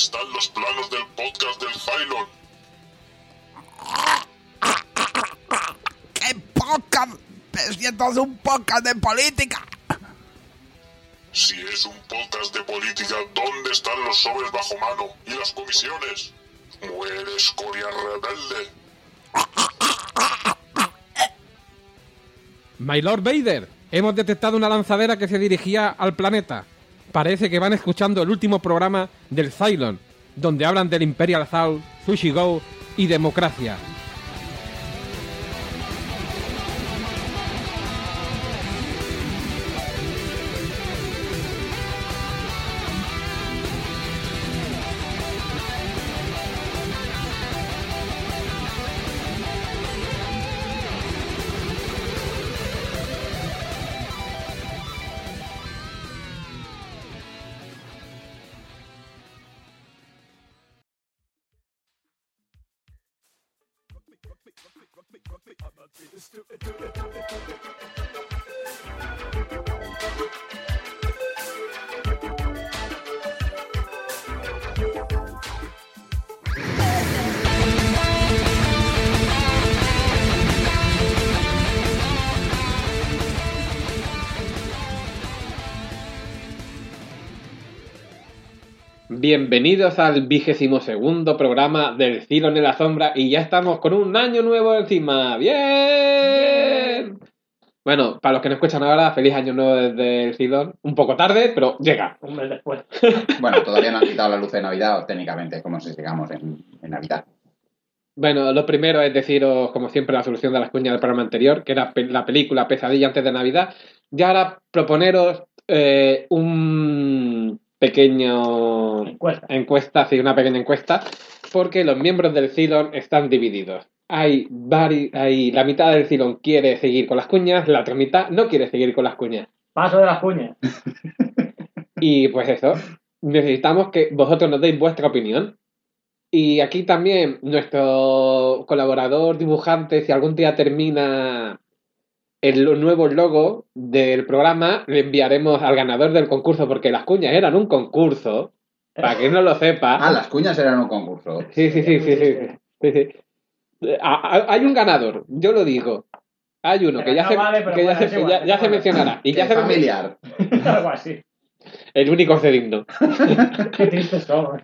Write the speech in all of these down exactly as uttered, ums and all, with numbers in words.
están los planos del podcast del Cylon? ¿Qué podcast? Si esto es un podcast de política. Si es un podcast de política, ¿dónde están los sobres bajo mano y las comisiones? ¡Muere, escoria rebelde! My Lord Vader, hemos detectado una lanzadera que se dirigía al planeta. Parece que van escuchando el último programa del Cylon, donde hablan del Imperial Assault, Sushi Go y democracia. Bienvenidos al vigésimo segundo programa del Cylon en la Sombra y ya estamos con un año nuevo encima. ¡Bien! Bueno, para los que no escuchan ahora, feliz año nuevo desde el Cylon. Un poco tarde, pero llega. Un mes después. Bueno, todavía no han quitado la luz de Navidad, técnicamente, como si sigamos en, en Navidad. Bueno, lo primero es deciros, como siempre, la solución de las cuñas del programa anterior, que era pe- la película Pesadilla antes de Navidad. Y ahora proponeros eh, un pequeño... Encuesta. encuesta, sí, una pequeña encuesta, porque los miembros del Cylon están divididos. Hay, vari... Hay la mitad del Cylon quiere seguir con las cuñas, la otra mitad no quiere seguir con las cuñas. Paso de las cuñas. Y pues eso, necesitamos que vosotros nos deis vuestra opinión. Y aquí también nuestro colaborador dibujante, si algún día termina el nuevo logo del programa, le enviaremos al ganador del concurso, porque las cuñas eran un concurso, para quien no lo sepa. Ah, las cuñas eran un concurso. Sí, sí, sí, sí, sí, sí, sí. Ah, ah, hay un ganador, yo lo digo. Hay uno Pero que ya no se, vale, pero que ya bueno, se, es igual, ya, es ya se igual. mencionará. Y ya Que se familiar. Algo así. el único digno. Qué tristes somos.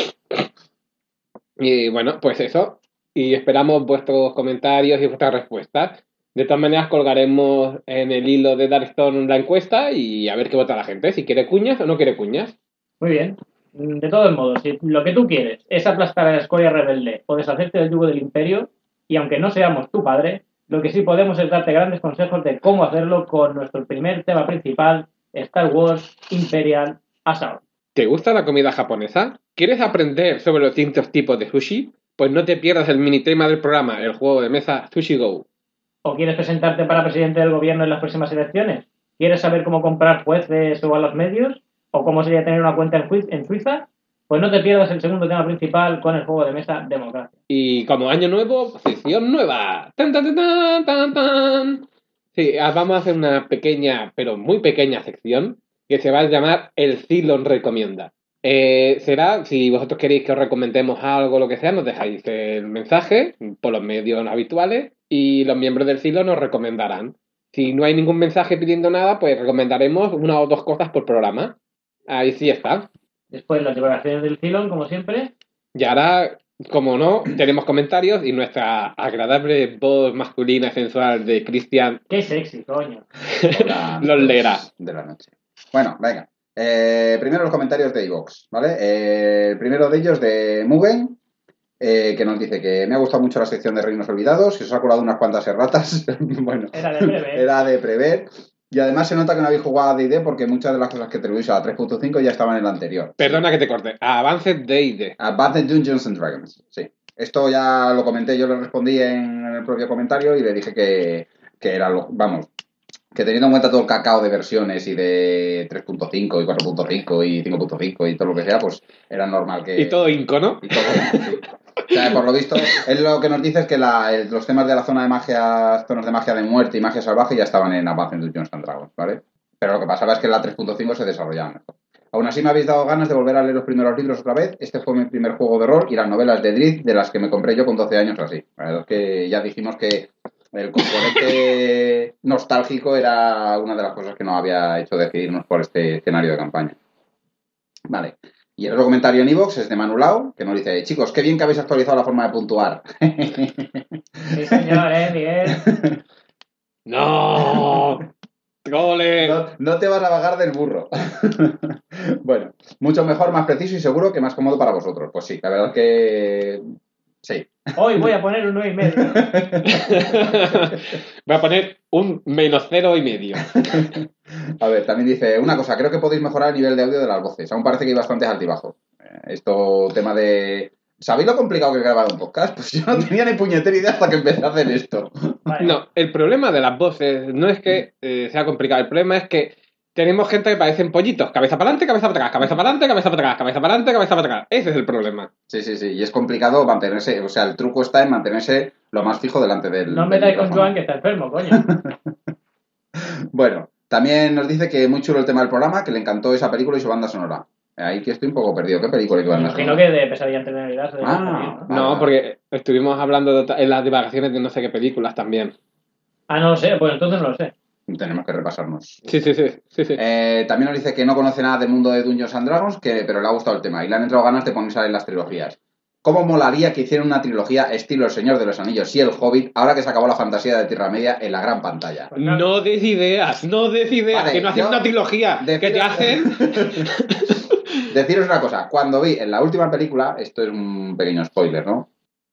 Y bueno, pues eso. Y esperamos vuestros comentarios y vuestras respuestas. De todas maneras, colgaremos en el hilo de Darkstone la encuesta y a ver qué vota la gente. Si quiere cuñas o no quiere cuñas. Muy bien. De todos modos, si lo que tú quieres es aplastar a la escoria rebelde o deshacerte del yugo del imperio, y aunque no seamos tu padre, lo que sí podemos es darte grandes consejos de cómo hacerlo con nuestro primer tema principal, Star Wars Imperial Assault. ¿Te gusta la comida japonesa? ¿Quieres aprender sobre los distintos tipos de sushi? Pues no te pierdas el mini tema del programa, el juego de mesa Sushi Go. ¿O quieres presentarte para presidente del gobierno en las próximas elecciones? ¿Quieres saber cómo comprar jueces o a los medios? ¿O cómo sería tener una cuenta en, Fu- en Suiza? Pues no te pierdas el segundo tema principal con el juego de mesa Democracia. Y como año nuevo, sección nueva. ¡Tan, tan, tan, tan, tan, tan! Sí, vamos a hacer una pequeña, pero muy pequeña sección que se va a llamar El Cylon Recomienda. Eh, será, si vosotros queréis que os recomendemos algo o lo que sea, nos dejáis el mensaje por los medios habituales y los miembros del Cylon nos recomendarán. Si no hay ningún mensaje pidiendo nada, pues recomendaremos una o dos cosas por programa. Ahí sí está. Después las divulgaciones del Cylon, como siempre. Y ahora, como no, tenemos comentarios y nuestra agradable voz masculina y sensual de Cristian ¡Qué sexy, coño! Hola, los leerá. de la noche. Bueno, venga. Eh, primero los comentarios de iVoox, ¿vale? Eh, el primero de ellos de Mugen, eh, que nos dice que me ha gustado mucho la sección de Reinos Olvidados, que os ha colado unas cuantas erratas. Bueno, Era de prever. era de prever. Y además se nota que no habéis jugado a D and D porque muchas de las cosas que atribuís a la tres punto cinco ya estaban en la anterior. Perdona que te corte. Avances de I D. Advanced Dungeons and Dragons, sí. Esto ya lo comenté, yo le respondí en el propio comentario y le dije que, que era lo, vamos, que teniendo en cuenta todo el cacao de versiones y de tres punto cinco y cuatro punto cinco y cinco punto cinco y todo lo que sea, pues era normal que... Y todo inco, ¿no? Y todo, sí. O sea, por lo visto, él lo que nos dice es que la, el, los temas de la zona de magia, zonas de magia de muerte y magia salvaje ya estaban en Advanced Dungeons and Dragons, ¿vale? Pero lo que pasaba es que en la tres punto cinco se desarrollaban mejor. Aún así me habéis dado ganas de volver a leer los primeros libros otra vez. Este fue mi primer juego de rol y las novelas de Drizzt, de las que me compré yo con doce años o así. La verdad es que ya dijimos que el componente nostálgico era una de las cosas que nos había hecho decidirnos por este escenario de campaña. Vale. Y el otro comentario en iVoox es de Manulao, que nos dice: chicos, qué bien que habéis actualizado la forma de puntuar. Sí, señor, eh, Miguel. ¡No! ¡Gole! No, no te vas a vagar del burro. Bueno, mucho mejor, más preciso y seguro que más cómodo para vosotros. Pues sí, la verdad es que sí. Hoy voy a poner un nueve y medio. Voy a poner un menos cero y medio. A ver, también dice una cosa, creo que podéis mejorar el nivel de audio de las voces. Aún parece que hay bastantes altibajos. Eh, Esto, tema de... ¿Sabéis lo complicado que es grabar un podcast? Pues yo no tenía ni puñetera idea hasta que empecé a hacer esto. Vale. No, el problema de las voces no es que eh, sea complicado, el problema es que tenemos gente que parecen pollitos, cabeza para adelante, cabeza para atrás, cabeza para adelante, cabeza para atrás, cabeza para adelante, cabeza para atrás. Ese es el problema. Sí, sí, sí. Y es complicado mantenerse... O sea, el truco está en mantenerse lo más fijo delante del... No me del metáis con micrófono. Joan, que está enfermo, coño. Bueno, también nos dice que muy chulo el tema del programa, que le encantó esa película y su banda sonora. Ahí que estoy un poco perdido. ¿Qué película y qué Me banda imagino sonora? que de Pesadilla antes de Navidad se debe Ah. salir, ¿no? Vale, No, vale. porque estuvimos hablando de otra- en las divagaciones de no sé qué películas también. Ah, no lo sé, pues entonces no lo sé. Tenemos que repasarnos. Sí, sí, sí, sí, sí. Eh, también nos dice que no conoce nada del mundo de Dungeons and Dragons, que, pero le ha gustado el tema y le han entrado ganas de ponerse a leer las trilogías. ¿Cómo molaría que hicieran una trilogía estilo El Señor de los Anillos y El Hobbit, ahora que se acabó la fantasía de Tierra Media en la gran pantalla? Pues claro. No des ideas, no des ideas, Vale, que no hacen yo- una trilogía, que te deciros- hacen... Deciros una cosa, cuando vi en la última película, esto es un pequeño spoiler, ¿no?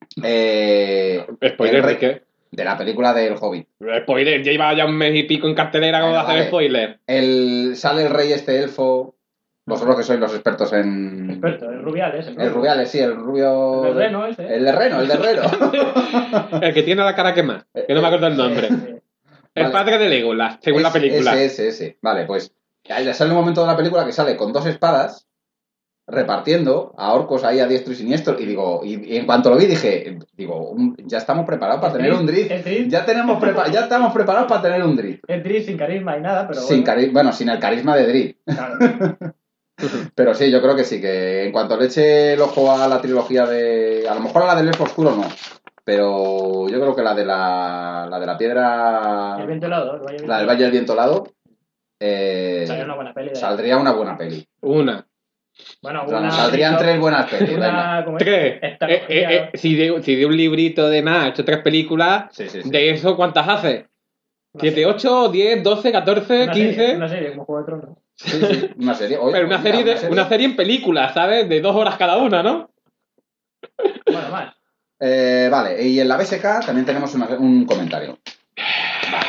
Eh, ¿Spoiler el rey- de qué? De la película del Hobbit. Spoiler, ya iba ya un mes y pico en cartelera como Bueno, de hacer vale. spoiler. El, sale el rey este elfo, vosotros que sois los expertos en... Experto, el Rubiales. El, El Rubiales, sí, el rubio... El de Reno ese. El de Reno, el de Reno. El que tiene la cara quemada, que no me acuerdo el nombre. Sí, sí. El Vale. padre de Legolas, según la Ese, película. Ese, ese, ese. Vale, pues ya sale un momento de la película que sale con dos espadas repartiendo a orcos ahí a diestro y siniestro y digo, y, y en cuanto lo vi dije, digo, un- ya estamos preparados para El tener un Drizzt, drift. el Drizzt. Ya tenemos prepa- ya estamos preparados para tener un drift. Es Drizzt sin carisma y nada, pero Sin bueno. cari- bueno, sin el carisma de drift. Claro. Pero sí, yo creo que sí, que en cuanto le eche el ojo a la trilogía de... A lo mejor a la del Elfo Oscuro no. Pero yo creo que la de la, la de la piedra... El viento helado, el Valle La del Valle del Viento Helado... eh, Salió una buena peli. De... saldría una buena peli. Una. Bueno, O sea, una... nos saldrían dicho, tres buenas pelis. venga. Una... ¿cómo es? Tres. Esta Eh, eh, cogida- eh, si, de, si de un librito de nada ha hecho tres películas, Sí, sí, sí. ¿de eso cuántas hace? una ¿siete, serie- ocho, diez, doce, catorce, una serie- quince? Una serie como Juego de Tronos. Sí, sí, una serie. Oye, Pero una pues mira, serie, de, una serie en películas, ¿sabes? De dos horas cada una, ¿no? Bueno, más. Eh, vale, y en la B S K también tenemos una- un comentario. Vale.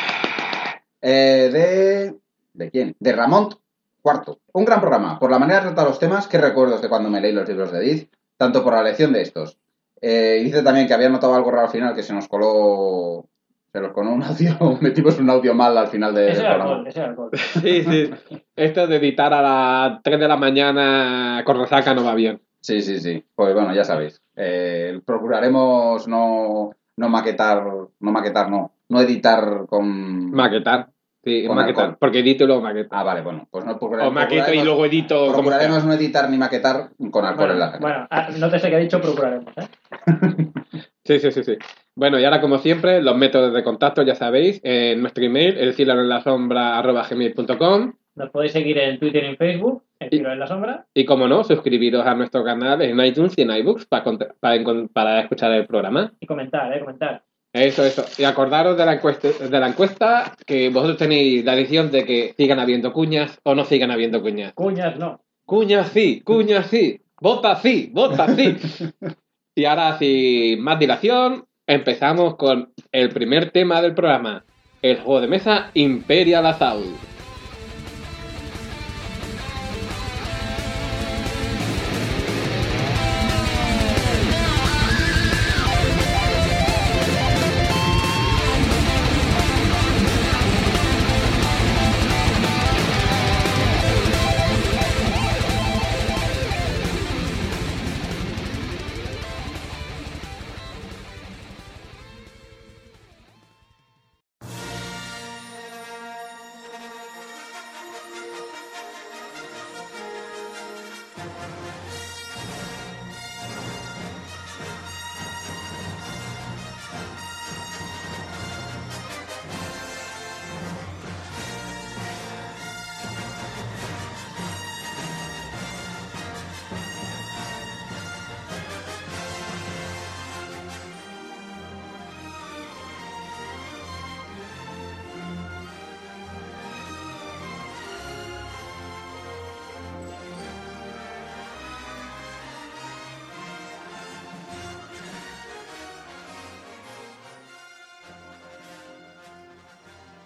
Eh, de... ¿De quién? De Ramón Cuarto. Un gran programa. Por la manera de tratar los temas, qué recuerdos de cuando me leí los libros de Edith, tanto por la lección de estos. Eh, y dice también que había notado algo raro al final, que se nos coló... Se nos coló un audio, metimos un audio mal al final de- del Ese programa. alcohol, ese alcohol. Sí, sí. Esto de editar a las tres de la mañana con resaca no va bien. Sí, sí, sí. Pues bueno, ya sabéis. Eh, procuraremos no, no maquetar, no maquetar, no. No editar con... Maquetar. Sí, Con maquetar. alcohol. Porque edito y luego maqueto. Ah, vale, bueno. Pues no O procuraremos... maqueto y luego edito como sea. Procuraremos no editar ni maquetar con alcohol en la Bueno, bueno, ah, no te sé qué ha dicho, procuraremos, ¿eh? Sí, sí, sí, sí. Bueno, y ahora como siempre, los métodos de contacto ya sabéis, en nuestro email, el filo en la sombra arroba gmail punto com, Nos podéis seguir en Twitter y en Facebook, en Y- Filo en la Sombra. y como no, suscribiros a nuestro canal en iTunes y en iBooks para, cont- para, encon- para escuchar el programa. Y comentar, ¿eh? Comentar. Eso, eso. Y acordaros de la encuesta, de la encuesta que vosotros tenéis la decisión de que sigan habiendo cuñas o no sigan habiendo cuñas. Cuñas, no. Cuñas sí, cuñas sí, vota sí, vota sí. Y ahora, sin más dilación, empezamos con el primer tema del programa, el juego de mesa Imperial Assault.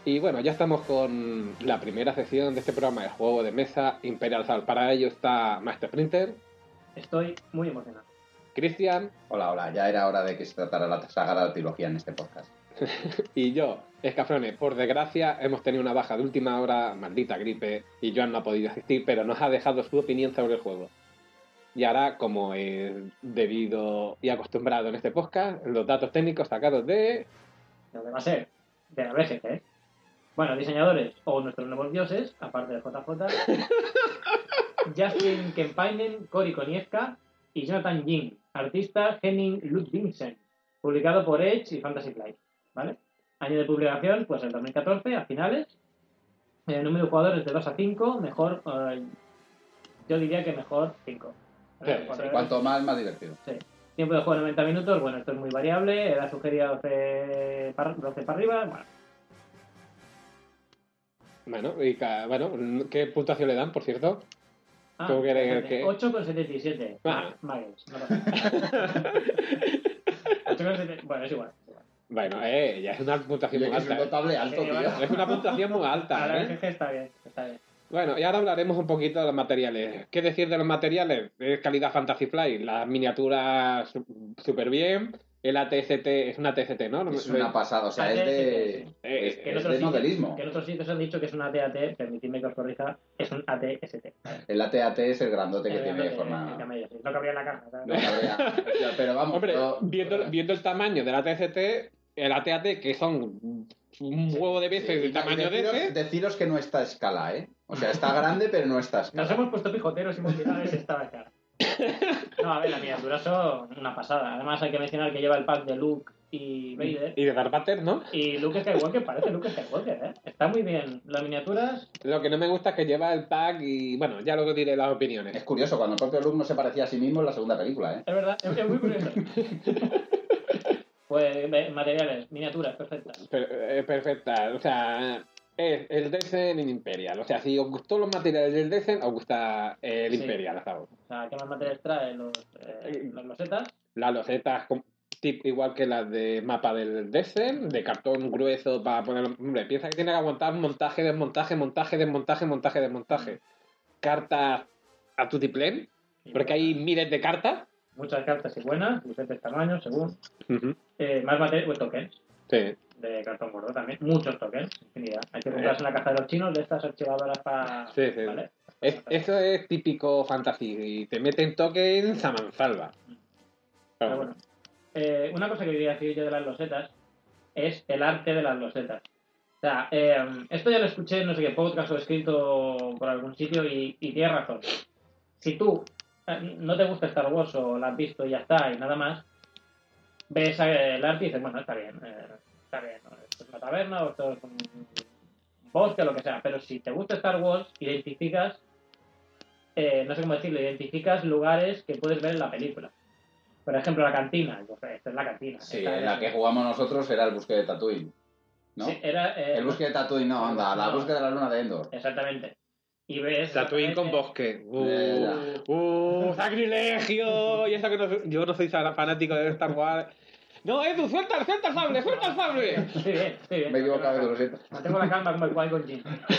Y bueno, ya estamos con la primera sesión de este programa de juego de mesa Imperial Assault. Para ello está Master Printer, Estoy muy emocionado. Cristian Hola, hola, ya era hora de que se tratara la saga de la trilogía en este podcast. y yo, Escafrone. Por desgracia, hemos tenido una baja de última hora, maldita gripe, y Joan no ha podido asistir, pero nos ha dejado su opinión sobre el juego. Y ahora, como es debido y acostumbrado en este podcast, los datos técnicos sacados de... ¿De dónde va a ser? De la B G G. Bueno, diseñadores o nuestros nuevos dioses, aparte de J J, Justin Kempainen, Cory Konieczka y Jonathan Jin, artista Henning Ludvigsen, publicado por Edge y Fantasy Flight, ¿vale? Año de publicación, pues el dos mil catorce, a finales. Eh, número de jugadores de dos a cinco, mejor, eh, yo diría que mejor cinco. Sí, Cuanto- sí. Cuanto más, más divertido. Sí. Tiempo de juego noventa minutos, bueno, esto es muy variable, edad sugerida doce para, doce para arriba, bueno, Bueno, y ca- bueno, ¿qué puntuación le dan, por cierto? ah, ¿Cómo queréis que- ocho coma setenta y siete. Ah. Muggles, no pasa nada. ocho coma setenta, bueno, es igual. es igual. Bueno, eh, ya es una puntuación Oye, muy que es un alta. ¿eh? notable alto, Sí, tío. bueno. Es una puntuación muy A alta, la ¿eh? B G G está bien, está bien. Bueno, y ahora hablaremos un poquito de los materiales. ¿Qué decir de los materiales? Es calidad Fantasy Flight, las miniaturas súper bien, el A T S T es una T S T, ¿no? Es una pasada, o sea, es de, Eh, es, Que en, es otros de sitios, modelismo. que en otros sitios han dicho que es un A T A T, permitidme que os corrija, es un A T S T. El A T A T es el grandote que El tiene grandote, forma... el camello, sí. No cabría en la caja, ¿sabes? No cabría. Pero vamos, Hombre, yo- viendo, viendo el tamaño del A T S T, el A T A T, que son un huevo de veces Sí, de y tamaño de deciros, ese, deciros que no está a escala, ¿eh? O sea, está grande, pero no está a escala. Nos hemos puesto pijoteros y multinaves y estaba cara. No, a ver, las miniaturas son una pasada. Además hay que mencionar que lleva el pack de Luke y Vader. y de Darth Vader, ¿no? Y Luke Skywalker parece Luke Skywalker, ¿eh? Está muy bien. Las miniaturas, Lo que no me gusta es que lleva el pack y, bueno, ya luego diré las Es opiniones. curioso, cuando el propio Luke no se parecía a sí mismo en la segunda película, ¿eh? es verdad, es, es muy curioso. Pues ve, materiales, miniaturas, perfectas. Per- eh, perfecta, o sea, es el Desen en Imperial. O sea, si os gustó los materiales del Desen, os gusta el Sí. Imperial, ¿sabes? O sea, ¿qué más materiales trae? Los, eh, los losetas. Las losetas com- tip igual que las de mapa del Desen, de cartón grueso para poner... Hombre, piensa que tiene que aguantar montaje, desmontaje, montaje, desmontaje, montaje, desmontaje. Cartas a tutiplén, porque hay miles de cartas. Muchas cartas y buenas, diferentes tamaños, según. Ujú. Eh, más materiales, pues tokens. Sí. De cartón gordo también. Muchos tokens, infinidad. Hay que comprarse en la caja de los chinos de estas archivadoras para... Sí, sí. ¿vale? Es- eso es típico fantasy. Y te meten tokens a mansalva. Pero bueno. Eh, una cosa que quería decir yo de las losetas es el arte de las losetas. O sea, eh, esto ya lo escuché en no sé qué podcast o escrito por algún sitio y, y tienes razón. Si tú eh, no te gusta Star Wars o la has visto y ya está y nada más, ves eh, el arte y dices, bueno, está bien, eh, está bien, ¿no? Esto es una taberna o esto es un bosque o lo que sea. Pero si te gusta Star Wars, identificas, eh, no sé cómo decirlo, identificas lugares que puedes ver en la película. Por ejemplo, la cantina. Yo sé, esta es la cantina. Sí, Esta en la es- que jugamos nosotros era el búsqueda de Tatooine, ¿no? Sí, era, eh, El búsqueda de Tatooine, no, anda, la no. búsqueda de la luna de Endor. Exactamente. Y ves... Tatooine con exactamente- bosque. Uh, Ya, uh, ¡sacrilegio! Y eso que no, yo no soy fanático de Star Wars. No, Edu, suelta, suelta el sable, suelta el sable. Estoy bien, estoy bien. Me he equivocado, lo siento. No tengo la calma como el cual con Jin.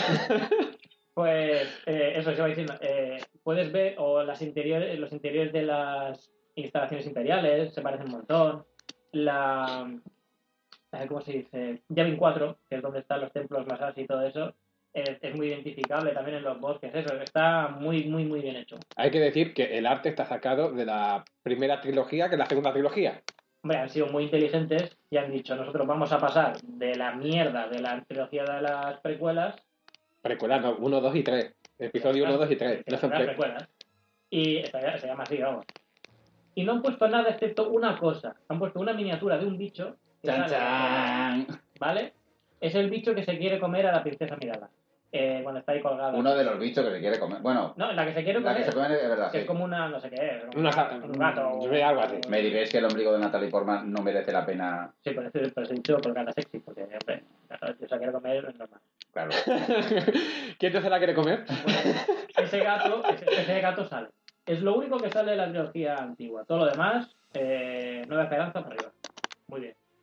Pues eh, eso se va diciendo. Eh, puedes ver o las interiores, los interiores de las instalaciones imperiales se parecen un montón. La eh, ¿cómo se dice? Yavin cuatro, que es donde están los templos más y todo eso, es, es muy identificable también en los bosques. Eso está muy, muy, muy bien hecho. Hay que decir que el arte está sacado de la primera trilogía que es la segunda trilogía. Hombre, han sido muy inteligentes y han dicho, nosotros vamos a pasar de la mierda de la trilogía de las precuelas. Precuelas, no, uno, dos y tres. Episodio uno, dos y tres. Que No son las pre- precuelas. Y esta- se llama así, vamos. Y no han puesto nada excepto una cosa. Han puesto una miniatura de un bicho. que ¡Chan, sale- chan! ¿Vale? Es el bicho que se quiere comer a la princesa Mirala. Eh, cuando está ahí colgada. Uno de los bichos que se quiere comer. Bueno, No, la que se quiere la comer. que se come es verdad, que sí. es como una, no sé qué es. Un, Una gato, ja- un gato. yo veo algo así. Me diréis que el ombligo de Natalie Portman no merece la pena. Sí, por eso, por eso he dicho colgada sexy. Porque, hombre, claro, si se quiere comer es normal. Claro. ¿Quién no se la quiere comer? Ese gato, ese, ese gato sale. Es lo único que sale de la trilogía antigua. Todo lo demás, eh, Nueva Esperanza para arriba. Muy bien.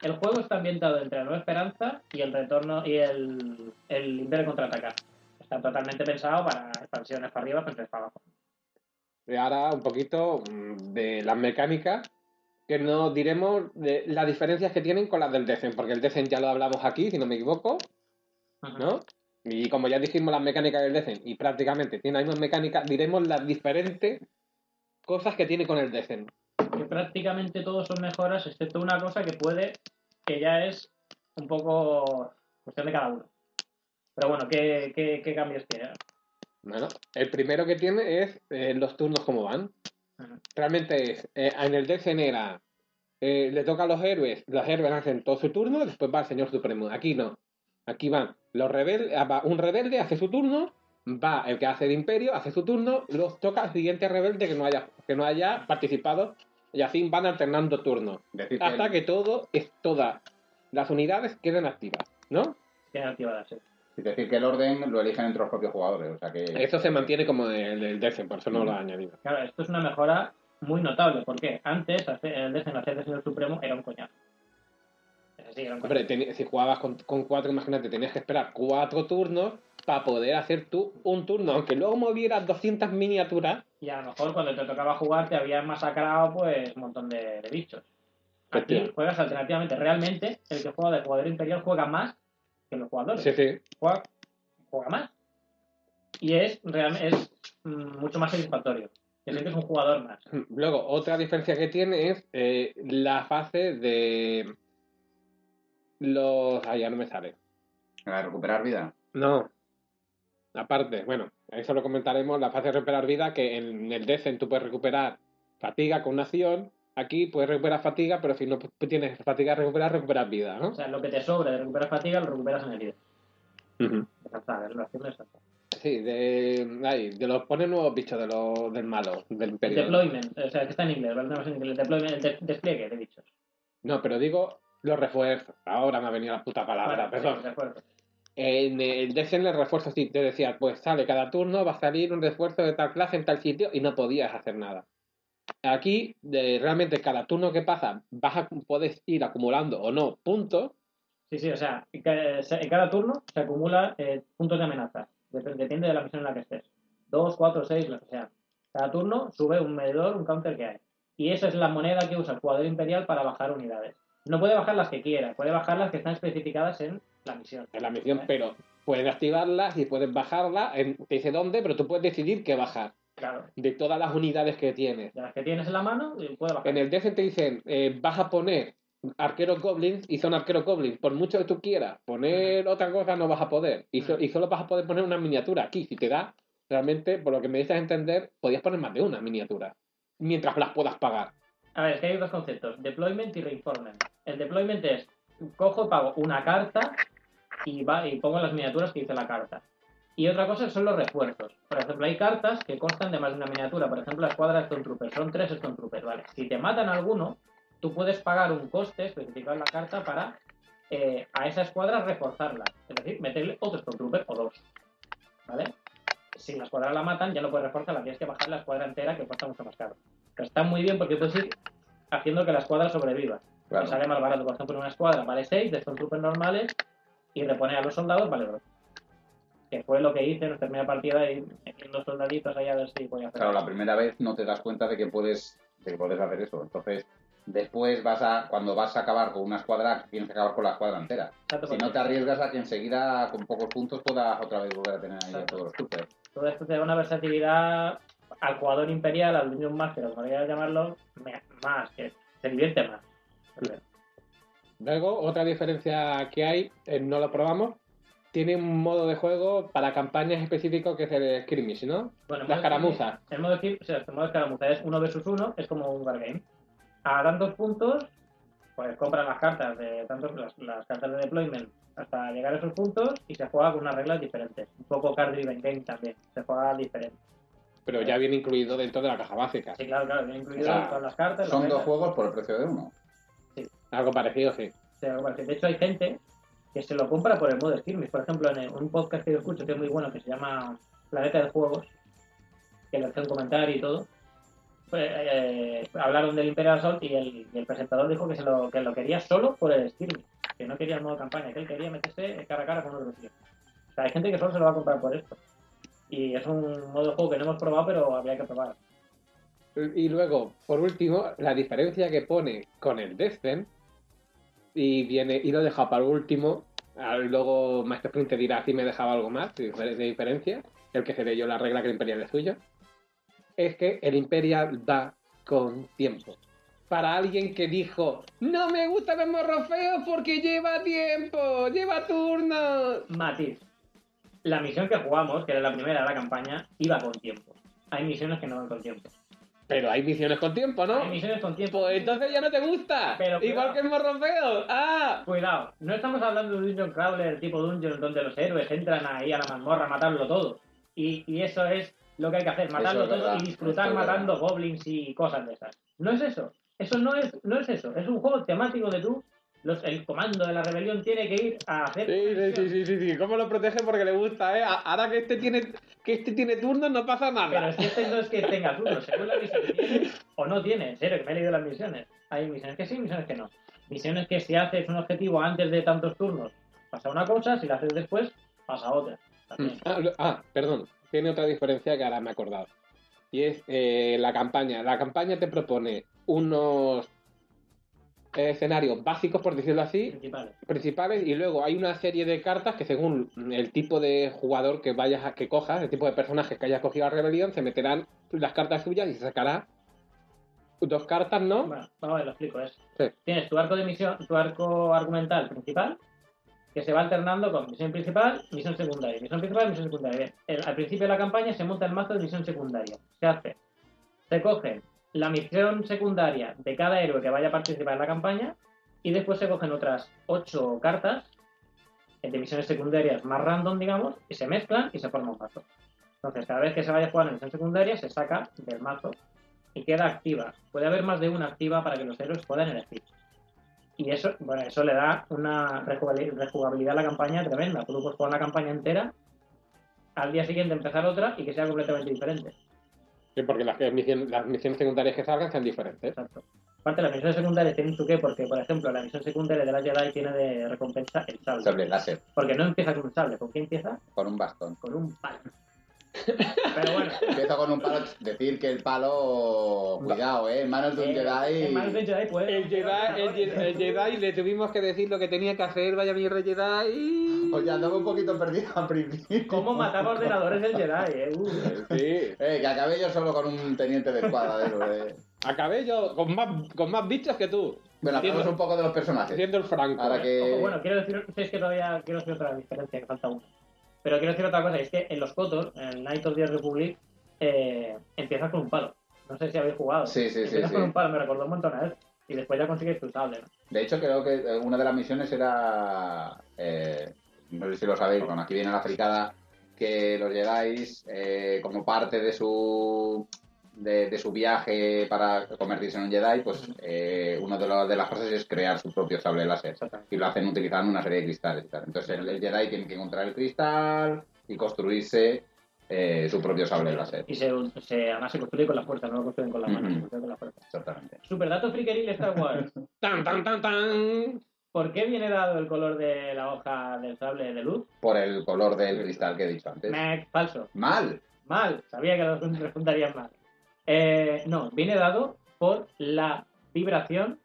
el juego está ambientado entre la Nueva Esperanza y el retorno y el, el Imperio Contraataca. Está totalmente pensado para expansiones para arriba, expansiones para abajo. Y ahora un poquito mm, de las mecánicas, que nos diremos de las diferencias que tienen con las del Descent, porque el Descent ya lo hablamos aquí, si no me equivoco, Ajá. ¿no? Y como ya dijimos las mecánicas del Descent, y prácticamente tiene las mismas mecánicas, diremos las diferentes cosas que tiene con el Descent. Que prácticamente todos son mejoras, excepto una cosa que puede, que ya es un poco cuestión de cada uno. Pero bueno, ¿qué, qué, qué cambios tiene? Bueno, el primero que tiene es eh, los turnos como van. Ajá. Realmente es, eh, en el Descent era, eh, le toca a los héroes, los héroes hacen todo su turno, después va el Señor Supremo. Aquí no. Aquí van los rebeldes, va un rebelde, hace su turno, va el que hace el Imperio, hace su turno, los toca al siguiente rebelde que no haya, que no haya participado, y así van alternando turnos. Decir que Hasta el- que todo, es todas las unidades queden activas, ¿no? Tiene activadas, sí. Es decir, que el orden lo eligen entre los propios jugadores. O sea que Eso se mantiene como el, el Descent, por eso no lo he añadido. Claro, esto es una mejora muy notable, porque antes hacer el Descent hacer de Señor Supremo era un coñazo. Es así, era un coñazo. Hombre, teni- si jugabas con, con cuatro, imagínate, tenías que esperar cuatro turnos para poder hacer tú un turno, aunque luego movieras doscientas miniaturas. Y a lo mejor cuando te tocaba jugar te habían masacrado pues un montón de, de bichos. Aquí Hostia. juegas alternativamente. Realmente el que juega de jugador imperial juega más que los jugadores. Sí, sí. Juega, juega más. Y es realmente es mm, mucho más satisfactorio. Que sientes un jugador más. Luego, otra diferencia que tiene es eh, la fase de los... Ah, ya no me sale. para recuperar vida. No. Aparte, bueno, eso lo comentaremos, la fase de recuperar vida, que en el Descent tú puedes recuperar fatiga con una acción. Aquí puedes recuperar fatiga, pero si no tienes fatiga de recuperar, recuperas vida, ¿no? O sea, lo que te sobra de recuperar fatiga lo recuperas en herida. Ujú. Exacto, es la acción exacta. Sí, de, ay, de los pone nuevos bichos de los, del malo, del imperio. Deployment, o sea, que está en inglés, ¿vale? No es en inglés. Deployment, el de- despliegue de bichos. No, pero digo los refuerzos. Ahora me ha venido la puta palabra, Vale, perdón. sí, de acuerdo. En el Descent el refuerzo sí, te decía, pues sale cada turno, va a salir un refuerzo de tal clase en tal sitio y no podías hacer nada. Aquí, de, realmente cada turno que pasa, vas a, puedes ir acumulando o no puntos. Sí, sí, o sea, en ca- en cada turno se acumula eh, puntos de amenaza. Dep- Depende de la misión en la que estés. Dos, cuatro, seis, lo que sea. Cada turno sube un medidor, un counter que hay. Y esa es la moneda que usa el jugador imperial para bajar unidades. No puede bajar las que quiera, puede bajar las que están especificadas en la misión. En la misión, ¿Eh? pero puedes activarlas y puedes bajarlas, en, te dice dónde, pero tú puedes decidir qué bajar. Claro. De todas las unidades que tienes. De las que tienes en la mano, eh, puede bajar. En el Descent te dicen, eh, vas a poner arqueros goblins y son arqueros goblins. Por mucho que tú quieras poner otra cosa, no vas a poder. Y, so- y solo vas a poder poner una miniatura. Aquí, si te da, realmente, por lo que me dices entender, podías poner más de una miniatura. Mientras las puedas pagar. A ver, es que hay dos conceptos, deployment y reinforcement. El deployment es, cojo, pago una carta y, va, y pongo las miniaturas que dice la carta. Y otra cosa son los refuerzos. Por ejemplo, hay cartas que constan de más de una miniatura. Por ejemplo, la escuadra de Stone Troopers. Son tres Stone Troopers, ¿vale? Si te matan alguno, tú puedes pagar un coste especificado en la carta para eh, a esa escuadra reforzarla. Es decir, meterle otro Stone Trooper o dos. ¿Vale? Si la escuadra la matan, ya no puedes reforzarla. Tienes que bajar la escuadra entera, que cuesta mucho más caro. Pero está muy bien porque puedes ir haciendo que la escuadra sobreviva. Claro. Que sale más barato. Por ejemplo, una escuadra vale seis de Stone Troopers normales y reponer a los soldados vale dos. Que fue lo que hice en terminé partida y metiendo soldaditos ahí a ver si podía hacer. Claro, la primera vez no te das cuenta de que puedes, de que puedes hacer eso. Entonces, después vas a, cuando vas a acabar con una escuadra, tienes que acabar con la escuadra entera. Exacto, Si no te arriesgas a que enseguida, con pocos puntos, puedas otra vez volver a tener ahí a Exacto. todos los troopers. Todo esto te da una versatilidad al jugador imperial, al Dungeon Master, como quieras llamarlo, me- más, que se divierte más. Luego, otra diferencia que hay, eh, no lo probamos, tiene un modo de juego para campañas específicos que es el skirmish, ¿no? Bueno, en Las modo caramuzas. skirmish- El modo, skir- o sea, el modo escaramuza es uno versus uno, es como un wargame. A tantos puntos, pues compran las cartas de tantos las, las cartas de deployment hasta llegar a esos puntos y se juega con unas reglas diferentes. Un poco card driven game también, se juega diferente. Pero ya viene incluido dentro de la caja básica. Sí, claro, claro, viene incluido O sea, todas las cartas. Son las dos reglas. juegos por el precio de uno. Algo parecido, sí. Sí, algo parecido. De hecho, hay gente que se lo compra por el modo skirmish. Por ejemplo, en el- un podcast que yo escucho que es muy bueno, que se llama Planeta de Juegos, que le hace un comentario y todo, pues, eh, hablaron del Imperial Assault y el, y el presentador dijo que, se lo, que lo quería solo por el Skirmish, que no quería el modo campaña, que él quería meterse cara a cara con otro tío. O sea, hay gente que solo se lo va a comprar por esto. Y es un modo de juego que no hemos probado, pero habría que probar. Y luego, por último, la diferencia que pone con el Descent, y viene y lo he dejado para último, luego Maestro Sprint te dirá si me dejaba algo más de diferencia, el que seré yo la regla que el Imperial es suyo, es que el Imperial da con tiempo. Para alguien que dijo, no me gustan los morros feos porque lleva tiempo, lleva turnos. Matiz. La misión que jugamos, que era la primera de la campaña, iba con tiempo. Hay misiones que no van con tiempo. Pero hay misiones con tiempo, ¿no? Hay misiones con tiempo. Pues entonces ya no te gusta. Pero, igual cuidado. que el morro feo. ¡Ah! Cuidado, no estamos hablando de Dungeon Crawler tipo Dungeon donde los héroes entran ahí a la mazmorra a matarlo todo. Y, y eso es lo que hay que hacer, matarlo es todo verdad, y disfrutar eso es matando goblins y cosas de esas. No es eso. Eso no es, no es eso. Es un juego temático de tú. Los, el comando de la rebelión tiene que ir a hacer. Sí, sí, sí, sí, sí, sí. ¿Cómo lo protege? Porque le gusta, ¿eh? Ahora que este tiene que este tiene turnos no pasa nada. Pero es que este no es que tenga turnos, según la misión que tiene o no tiene, en serio, que me he leído las misiones. Hay misiones que sí, misiones que no. Misiones que si haces un objetivo antes de tantos turnos, pasa una cosa, si la haces después, pasa otra. También. Ah, lo- ah, perdón. Tiene otra diferencia que ahora me he acordado. Y es eh, la campaña. La campaña te propone unos eh, escenarios básicos, por decirlo así, Principales. principales, y luego hay una serie de cartas que según el tipo de jugador que vayas a, que cojas, el tipo de personajes que hayas cogido a la rebelión, se meterán las cartas suyas y se sacará dos cartas, ¿no? Bueno, vamos a ver, lo explico. Es, Sí. tienes tu arco de misión, tu arco argumental principal, que se va alternando con misión principal, misión secundaria, misión principal, misión secundaria. Bien, el- al principio de la campaña se monta el mazo de misión secundaria. Se hace, se coge la misión secundaria de cada héroe que vaya a participar en la campaña y después se cogen otras ocho cartas de misiones secundarias más random, digamos, y se mezclan y se forma un mazo. Entonces, cada vez que se vaya a jugar en misión secundaria, se saca del mazo y queda activa. Puede haber más de una activa para que los héroes puedan elegir. Y eso, bueno, eso le da una rejugabil- rejugabilidad a la campaña tremenda. Tú puedes jugar la campaña entera, al día siguiente empezar otra y que sea completamente diferente. Sí, porque las, que misión- las misiones secundarias que salgan sean diferentes. Exacto. Aparte, las misiones secundarias tienen su qué, porque, por ejemplo, la misión secundaria de la Jedi tiene de recompensa el sable. Sable láser, Porque no empieza con un sable. ¿Con qué empieza? con un bastón. Con un palo. Pero bueno. Empiezo con un palo, decir que el palo, cuidado, eh, en manos de un eh, Jedi. en manos de un Jedi puede... El Jedi, el, Jedi- el Jedi le tuvimos que decir lo que tenía que hacer, vaya mierda Jedi. Oye, andaba un poquito perdido al principio. ¿Cómo mataba ordenadores el Jedi? Eh? Uh. Sí. Eh, que acabé yo solo con un teniente de escuadra. De, de... Acabé yo con más, con más bichos que tú. Bueno, hablamos Siendo- un poco de los personajes. Siendo el Franco. Ahora que- Ojo, bueno, quiero decir, es que todavía quiero decir otra diferencia, que falta una. Pero quiero decir otra cosa, y es que en los Kotor, en Knights of the Republic, eh, empiezas con un palo. No sé si habéis jugado. Sí, sí, sí, Empiezas sí. con un palo, me recordó un montón a él. Y después ya consigues tu sable, ¿no? De hecho, creo que eh, una de las misiones era, eh, no sé si lo sabéis, bueno, aquí viene la fricada, que los Jedi, eh, como parte de su de, de su viaje para convertirse en un Jedi, pues eh, una de, lo- de las cosas es crear su propio sable láser. Exactamente. Y lo hacen utilizando una serie de cristales y tal. Entonces el, el Jedi tiene que encontrar el cristal y construirse eh, su propio sable láser. Y se, se, además se construye con la fuerza, no lo construyen con la mano, Ujú. se construye con la fuerza. Exactamente. Super dato frikeril de Star Wars. Tan, tan, tan, tan. ¿Por qué viene dado el color de la hoja del sable de luz? Por el color del cristal que he dicho antes. Mec, falso. ¡Mal! Mal, sabía que los responderían mal. Eh, no, viene dado por la vibración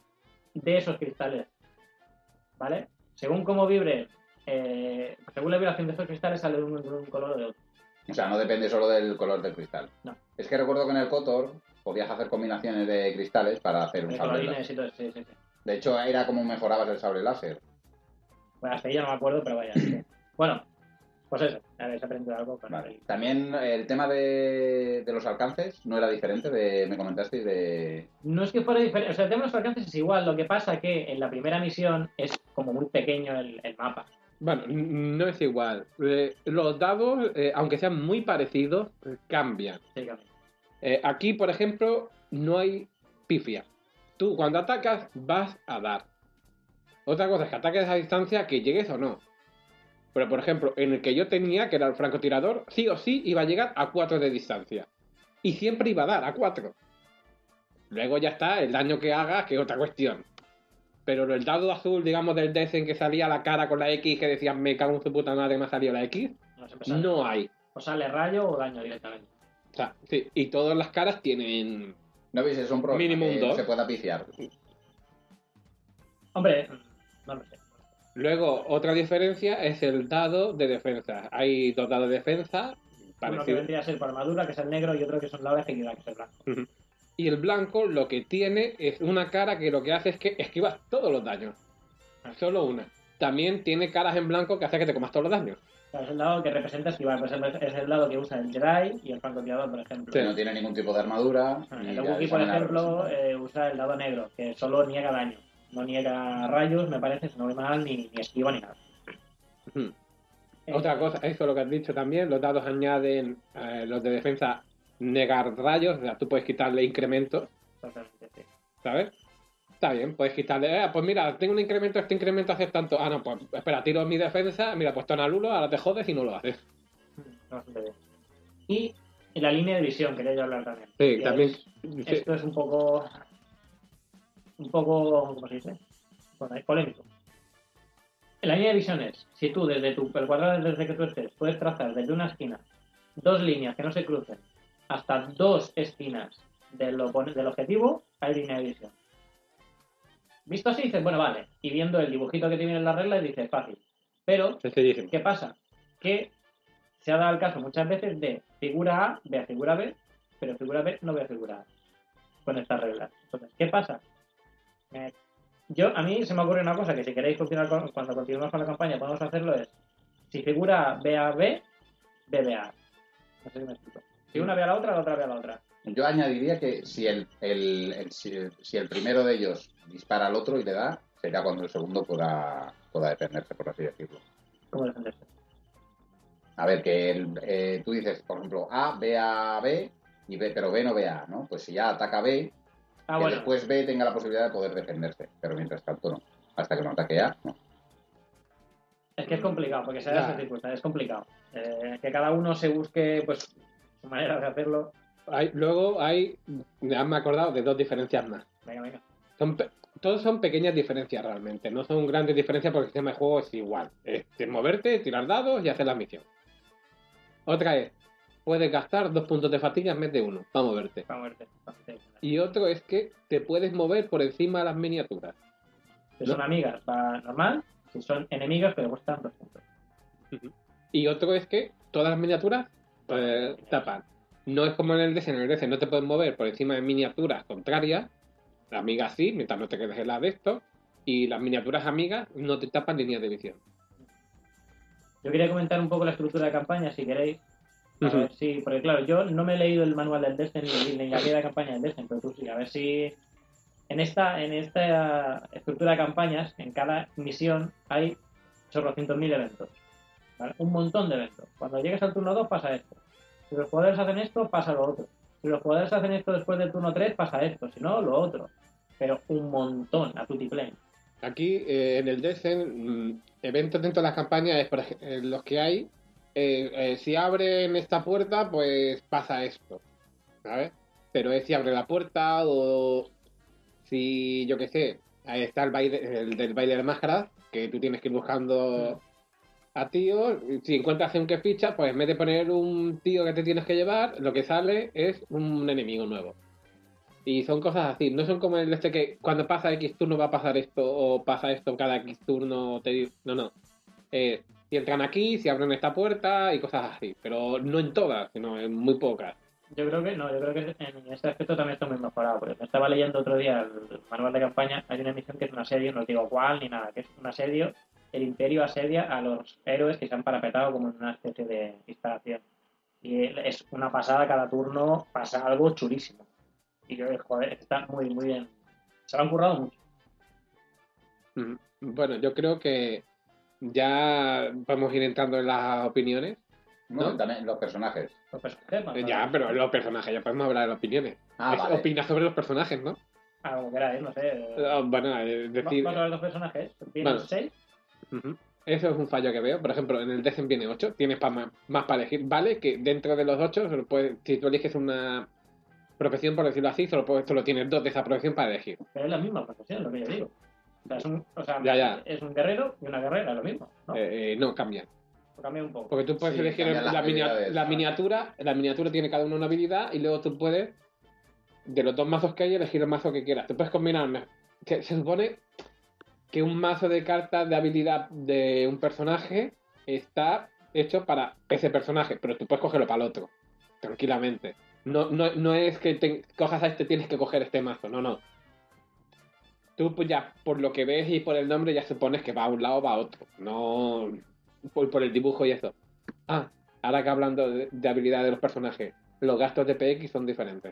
de esos cristales. ¿Vale? Según cómo vibre, eh, según la vibración de esos cristales sale un, un color o de otro. O sea, no depende solo del color del cristal. No. Es que recuerdo que en el Kotor podías hacer combinaciones de cristales para hacer un De sable colorines láser. y todo eso, sí, sí, sí. De hecho, era como mejorabas el sable láser. Bueno, hasta ahí ya no me acuerdo, pero vaya. sí. Bueno, pues eso, habéis aprendido algo con Vale. el- También eh, el tema de, de los alcances no era diferente, de, me comentasteis de... No es que fuera diferente, o sea, el tema de los alcances es igual, lo que pasa que en la primera misión es como muy pequeño el, el mapa. Bueno, n- no es igual. Eh, los dados, eh, aunque sean muy parecidos, eh, cambian. Básicamente. Eh, aquí, por ejemplo, no hay pifia. Tú, cuando atacas, vas a dar. Otra cosa es que ataques a distancia, que llegues o no. Pero, por ejemplo, en el que yo tenía, que era el francotirador, sí o sí iba a llegar a cuatro de distancia. Y siempre iba a dar a cuatro. Luego ya está, el daño que haga, que es otra cuestión. Pero el dado azul, digamos, del Dessen que salía la cara con la X, que decían, me cago en su puta madre, me ha salido la X, No, siempre sale. no hay. O sale rayo o daño directamente. O sea, sí, y todas las caras tienen... ¿No veis? Es un problema Mínimo un que no dos. se pueda piciar. Hombre, no lo sé. Luego, otra diferencia es el dado de defensa. Hay dos dados de defensa, Uno que parecidos. vendría a ser por armadura, que es el negro, y otro que son la agilidad, que es el blanco. Ujú. Y el blanco lo que tiene es una cara que lo que hace es que esquivas todos los daños. Solo una. También tiene caras en blanco que hace que te comas todos los daños. O sea, es el lado que representa esquivar, pues es el lado que usa el Jedi y el francotirador, por ejemplo. Que no tiene ningún tipo de armadura. Ah, y el ya Wookiee, esa por manera ejemplo, representa. eh, usa el dado negro, que solo niega daño. No niega rayos, me parece, si no voy mal, ni, ni esquiva ni nada. Ujú. Eh, Otra cosa, eso es lo que has dicho también, los dados añaden, eh, los de defensa, negar rayos, o sea, tú puedes quitarle incrementos, Totalmente, sí. ¿sabes? Está bien, puedes quitarle, eh, pues mira, tengo un incremento, este incremento hace tanto, ah, no, pues espera, tiro mi defensa, mira, pues tona Lulo, ahora te jodes y no lo haces. Mm, Bastante bien. Y en la línea de visión, quería yo hablar también. Sí, Que también, es- sí, Esto es un poco... Un poco... ¿Cómo se dice? Bueno, es polémico. En la línea de visión es, si tú desde tu el cuadrado desde que tú estés puedes trazar desde una esquina dos líneas que no se crucen hasta dos esquinas del, opon- del objetivo, hay línea de visión. Visto así, dices, bueno, vale. Y viendo el dibujito que tiene en la regla, dices, fácil. Pero, sencillísimo. ¿qué pasa? Que se ha dado el caso muchas veces de figura A ve a figura B, pero figura B no ve a figura A con estas reglas. Entonces, ¿qué pasa? Eh, yo, a mí se me ocurre una cosa que si queréis continuar con, cuando continuemos con la campaña podemos hacerlo es, si figura A ve a B, B ve a A. No sé si me explico. Si una ve a la otra, la otra ve a la otra. Yo añadiría que si el, el, el- si, si el primero de ellos dispara al otro y le da, sería cuando el segundo pueda, pueda defenderse, por así decirlo. ¿Cómo defenderse? A ver, que el, eh, tú dices, por ejemplo, A ve a B, y B, pero B no ve a A, ¿no? Pues si A ataca a B, Ah, que bueno. después B tenga la posibilidad de poder defenderse, pero mientras tanto no. Hasta que no ataque A, no. Es que es complicado, porque se da Ya. esa circunstancia, es complicado. Eh, que cada uno se busque, pues, su manera de hacerlo. Hay, luego hay, ya me he acordado de dos diferencias más. Venga, venga. Son pe- todos son pequeñas diferencias realmente, no son grandes diferencias porque el sistema de juego es igual. Es, es moverte, tirar dados y hacer la misión. Otra es, puedes gastar dos puntos de fatiga en vez de uno para moverte. Para moverte. para moverte. Y otro es que te puedes mover por encima de las miniaturas. Si son amigas, va normal. Si son enemigas, pero cuestan dos puntos. Y otro es que todas las miniaturas eh, tapan. No es como en el D S, en el D S no te puedes mover por encima de miniaturas contrarias. Las amigas sí, mientras no te quedes en la de esto. Y las miniaturas amigas no te tapan líneas de visión. Yo quería comentar un poco la estructura de campaña, si queréis. A Ujú. ver si, porque claro, yo no me he leído el manual del Destiny ni, ni la guía de campaña del Destiny, pero tú sí. A ver si en esta, en esta estructura de campañas, en cada misión hay chorrocientos mil eventos. ¿Vale? Un montón de eventos. Cuando llegues al turno dos pasa esto. Si los jugadores hacen esto, pasa lo otro. Si los jugadores hacen esto después del turno tres, pasa esto. Si no, lo otro. Pero un montón a tutiplane. Aquí eh, en el D S, mm, eventos dentro de las campañas es por ej- eh, los que hay. eh, eh, si abren esta puerta, pues pasa esto, ¿sabes? Pero es si abre la puerta o si, yo qué sé, ahí está el baile, el del baile de máscaras, que tú tienes que ir buscando a tíos. Si encuentras un que ficha, pues en vez de poner un tío que te tienes que llevar, lo que sale es un enemigo nuevo. Y son cosas así, no son como el este que cuando pasa X turno va a pasar esto o pasa esto cada X turno. Te... No, no. Eh, si entran aquí, si abren esta puerta y cosas así. Pero no en todas, sino en muy pocas. Yo creo que no, yo creo que en este aspecto también está muy mejorado, porque me estaba leyendo otro día el manual de campaña, hay una misión que es un asedio, no os digo cuál ni nada, que es un asedio, el Imperio asedia a los héroes que se han parapetado como en una especie de instalación. Y es una pasada cada turno, pasa algo chulísimo. Y yo, joder, está muy, muy bien. Se lo han currado mucho. Mm, Bueno, yo creo que ya vamos a ir entrando en las opiniones. No, ¿No? también los personajes. Los personajes, ¿no? Eh, Ya, pero los personajes, ya podemos hablar de las opiniones. Ah, Es vale. opinar sobre los personajes, ¿no? Ah, como queráis, no sé. Eh, Bueno, es decir... Vamos a ver los personajes. ¿Vienen Bueno. seis? Ujú. Eso es un fallo que veo. Por ejemplo, en el Desen viene ocho, tienes pa- más, más para elegir. Vale, que dentro de los ocho, si tú eliges una profesión, por decirlo así, solo, puedes- solo tienes dos de esa profesión para elegir. Pero es la misma profesión, lo que yo digo. O sea, es un, o sea, Ya, ya. es un guerrero y una guerrera, lo mismo, ¿no? Eh, eh, no, cambian. Lo cambia un poco. Porque tú puedes Sí, elegir cambian las la, minia- habilidades. la miniatura, la miniatura tiene cada uno una habilidad y luego tú puedes, de los dos mazos que hay, elegir el mazo que quieras. Tú puedes combinar, me- se, se supone que un mazo de cartas de habilidad de un personaje está hecho para ese personaje, pero tú puedes cogerlo para el otro, tranquilamente. No, no, no es que te cojas a este, tienes que coger este mazo, no, no. Tú pues ya, por lo que ves y por el nombre, ya supones que va a un lado o va a otro. No por, por el dibujo y eso. Ah, ahora que hablando de, de habilidad de los personajes, los gastos de P X son diferentes.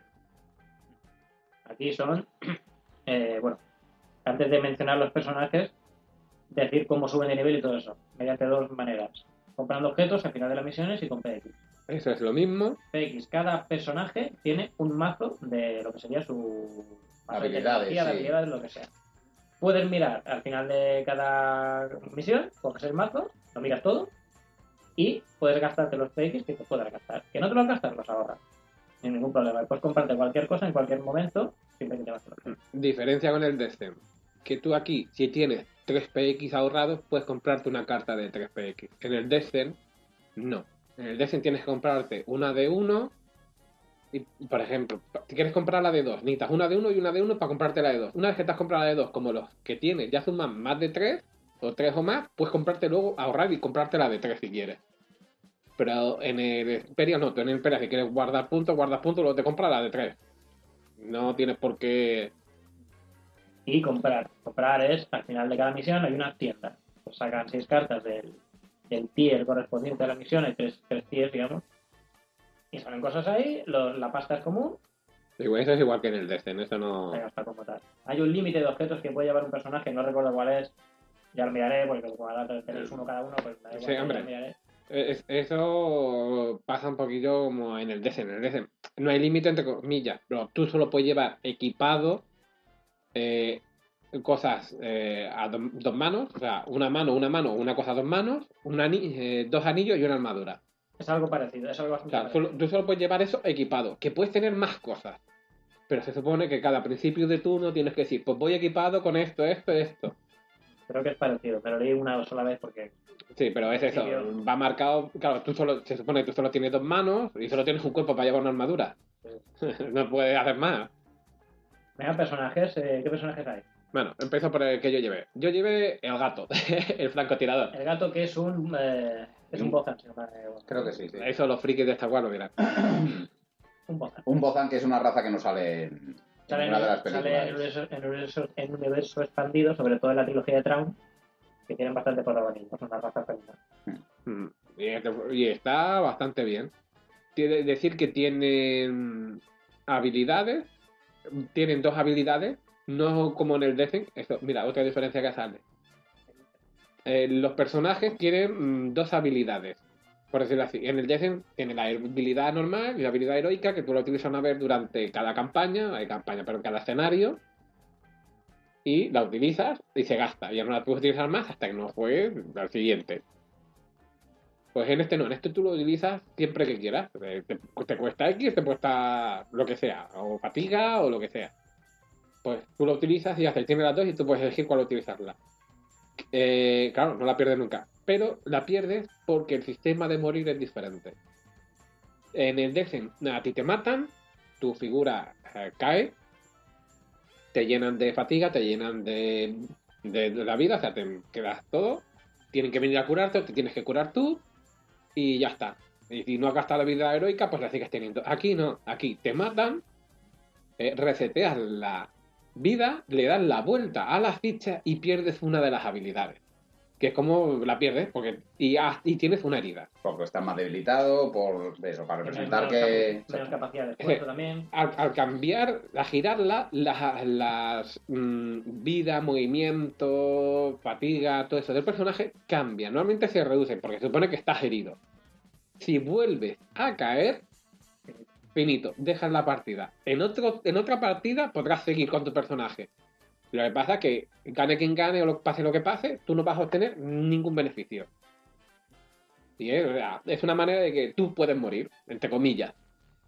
Aquí son, eh, bueno, antes de mencionar los personajes, decir cómo suben de nivel y todo eso, mediante dos maneras. Comprando objetos al final de las misiones y con P X. Eso es lo mismo. P X, cada personaje tiene un mazo de lo que sería su mazo de Habilidades, tecnología, de sí. habilidades, lo que sea. Puedes mirar al final de cada misión, coges el mazo, lo miras todo y puedes gastarte los P X que te puedas gastar. Que no te los gastas, los ahorras. Sin ningún problema. Puedes comprarte cualquier cosa en cualquier momento, siempre que te gastes los P X. Diferencia con el Descent. Que tú aquí, si tienes tres P X ahorrados, puedes comprarte una carta de tres P X. En el Descent, no. En el Descent tienes que comprarte una de uno. Y, por ejemplo, si quieres comprar la de dos, necesitas una de uno y una de uno para comprarte la de dos. Una vez que te has comprado la de dos, como los que tienes ya suman más de tres, o tres o más, puedes comprarte luego, ahorrar y comprarte la de tres si quieres. Pero en el Imperia no, tú en el Imperia si quieres guardar puntos, guardas puntos, luego te compras la de tres. No tienes por qué... Y comprar. Comprar es, al final de cada misión hay una tienda. Pues sacan seis cartas del, del tier correspondiente a la misión, hay tres, tres tiers, digamos. Y salen cosas ahí, lo- la pasta es común, Digo, eso es igual que en el Descent, eso no... se gasta como tal. Hay un límite de objetos que puede llevar un personaje, no recuerdo cuál es, ya lo miraré, porque como ahora tenéis uno cada uno, pues me da igual, Sí, ya hombre. lo miraré. Es- eso pasa un poquillo como en el Descent. En el Descent no hay límite entre comillas, pero tú solo puedes llevar equipado eh, cosas eh, a do- dos manos, o sea, una mano, una mano, una cosa a dos manos, un ani- eh, dos anillos y una armadura. Es algo parecido, es algo O bastante sea, parecido. solo- tú solo puedes llevar eso equipado, que puedes tener más cosas. Pero se supone que cada principio de turno tienes que decir, pues voy equipado con esto, esto, esto. Creo que es parecido, me lo leí una sola vez porque Sí, pero es eso, Principio. va marcado, claro, tú solo, se supone que tú solo tienes dos manos y solo tienes un cuerpo para llevar una armadura. No puedes hacer más. Mira, personajes, eh, ¿qué personajes hay? Bueno, empiezo por el que yo llevé. Yo llevé el gato, el francotirador. El gato que es un eh, es un Mm. Bozan, si no me equivoco. Creo que sí, sí. Eso los frikis de esta Wars lo dirán. Un Bozan. Un Bozan que es una raza que no sale en Sale, ninguna de las en, sale en, un películas. universo, en, un universo, en un universo expandido, sobre todo en la trilogía de Traum, que tienen bastante protagonismo, son una raza femenina. Mm, Y, este- y está bastante bien. Tiene decir que tienen habilidades. Tienen dos habilidades. No como en el Descent. Esto, mira, otra diferencia que sale. Eh, los personajes tienen mm, dos habilidades. Por decirlo así. En el Descent tiene la habilidad normal y la habilidad heroica que tú la utilizas una vez durante cada campaña. Hay campaña, pero en cada escenario. Y la utilizas y se gasta. Y ya no la puedes utilizar más hasta que no juegues al siguiente. Pues en este no, en este tú lo utilizas siempre que quieras. Te, te- te cuesta X, te cuesta lo que sea, o fatiga o lo que sea. Pues tú lo utilizas y haces, tiene las dos y tú puedes elegir cuál utilizarla. Eh, claro, no la pierdes nunca. Pero la pierdes porque el sistema de morir es diferente. En el Descent, a ti te matan, tu figura eh, cae, te llenan de fatiga, te llenan de, de, de la vida, o sea, te quedas todo. Tienen que venir a curarte, o te tienes que curar tú. Y ya está. Y si no has gastado la vida heroica, pues la sigues teniendo. Aquí no, aquí te matan, eh, reseteas la vida, le das la vuelta a la ficha y pierdes una de las habilidades. Que es como la pierdes, porque y, has- y tienes una herida. Porque está más debilitado, por eso, para Tienes representar menos, que... capac- menos capacidad de esfuerzo también. Al, al cambiar, a girarla, las, las mm, vida, movimiento, fatiga, todo eso del personaje cambia. Normalmente se reducen porque se supone que estás herido. Si vuelves a caer, finito, dejas la partida. En, otro, en otra partida podrás seguir con tu personaje. Lo que pasa es que gane quien gane o lo, pase lo que pase, tú no vas a obtener ningún beneficio. Y es, es una manera de que tú puedes morir, entre comillas.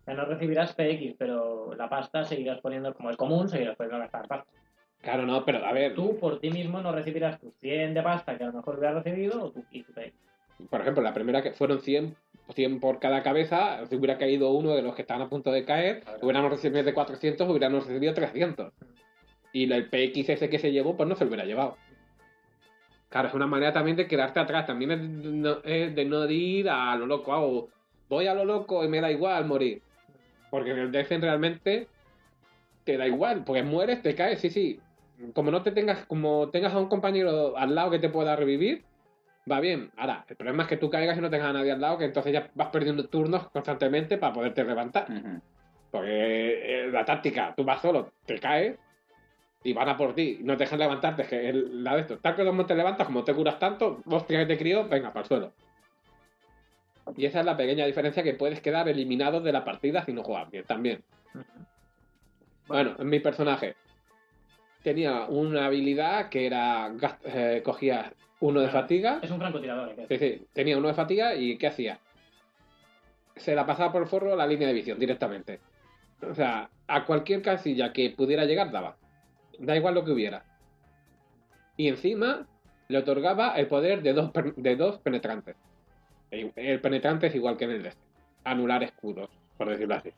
Ya no recibirás P X, pero la pasta seguirás poniendo, como es común, seguirás poniendo gastar pasta. Claro, no, pero a ver, Tú por ti mismo no recibirás tus cien de pasta que a lo mejor hubieras recibido o tu, y tu P X. por ejemplo, la primera que fueron cien, cien por cada cabeza, si hubiera caído uno de los que estaban a punto de caer, Claro. hubiéramos recibido de cuatrocientos, hubiéramos recibido trescientos. Y el P X ese que se llevó, pues no se lo hubiera llevado. Claro, es una manera también de quedarte atrás, también es de no, es de no ir a lo loco, hago, voy a lo loco y me da igual morir. Porque en el Descent realmente te da igual, porque mueres, te caes, sí, sí. Como no te tengas, como tengas a un compañero al lado que te pueda revivir, va bien. Ahora, el problema es que tú caigas y no tengas a nadie al lado, que entonces ya vas perdiendo turnos constantemente para poderte levantar. Ujú. Porque eh, la táctica, tú vas solo, te caes y van a por ti, no te dejan levantarte, es que el, la de esto, tal que como te levantas, como te curas tanto, hostia que te crió, venga, para el suelo. Y esa es la pequeña diferencia, que puedes quedar eliminado de la partida si no juegas bien, también. Bueno, en mi personaje tenía una habilidad que era, gast- eh, cogía uno de fatiga. Es un francotirador, ¿eh? Sí, sí, tenía uno de fatiga y ¿qué hacía? Se la pasaba por el forro la línea de visión directamente. O sea, a cualquier casilla que pudiera llegar daba. Da igual lo que hubiera. Y encima le otorgaba el poder de dos, per- de dos penetrantes. El, el penetrante es igual que en el de este. Anular escudos, por decirlo así.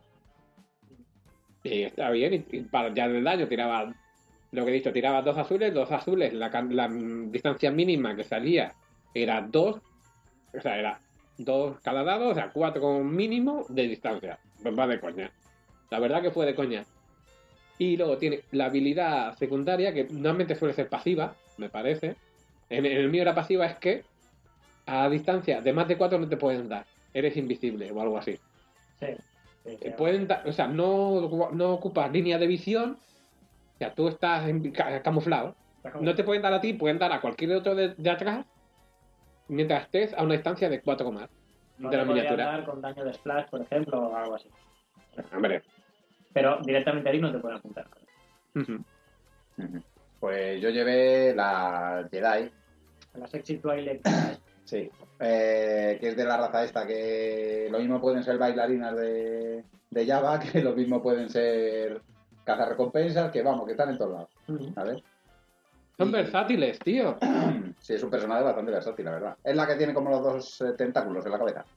Y está bien, y, y para ya del daño tiraba, lo que he dicho, tiraba dos azules, dos azules, la, can- la mm, distancia mínima que salía era dos, o sea, era dos cada dado, o sea, cuatro como mínimo de distancia. Pues va de coña. La verdad que fue de coña. Y luego tiene la habilidad secundaria, que normalmente suele ser pasiva, me parece. En, en el mío era pasiva, es que a distancia de más de cuatro no te pueden dar. Eres invisible o algo así. Sí. sí, sí, Eh, pueden dar, o sea, no, no ocupas línea de visión. O sea, tú estás en- ca- camuflado. está como- No te pueden dar a ti, pueden dar a cualquier otro de, de atrás, mientras estés a una distancia de cuatro más no de te la podrían miniatura. dar con daño de splash, por ejemplo, o algo así. Hombre. Pero directamente ahí no te pueden apuntar. Ujú. Ujú. Pues yo llevé la Jedi, La Sexy Twilight. sí, eh, que es de la raza esta, que lo mismo pueden ser bailarinas de, de Java, que lo mismo pueden ser cazarrecompensas, que vamos, que están en todos lados, Ujú. ¿sabes? Son Y- versátiles, tío. Sí, es un personaje bastante versátil, la verdad. Es la que tiene como los dos eh, tentáculos en la cabeza.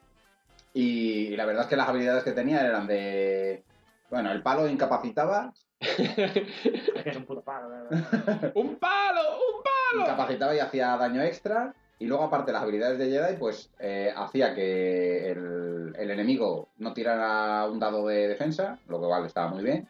Y la verdad es que las habilidades que tenía eran de... Bueno, el palo incapacitaba, Es que es un puto palo, de verdad. ¡Un palo! ¡Un palo! incapacitaba y hacía daño extra. Y luego, aparte, las habilidades de Jedi, pues eh, hacía que el, el enemigo no tirara un dado de defensa, lo que vale, estaba muy bien.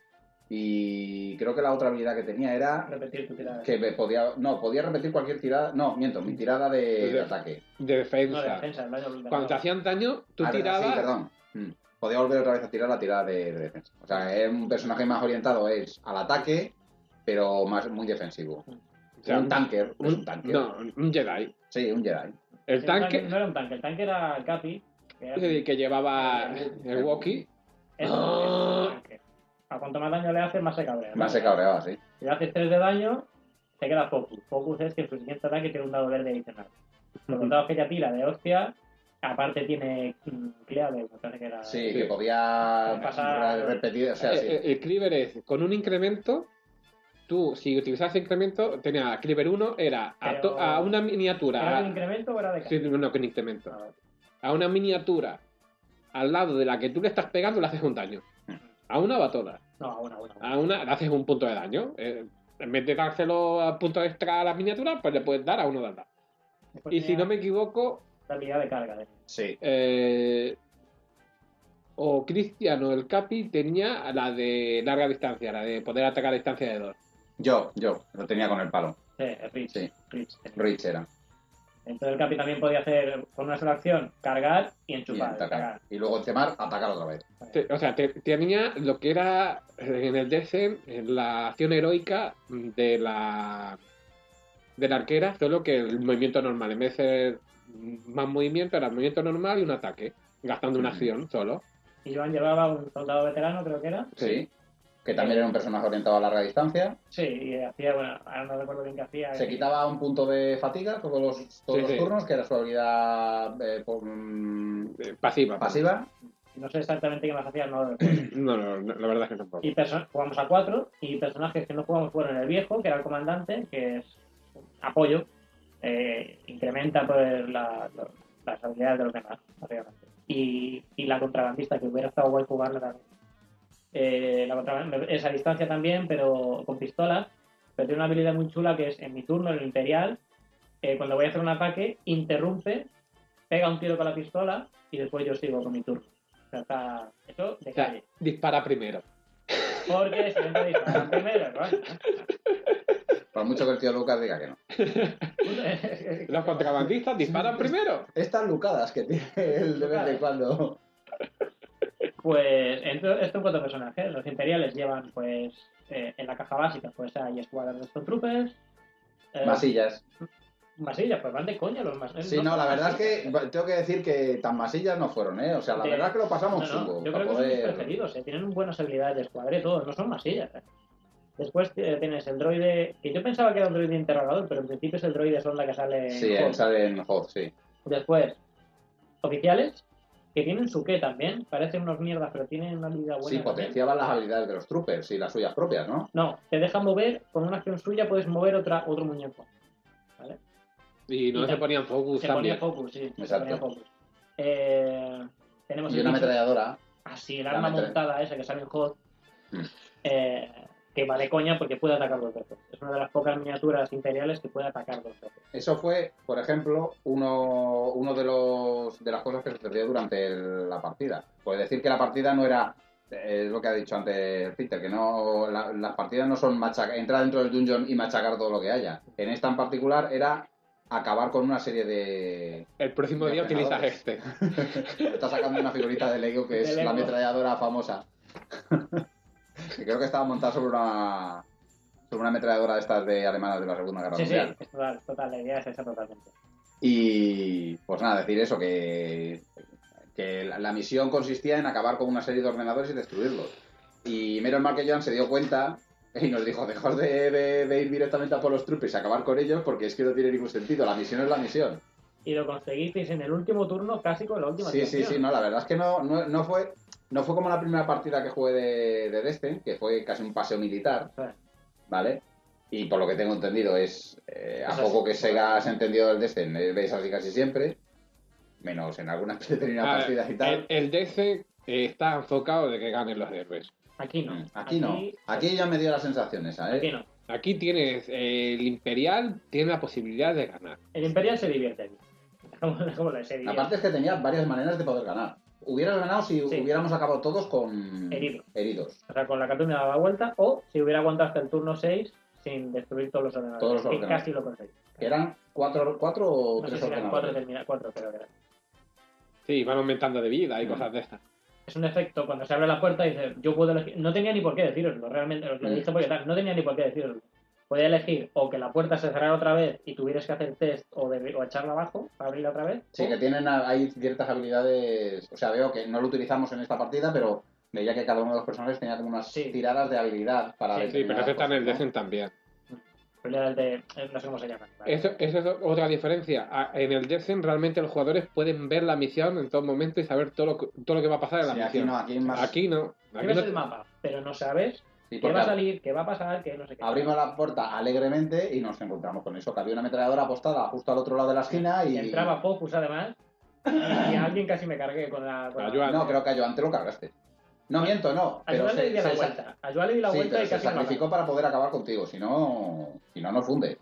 Y creo que la otra habilidad que tenía era Repetir tu tirada. que me podía... No, podía repetir cualquier tirada... No, miento, mi tirada de, de ataque. De defensa. No, de defensa, el daño del Cuando te hacían daño, tú Ah, verdad, tirabas. sí, perdón. Mm. Podía volver otra vez a tirar la tirada de, de defensa. O sea, es un personaje más orientado es al ataque, pero más muy defensivo. O sea, un tanker, es un tanker. No, un Jedi. Sí, un Jedi. El El tanque No era un tanque, el tanque era el Capi. Que era- eh, que llevaba El- el walkie. es- es un tanque. A cuanto más daño le haces, más se cabrea. Más se cabreaba, sí. Si le haces tres de daño, te queda Focus. Focus es que en su siguiente ataque tiene un dado verde adicional. Los dados que ella tira de hostia, aparte tiene mm, Cleave, me parece que era... Sí, Sí. que podía Pasar- repetir, o sea, Eh, sí. eh, El Cleaver es con un incremento. Tú, si utilizas incremento, tenía Cleaver uno, era a, to- Pero- a una miniatura. ¿Era a- un incremento o era de sí, cambio? no, con incremento. Ah, vale. A una miniatura al lado de la que tú le estás pegando, le haces un daño. A una o a todas. No, a una, a una. A una le haces un punto de daño. Eh, en vez de dárselo a punto extra a la miniatura, pues le puedes dar a uno de atrás. Después Y si tenía no me equivoco, la habilidad de carga. De... Sí. eh, o Cristiano, el Capi, tenía la de larga distancia, la de poder atacar a distancia de dos. Yo, yo, lo tenía con el palo. Sí, el Rich. Sí. Rich. Rich era. Entonces el Capi también podía hacer con una sola acción cargar y Y, enchufar. atacar. cargar. Y luego encemar, atacar otra vez. Te- o sea, te- tenía lo que era eh, en el Descent, en la acción heroica de la de la arquera, solo que el movimiento normal, en vez de ser más movimiento, era movimiento normal y un ataque, gastando una acción solo. Y Joan llevaba un soldado veterano, creo que era. Sí. Que también era un personaje orientado a larga distancia. Sí, y hacía, bueno, ahora no recuerdo bien qué hacía. Se quitaba un punto de fatiga todos los, todos Sí, los sí. turnos, que era su habilidad eh, por- mm, Eh, pasiva. pasiva. No sé exactamente qué más hacía, no lo recuerdo. No, no, no, la verdad es que tampoco. Y perso- jugamos a cuatro, y personajes que no jugamos fueron el viejo, que era el comandante, que es apoyo, eh, incrementa pues, la, la, las habilidades de los demás, básicamente. Y, y la contrabandista, que hubiera estado guay jugarla también. Eh, la contrabandista es a distancia también, pero con pistolas, pero tiene una habilidad muy chula que es en mi turno, en el Imperial, eh, cuando voy a hacer un ataque, interrumpe, pega un tiro con la pistola y después yo sigo con mi turno. O sea, está eso de O sea, calle. dispara primero. Porque siempre disparan primero, ¿no? Por mucho que el tío Lucas diga que no. Los contrabandistas disparan primero. Estas lucadas que tiene él de vez en cuando. Pues esto, esto en cuanto a personajes. Los imperiales llevan, pues, eh, en la caja básica, pues hay escuadras de Stormtroopers. Eh, Masillas. Masillas, pues van de coña los masillas. Sí, no, la verdad es que tengo que decir que tan masillas no fueron, ¿eh? O sea, la De- verdad es que lo pasamos No, no, chungo. yo para creo que son mis poder- preferidos, eh, tienen buenas habilidades de escuadra y todo, no son masillas. eh. Después eh, tienes el droide, que yo pensaba que era un droide interrogador, pero en principio es el droide sonda que sale en Sí, Hot. él sale en Hot, sí. Después, oficiales, que tienen su qué también, parecen unos mierdas, pero tienen una habilidad buena. Sí, también. potenciaban las habilidades de los troopers y las suyas propias, ¿no? No, te dejan mover, con una acción suya puedes mover otra otro muñeco. ¿Vale? Y no Y se tam- ponían focus Se también. ponía focus, sí. Se Exacto. ponía focus. Eh, tenemos Y el una bicho- ametralladora. Ah, sí, el la arma metra- montada esa que sale en Hot. Mm. Eh, que va de coña porque puede atacar dos veces. Es una de las pocas miniaturas imperiales que puede atacar dos veces. Eso fue, por ejemplo, uno, uno de los de las cosas que sucedió durante el- la partida. Pues decir que la partida no era, es lo que ha dicho antes Peter, que no la- las partidas no son machacar, entrar dentro del dungeon y machacar todo lo que haya. En esta en particular era acabar con una serie de... El próximo de día utilizas ordenadores. este. Está sacando una figurita de Lego que De es Lego. la ametralladora famosa. Que creo que estaba montada sobre una sobre una ametralladora de estas de alemanas de la Segunda Guerra Sí, sí, Mundial. es total, total, la idea es esa totalmente. Y pues nada, decir eso, que, que la, la misión consistía en acabar con una serie de ordenadores y destruirlos. Y menos mal que Joan se dio cuenta y nos dijo, dejad de, de- de ir directamente a por los troopers y acabar con ellos porque es que no tiene ningún sentido, la misión es la misión. Y lo conseguisteis en el último turno, casi con la última Sí, sí, acción. sí, no, la verdad es que no, no, no fue no fue como la primera partida que jugué de, de Destiny, que fue casi un paseo militar, O sea, ¿vale? Y por lo que tengo entendido es, eh, a Es poco así. que Sega se ha entendido del Destiny, eh, veis así casi siempre, menos en algunas determinadas A ver, partidas y tal. el, el D C eh, está enfocado de que ganen los héroes. aquí no. Mm, Aquí no, aquí ya me dio la sensación esa, ¿eh? Aquí no. Aquí tienes, eh, el Imperial tiene la posibilidad de ganar. El Imperial se divierte aquí. Dejémoslo dejémoslo ahí, se divierte. Aparte es que tenía varias maneras de poder ganar. Hubieras ganado si Sí. hubiéramos acabado todos con Heridos. heridos. O sea, con la cartulina daba vuelta, o si hubiera aguantado hasta el turno seis sin destruir todos los ordenadores. Todos los que ordenadores. casi lo conseguí. Que eran cuatro, cuatro o No sé tres si eran cuatro, ordenadores. termina, cuatro creo que era. Sí, van aumentando de vida y Mm. cosas de estas. Es un efecto, cuando se abre la puerta y dice, yo puedo elegir, no tenía ni por qué deciroslo, realmente, os lo Mm. dije porque tal, no tenía ni por qué deciroslo. Podía elegir o que la puerta se cerrara otra vez y tuvieras que hacer test o, de, o echarla abajo para abrirla otra vez. Sí, o- que tienen hay ciertas habilidades, o sea, veo que no lo utilizamos en esta partida, pero veía que cada uno de los personajes tenía como unas Sí. tiradas de habilidad para Sí, Sí, pero determinadas eso está en el cosas, ¿no? Desen también. habilidades de, eh, no sé cómo se llaman. ¿vale? Eso, eso es otra diferencia. A- En el Desen realmente los jugadores pueden ver la misión en todo momento y saber todo lo, que- todo lo que va a pasar en la Sí, aquí misión. no, aquí es más... Aquí no. Tú Aquí ves no- el mapa, pero no sabes Sí, qué porque va a salir, qué va a pasar, qué no sé qué. abrimos la puerta alegremente y nos encontramos con eso, que había una ametralladora apostada justo al otro lado de la esquina y... Entraba Focus además y a alguien casi me cargué con la... Con la- Ayuda. No, creo que a Joan te lo cargaste. No, miento, no. A Pero Joan le se, di la se- vuelta. A Joan le di la sí, vuelta pero y se casi me sacrificó para poder acabar contigo, si no, si no, nos funde.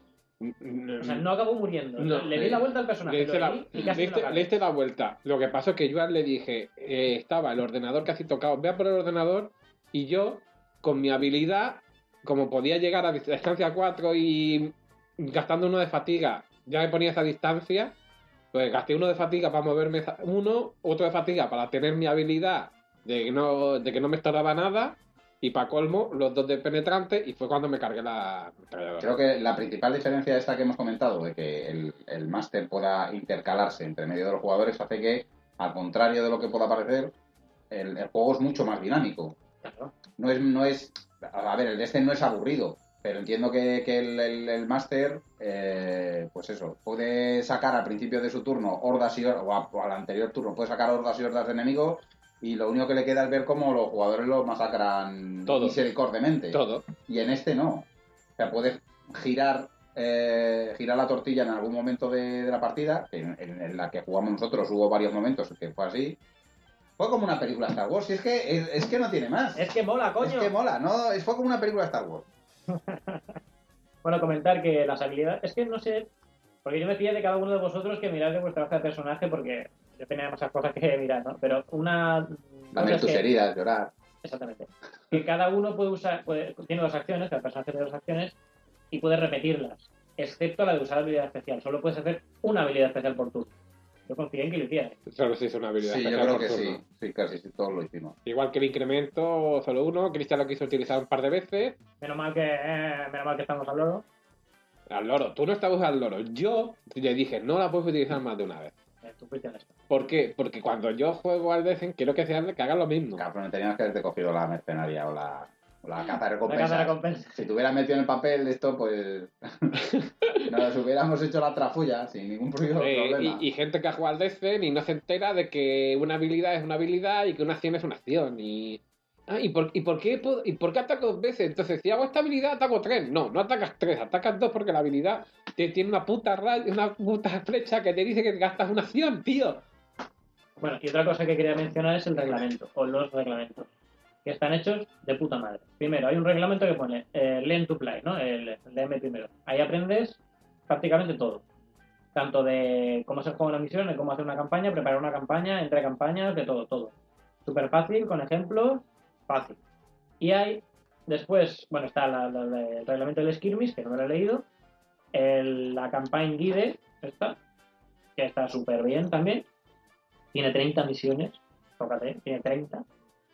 O sea, no acabó muriendo. No, le di sí. la vuelta al Le personaje, diste, lo la, leí y le casi me diste- lo le cargué. diste la vuelta. Lo que pasó es que yo le dije, eh, estaba el ordenador casi tocado, vea por el ordenador, y yo, con mi habilidad, como podía llegar a distancia cuatro y gastando uno de fatiga, ya me ponía esa distancia, pues gasté uno de fatiga para moverme esa- uno, otro de fatiga para tener mi habilidad de que no, de que no me estorbaba nada, y para colmo, los dos de penetrante, y fue cuando me cargué la ametralladora. Creo que la principal diferencia esta que hemos comentado, de que el, el máster pueda intercalarse entre medio de los jugadores, hace que, al contrario de lo que pueda parecer, el, el juego es mucho más dinámico. Claro. No es, no es, a ver, el de este no es aburrido, pero entiendo que, que el, el, el máster, eh, pues eso, puede sacar al principio de su turno hordas y hor- o, a- o al anterior turno puede sacar hordas y hordas de enemigos y lo único que le queda es ver cómo los jugadores lo masacran Todo. misericordiamente. Todo. Y en este no. O sea, puedes girar eh, girar la tortilla en algún momento de, de la partida, en, en, en la que jugamos nosotros hubo varios momentos que fue así. Fue como una película Star Wars, y es que, es, es que no tiene más. Es que mola, coño. Es que mola, no, es, fue como una película Star Wars. Bueno, comentar que las habilidades... Es que no sé... Porque yo me pide de cada uno de vosotros que mirad de vuestra hoja de personaje porque yo tenía muchas cosas que mirar, ¿no? Pero una... Lamer tus que... heridas, llorar. Exactamente. Que cada uno puede usar... Puede... Tiene dos acciones, cada personaje tiene dos acciones y puede repetirlas. Excepto la de usar habilidad especial. Solo puedes hacer una habilidad especial por turno. Yo confío en que lo hiciera. Solo se hizo una habilidad. Sí, yo especial creo por que turno. sí. Sí, casi sí, todos lo hicimos. Igual que el incremento, solo uno. Cristian lo quiso utilizar un par de veces. Menos mal que, eh, menos mal que estamos al loro. Al loro. Tú no estabas al loro. Yo le dije, no la puedes utilizar más de una vez. Eh, tú fuiste honesto. ¿Por qué? Porque cuando yo juego al Descent, quiero que sea que haga lo mismo. Cabrón, teníamos que haberte cogido la mercenaria o la, o la caza de La recompensas. caza de recompensas. Si te hubieras metido en el papel esto, pues nos hubiéramos hecho la trafulla sin ningún pro- Eh, problema. y, y gente que ha jugado al Descent y no se entera de que una habilidad es una habilidad y que una acción es una acción. Y, ah, ¿y, por, y, por qué, puedo- ¿y por qué ataco dos veces? Entonces, si hago esta habilidad, ataco tres. No, no atacas tres, atacas dos porque la habilidad te, tiene una puta raya, una puta flecha que te dice que gastas una acción, tío. Bueno, y otra cosa que quería mencionar es el reglamento, o los reglamentos, que están hechos de puta madre. Primero, hay un reglamento que pone eh, Learn to Play, ¿no? El, el léeme primero. Ahí aprendes prácticamente todo. Tanto de cómo se juega una misión, de cómo hacer una campaña, preparar una campaña, entre campañas, de todo, todo. Súper fácil, con ejemplos, fácil. Y hay, después, bueno, está la, la- la- el reglamento del Skirmish, que no me lo he leído, el- la Campaign Guide, esta, que está súper bien también. Tiene treinta misiones, tócate, tiene treinta.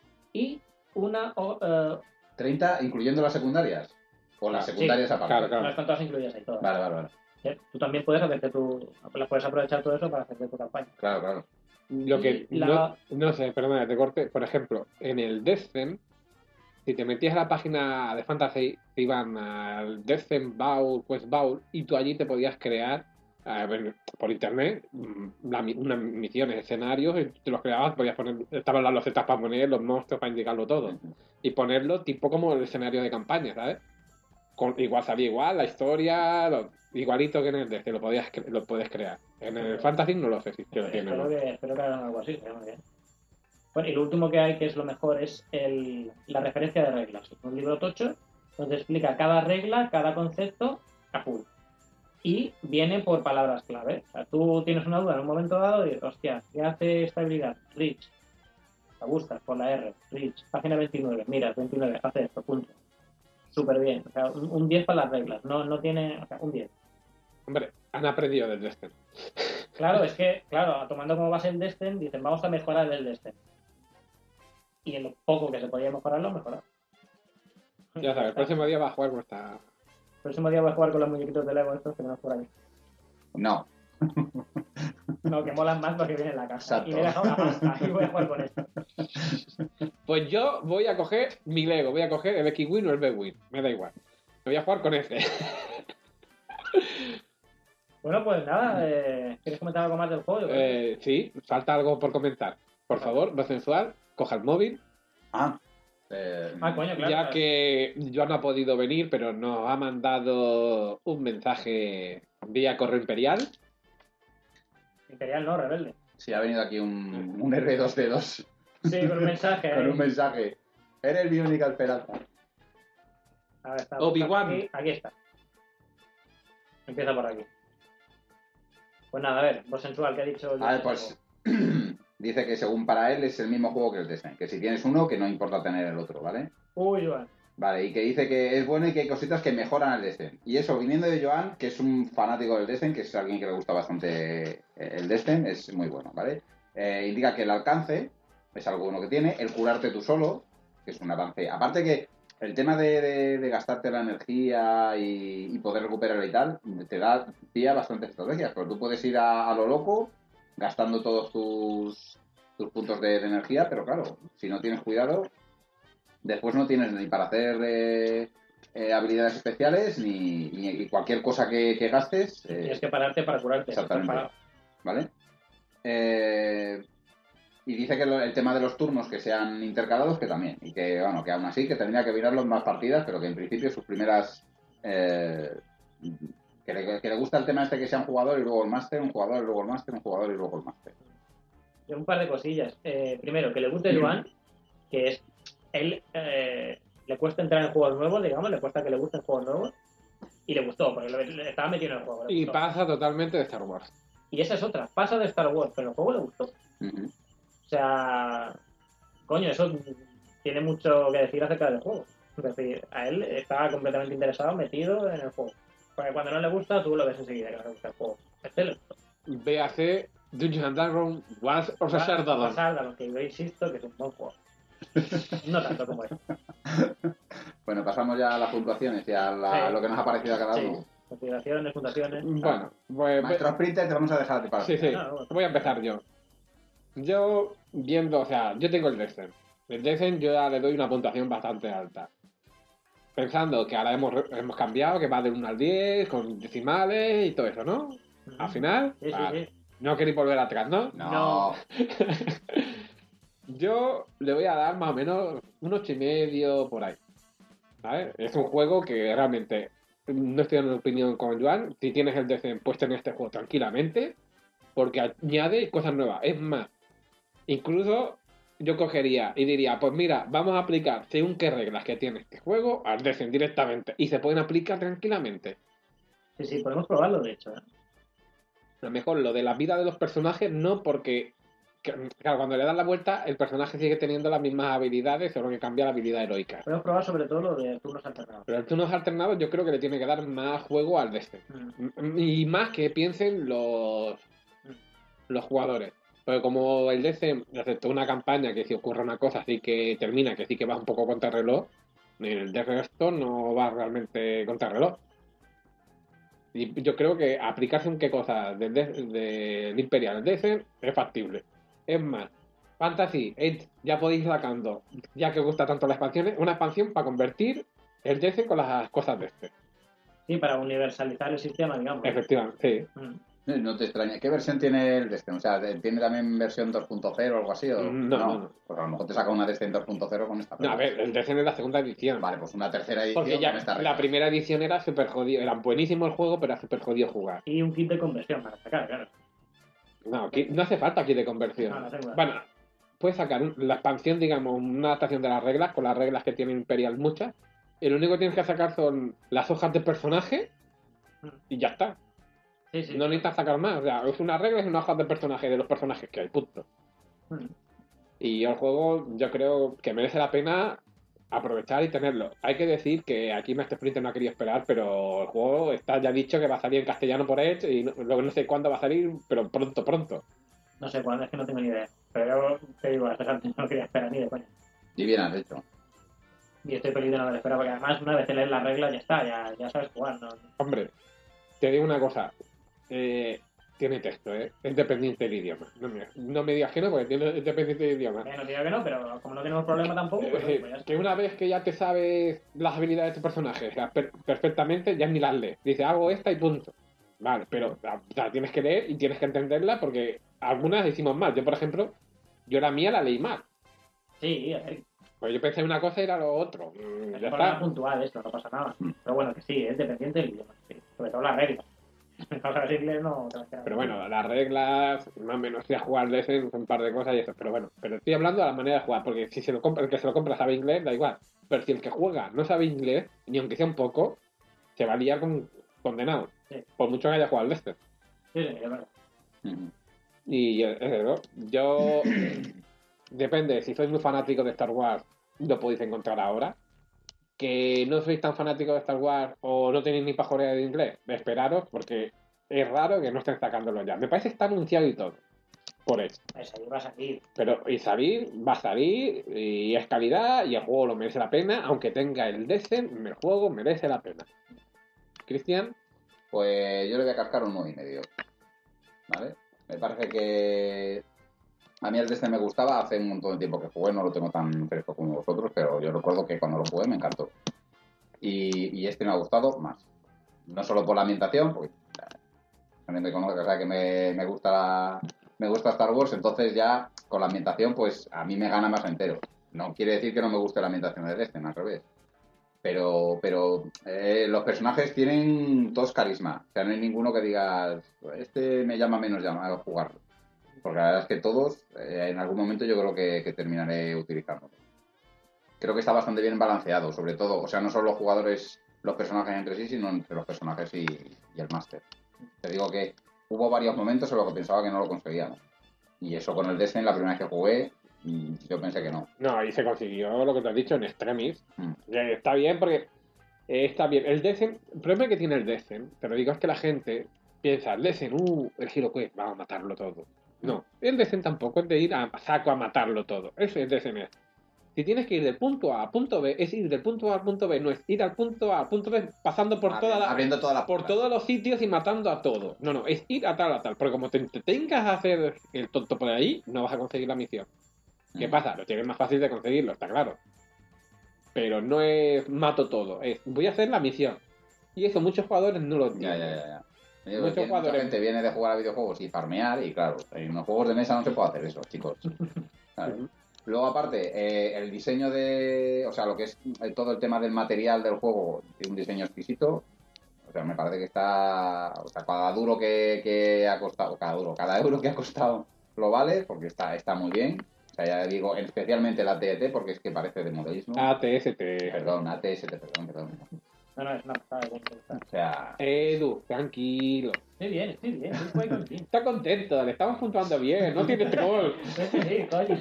Y una, o, eh, ¿treinta incluyendo las secundarias? ¿O las Sí, secundarias aparte? claro, claro. no están todas incluidas ahí, todas. Vale, vale, vale. ¿Eh? Tú también puedes hacerte tu, las puedes aprovechar todo eso para hacerte tu campaña. Claro, claro. Lo que Y la- no, no sé, perdona, te corte. Por ejemplo, en el Descent, si te metías a la página de Fantasy, te iban al Descent Bowl, Quest Bowl, y tú allí te podías crear a ver, por internet mm, la mi- unas misiones, escenarios, y te los creabas, podías poner, estaban las losetas para poner, los monstruos para indicarlo todo, y ponerlo tipo como el escenario de campaña, ¿sabes? Con, igual salía igual, la historia, lo- igualito que en el Descent, lo podías cre- lo puedes crear. En el Fantasy no lo sé si lo tiene, espero, ¿no? que, espero que hagan algo así, sería muy bien. Bueno, y lo último que hay, que es lo mejor, es el, la referencia de reglas. Es un libro tocho donde explica cada regla, cada concepto a full. Y viene por palabras clave. O sea, tú tienes una duda en un momento dado y dices, hostia, ¿qué hace esta habilidad? Reach. La buscas por la R. Reach. Página veintinueve. Mira, veintinueve. Hace esto, punto. Súper bien. O sea, un, un diez para las reglas. No, no tiene... O sea, un diez. Hombre, han aprendido del Descent. Claro, es que, claro, tomando como base el Descent, dicen, vamos a mejorar el Descent. Y en lo poco que se podía mejorar, lo mejorado. Ya sabes, el próximo día va a jugar con esta... El próximo día voy a jugar con los muñequitos de Lego estos que tenemos por ahí. No. No, que molan más porque vienen en la casa. Exacto. Y me he dejado una pasta y voy a jugar con esto. Pues yo voy a coger mi Lego, voy a coger el X-Wing o el B-Wing, me da igual. Me voy a jugar con este. Bueno, pues nada, eh, ¿quieres comentar algo más del juego? Yo creo que- Eh, sí, falta algo por comentar. Por favor, no sensual, coja el móvil, Ah. Eh, Ah, coño, claro. ya claro. que yo no ha podido venir, pero nos ha mandado un mensaje vía correo imperial. Imperial no, rebelde. Sí, ha venido aquí un, un R dos D dos Sí, con un mensaje. con eh. un mensaje. Eres mi única esperanza. A ver, está. Obi-Wan. Aquí, aquí está. Empieza por aquí. Pues nada, a ver, vos sensual, ¿qué ha dicho? el A ver, juego? pues dice que según para él es el mismo juego que el Descent, que si tienes uno que no importa tener el otro, ¿vale? Uy, Joan. Vale, y que dice que es bueno y que hay cositas que mejoran el Descent. Y eso, viniendo de Joan, que es un fanático del Descent, que es alguien que le gusta bastante el Descent, es muy bueno, ¿vale? Eh, indica que el alcance es algo bueno que tiene, el curarte tú solo, que es un avance. Aparte que el tema de, de- de gastarte la energía y, y poder recuperarla y tal, te da pie a bastantes estrategias, pero tú puedes ir a, a lo loco, gastando todos tus, tus puntos de, de energía, pero claro, si no tienes cuidado, después no tienes ni para hacer eh, eh, habilidades especiales ni, ni- y cualquier cosa que, que gastes. eh, Tienes que pararte para curarte. Exactamente. Estás parado. ¿Vale? Eh, Y dice que lo- el tema de los turnos que sean intercalados, que también. Y que, bueno, que aún así, que tendría que mirarlo en más partidas, pero que en principio sus primeras... Eh, que, le, que le gusta el tema este que sea un jugador y luego el máster, un jugador y luego el máster, un jugador y luego el máster. Un par de cosillas. Eh, primero, que le guste Joan, que es... Él eh, le cuesta entrar en juegos nuevos, digamos, le cuesta que le gusten juegos nuevos. Y le gustó, porque le, le estaba metido en el juego. le Y gustó. pasa totalmente de Star Wars. Y esa es otra. Pasa de Star Wars, pero el juego le gustó. Ujú. O sea, coño, eso tiene mucho que decir acerca del juego. Es decir, a él estaba completamente interesado, metido en el juego. Porque cuando no le gusta, tú lo ves enseguida que no le gusta el juego. Este le gustó. Véase Dungeons and Dragons Wars of the Shadow Dawn. Pasar a lo que yo insisto que es un buen juego. No tanto como es. Bueno, pasamos ya a las puntuaciones y a la- Sí. lo que nos ha parecido a cada Sí. uno. Consideraciones, fundaciones. Bueno, pues... Maestro Sprinter, te vamos a dejar de para. Sí, sí. No, no. Voy a empezar yo. Yo, viendo, o sea, yo tengo el Dexter. El Dexter yo ya le doy una puntuación bastante alta. Pensando que ahora hemos, hemos cambiado, que va del uno al diez, con decimales y todo eso, ¿no? Al final, Sí, sí, vale. sí. No queréis volver atrás, ¿no? No. Yo le voy a dar más o menos un ocho y medio por ahí. ¿Vale? Es un juego que realmente no estoy en opinión con Joan. Si tienes el D C, puedes tener este juego tranquilamente, porque añade cosas nuevas. Es más, incluso yo cogería y diría, pues mira, vamos a aplicar según qué reglas que tiene este juego al D C directamente. Y se pueden aplicar tranquilamente. Sí, sí, podemos probarlo, de hecho. ¿eh? A lo mejor lo de la vida de los personajes no, porque que- claro, cuando le das la vuelta el personaje sigue teniendo las mismas habilidades, solo que cambia la habilidad heroica. Podemos probar sobre todo lo de turnos alternados. Pero el turnos alternados yo creo que le tiene que dar más juego al de este. Mm. Y más que piensen los los jugadores. Porque como el D C aceptó una campaña que si ocurre una cosa así que termina, que sí que va un poco contra el reloj, el de resto no va realmente contra el reloj. Y yo creo que aplicarse en qué cosas del de, del Imperial al D C es factible. Es más, Fantasy, Age, ya podéis ir sacando, ya que os gusta tanto las expansiones, una expansión para convertir el D C con las cosas de este. Sí, para universalizar el sistema, digamos. Efectivamente, sí. Mm. No te extraña. ¿Qué versión tiene el Destiny? O sea, ¿tiene también versión dos punto cero o algo así? ¿O? No, no, no. Pues a lo mejor te saca una Destiny dos punto cero con esta. No, a ver, el D C es la segunda edición. Vale, pues una tercera edición Porque ya con esta la regla. primera edición era súper jodido, era buenísimo el juego, pero era súper jodido jugar. Y un kit de conversión para sacar, claro. No, aquí no hace falta aquí de conversión. No, no tengo. Bueno, puedes sacar un- la expansión, digamos, una adaptación de las reglas, con las reglas que tiene Imperial muchas, y lo único que tienes que sacar son las hojas de personaje y ya está. Sí, sí. No necesitas sacar más, o sea, es una regla y una hoja de personaje de los personajes que hay, punto. Mm. Y el juego yo creo que merece la pena aprovechar y tenerlo. Hay que decir que aquí Master Splinter no ha querido esperar, pero el juego está ya dicho que va a salir en castellano por Edge y no, luego no sé cuándo va a salir, pero pronto, pronto. No sé cuándo, es que no tengo ni idea. Pero yo te digo, hasta antes no quería esperar ni de coña. Y bien has hecho. Y estoy feliz de no haber esperado, porque además una vez que lees las reglas ya está, ya, ya sabes jugar, ¿no? Hombre, te digo una cosa. Eh, tiene texto, ¿eh? Es dependiente del idioma. No me, no me digas que no, porque tiene, es dependiente del idioma. Eh, no digo que no, pero como no tenemos problema tampoco, pues, Eh, pues ya está. que una vez que ya te sabes las habilidades de tu personaje o sea, per- perfectamente, ya ni las lees. Dice, hago esta y punto. Vale, pero o sea, tienes que leer y tienes que entenderla porque algunas hicimos mal. Yo, por ejemplo, yo la mía la leí mal. Sí, a ver, Pues yo pensé una cosa y era lo otro. Mm, es ya un problema está. puntual esto, no pasa nada. Mm. Pero bueno, que sí, es dependiente del idioma, sí. Sobre todo las reglas. No sabes inglés, no te vas a quedar. Pero bueno, las reglas, más o menos, si a jugar de ese, un par de cosas y eso. Pero bueno, pero estoy hablando de la manera de jugar, porque si se lo compra, el que se lo compra sabe inglés, da igual. Pero si el que juega no sabe inglés, ni aunque sea un poco, se va a liar con, condenado. Sí. Por mucho que haya jugado al Leicester. Sí, sí, es verdad. Ujú. Y es eso. Yo. Depende, si sois muy fanáticos de Star Wars, lo podéis encontrar ahora. Que no sois tan fanáticos de Star Wars o no tenéis ni pajorea de inglés, esperaros, porque es raro que no estén sacándolo ya. Me parece que está anunciado y todo. Por eso. Pues ahí va a salir. Pero y salir, va a salir, y es calidad, y el juego lo merece la pena, aunque tenga el Descent, el juego merece la pena. Cristian, Pues yo le voy a cascar un nueve y medio. ¿Vale? Me parece que a mí el Destiny me gustaba hace un montón de tiempo que jugué, no lo tengo tan fresco como vosotros, pero yo recuerdo que cuando lo jugué me encantó. Y, y este me ha gustado más. No solo por la ambientación, porque también me conoce, o sea, que me, me gusta la, me gusta Star Wars, entonces ya con la ambientación, pues a mí me gana más entero. No quiere decir que no me guste la ambientación de Destiny, al revés. Pero, pero eh, los personajes tienen todos carisma. O sea, no hay ninguno que digas, este me llama menos llamado a jugarlo. Porque la verdad es que todos, eh, en algún momento yo creo que, que terminaré utilizando. Creo que está bastante bien balanceado, sobre todo. O sea, no solo los jugadores, los personajes entre sí, sino entre los personajes y, y el máster. Te digo que hubo varios momentos en los que pensaba que no lo conseguíamos. Y eso con el Destiny, la primera vez que jugué, yo pensé que no. No, y se consiguió lo que te has dicho en extremis. Mm. Que está bien porque eh, está bien. El Desen, el problema que tiene el Desen, te lo digo, es que la gente piensa, el Desen, uh, el HeroQuest, vamos a matarlo todo. No, el Desen tampoco es de ir a saco a matarlo todo. Eso es Desen es. Si tienes que ir del punto A a punto B, es ir del punto A al punto B, no es ir al punto A al punto B pasando por Abri- toda la, abriendo todas las por puertas. todos los sitios y matando a todo. No, no, es ir a tal a tal. Porque como te, te tengas a hacer el tonto por ahí, no vas a conseguir la misión. ¿Qué Mm. pasa? Lo tienes más fácil de conseguirlo, está claro. Pero no es mato todo, es voy a hacer la misión. Y eso muchos jugadores no lo Ya, tienen. ya, ya. ya. Digo, Muchos que mucha jugadores. gente viene de jugar a videojuegos y farmear y claro, en los juegos de mesa no se puede hacer eso, chicos. ¿Sabes? Ujú. Luego, aparte, eh, el diseño de... O sea, lo que es eh, todo el tema del material del juego, tiene un diseño exquisito. O sea, me parece que está... O sea, cada duro que, que ha costado... Cada duro, cada euro que ha costado lo vale, porque está, está muy bien. O sea, ya digo, especialmente el A T T, porque es que parece de modelismo. A T S T. Perdón, A T S T, perdón, perdón. No, no, es una pasada de gente. Está. O sea... Edu, tranquilo. Estoy bien, estoy bien, estoy muy contigo. Está contento, le estamos puntuando bien, no tiene troll. Sí, sí, coño.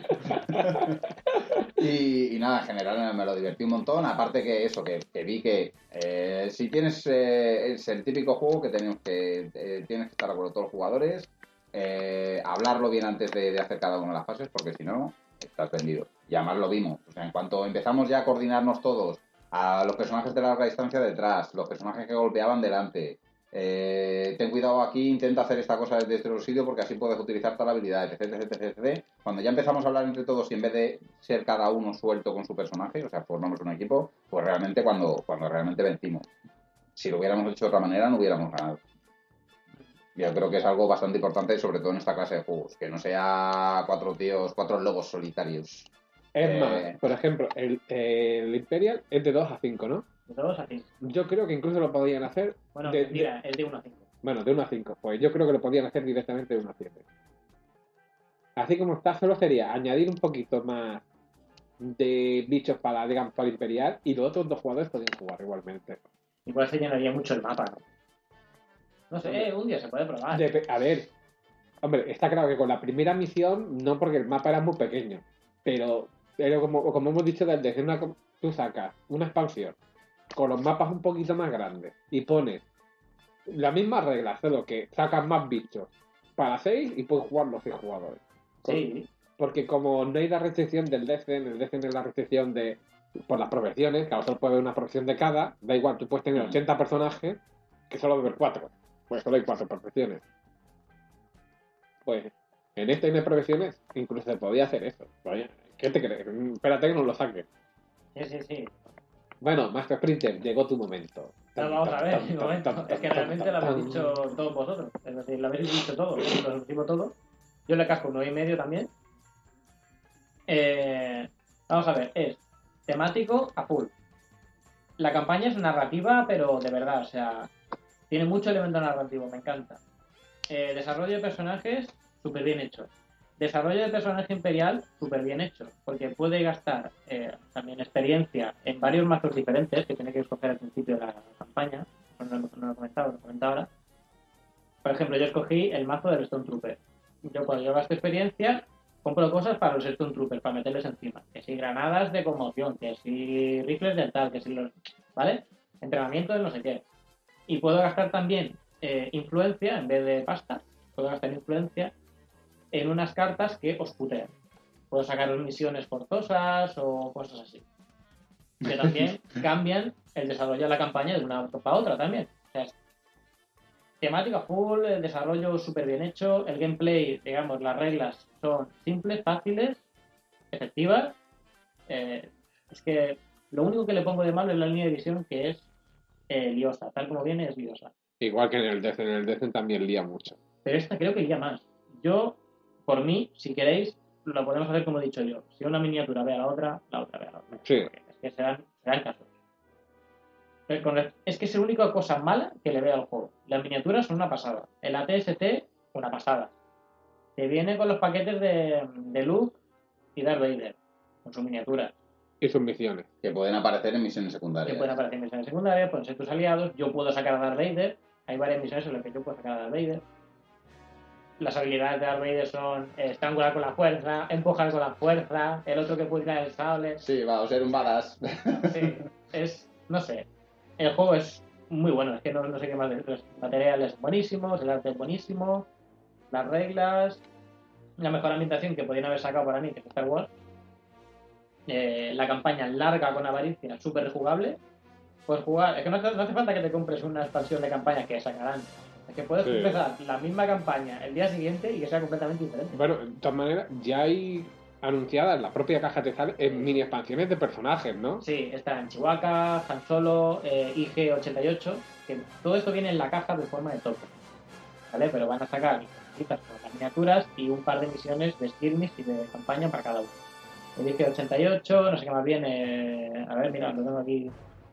Y, y nada, en general me lo divertí un montón. Aparte que eso, que, que vi que eh, si tienes, eh, es el típico juego que tenemos que eh, tienes que estar de acuerdo todos los jugadores, eh, hablarlo bien antes de, de hacer cada una de las fases, porque si no, estás vendido. Y además lo vimos. O sea, en cuanto empezamos ya a coordinarnos todos, a los personajes de larga distancia detrás, los personajes que golpeaban delante. Eh, ten cuidado aquí, intenta hacer esta cosa desde este sitio porque así puedes utilizar tal habilidad, etc, etc, etc, etc. Cuando ya empezamos a hablar entre todos y en vez de ser cada uno suelto con su personaje, o sea, formamos un equipo, pues realmente cuando, cuando realmente vencimos. Si lo hubiéramos hecho de otra manera, no hubiéramos ganado. Yo creo que es algo bastante importante, sobre todo en esta clase de juegos, que no sea cuatro tíos, cuatro lobos solitarios. Es Eh, más, por ejemplo, el, el Imperial es de dos a cinco, ¿no? De todos a cinco. Yo creo que incluso lo podían hacer. Bueno, de, mentira, de- es de uno a cinco. bueno, de uno a cinco. Pues yo creo que lo podían hacer directamente de uno a siete. Así como está, solo sería añadir un poquito más de bichos para, digamos, para el Imperial y los otros dos jugadores podían jugar igualmente. Igual se llenaría mucho el mapa, ¿no? No sé, eh, un día se puede probar. Dep- a ver, hombre, está claro que con la primera misión, no porque el mapa era muy pequeño, pero, pero como, como hemos dicho desde una, tú sacas una expansión con los mapas un poquito más grandes y pones las mismas reglas, solo que sacas más bichos para seis y puedes jugar los seis jugadores. Con- Sí, Porque como no hay la restricción del Destiny, el Destiny es la restricción de por las profesiones, que solo puede haber una profesión de cada, da igual, tú puedes tener Mm. ochenta personajes que solo debe haber cuatro. Pues solo hay cuatro profesiones. Pues en este de profesiones incluso se podía hacer eso. Oye, ¿qué te crees? Mm, Espérate que nos lo saques. sí, sí, sí. Bueno, Master Sprinter, llegó tu momento. No, vamos a ver, Tan, un tan, momento. tan, Es que tan, realmente tan, lo habéis tan. dicho todos vosotros. Es decir, lo habéis dicho todo. Lo decimos todo. Yo le casco un nueve y medio también. Eh, vamos a ver, es temático a full. La campaña es narrativa, pero de verdad, o sea, tiene mucho elemento narrativo, me encanta. Eh, desarrollo de personajes, súper bien hecho. Desarrollo de personaje imperial, súper bien hecho, porque puede gastar eh, también experiencia en varios mazos diferentes que tiene que escoger al principio de la campaña. No, no, no lo he comentado, lo comento ahora. Por ejemplo, yo escogí el mazo del Stone Trooper. Yo cuando yo gasto experiencia, compro cosas para los Stone Troopers, para meterles encima. Que si granadas de conmoción, que si rifles del tal, que si los... ¿Vale? Entrenamiento de no sé qué. Y puedo gastar también eh, influencia en vez de pasta. Puedo gastar influencia en unas cartas que os putean. Puedo sacar misiones forzosas o cosas así. Que también cambian el desarrollo de la campaña de una para otra también. O sea, es temática full, el desarrollo súper bien hecho, el gameplay, digamos, las reglas son simples, fáciles, efectivas. Eh, es que lo único que le pongo de malo es la línea de visión, que es eh, liosa. Tal como viene, es liosa. Igual que en el Destiny, en el Destiny también lía mucho. Pero esta creo que iría más. Yo, por mí, si queréis, lo podemos hacer como he dicho yo. Si una miniatura ve a la otra, la otra ve a la otra. Sí. Porque es que serán, serán casos. Pero con el- Es que es la única cosa mala que le veo al juego. Las miniaturas son una pasada. El A T S T, una pasada. Te viene con los paquetes de, de Luke y Darth Vader, con sus miniaturas. Y sus misiones. Que pueden aparecer en misiones Que secundarias. pueden aparecer misiones secundarias, pueden ser tus aliados. Yo puedo sacar a Darth Vader. Hay varias misiones en las que yo puedo sacar a Darth Vader. Las habilidades de Darth Vader son eh, estrangular con la fuerza, empujar con la fuerza, el otro que pulsa el sable. Sí, va a ser un badass. Sí, es, no sé. El juego es muy bueno, es que no, no sé qué más decir. Los materiales son buenísimos, el arte es buenísimo, las reglas, la mejor ambientación que podían haber sacado para mí, que es Star Wars. Eh, la campaña larga con avaricia, súper rejugable. Puedes jugar, es que no, hace- no hace falta que te compres una expansión de campaña que sacarán. Es que puedes Sí. empezar la misma campaña el día siguiente y que sea completamente diferente. Bueno, de todas maneras, ya hay anunciadas, la propia caja te sale en mini expansiones de personajes, ¿no? Sí, está en Chewbacca, Han Solo, eh, I G ochenta y ocho, que todo esto viene en la caja de forma de token, ¿vale? Pero van a sacar citas con las miniaturas y un par de misiones de skirmish y de campaña para cada uno. El I G ochenta y ocho, no sé qué más viene, a ver, mira, lo tengo aquí.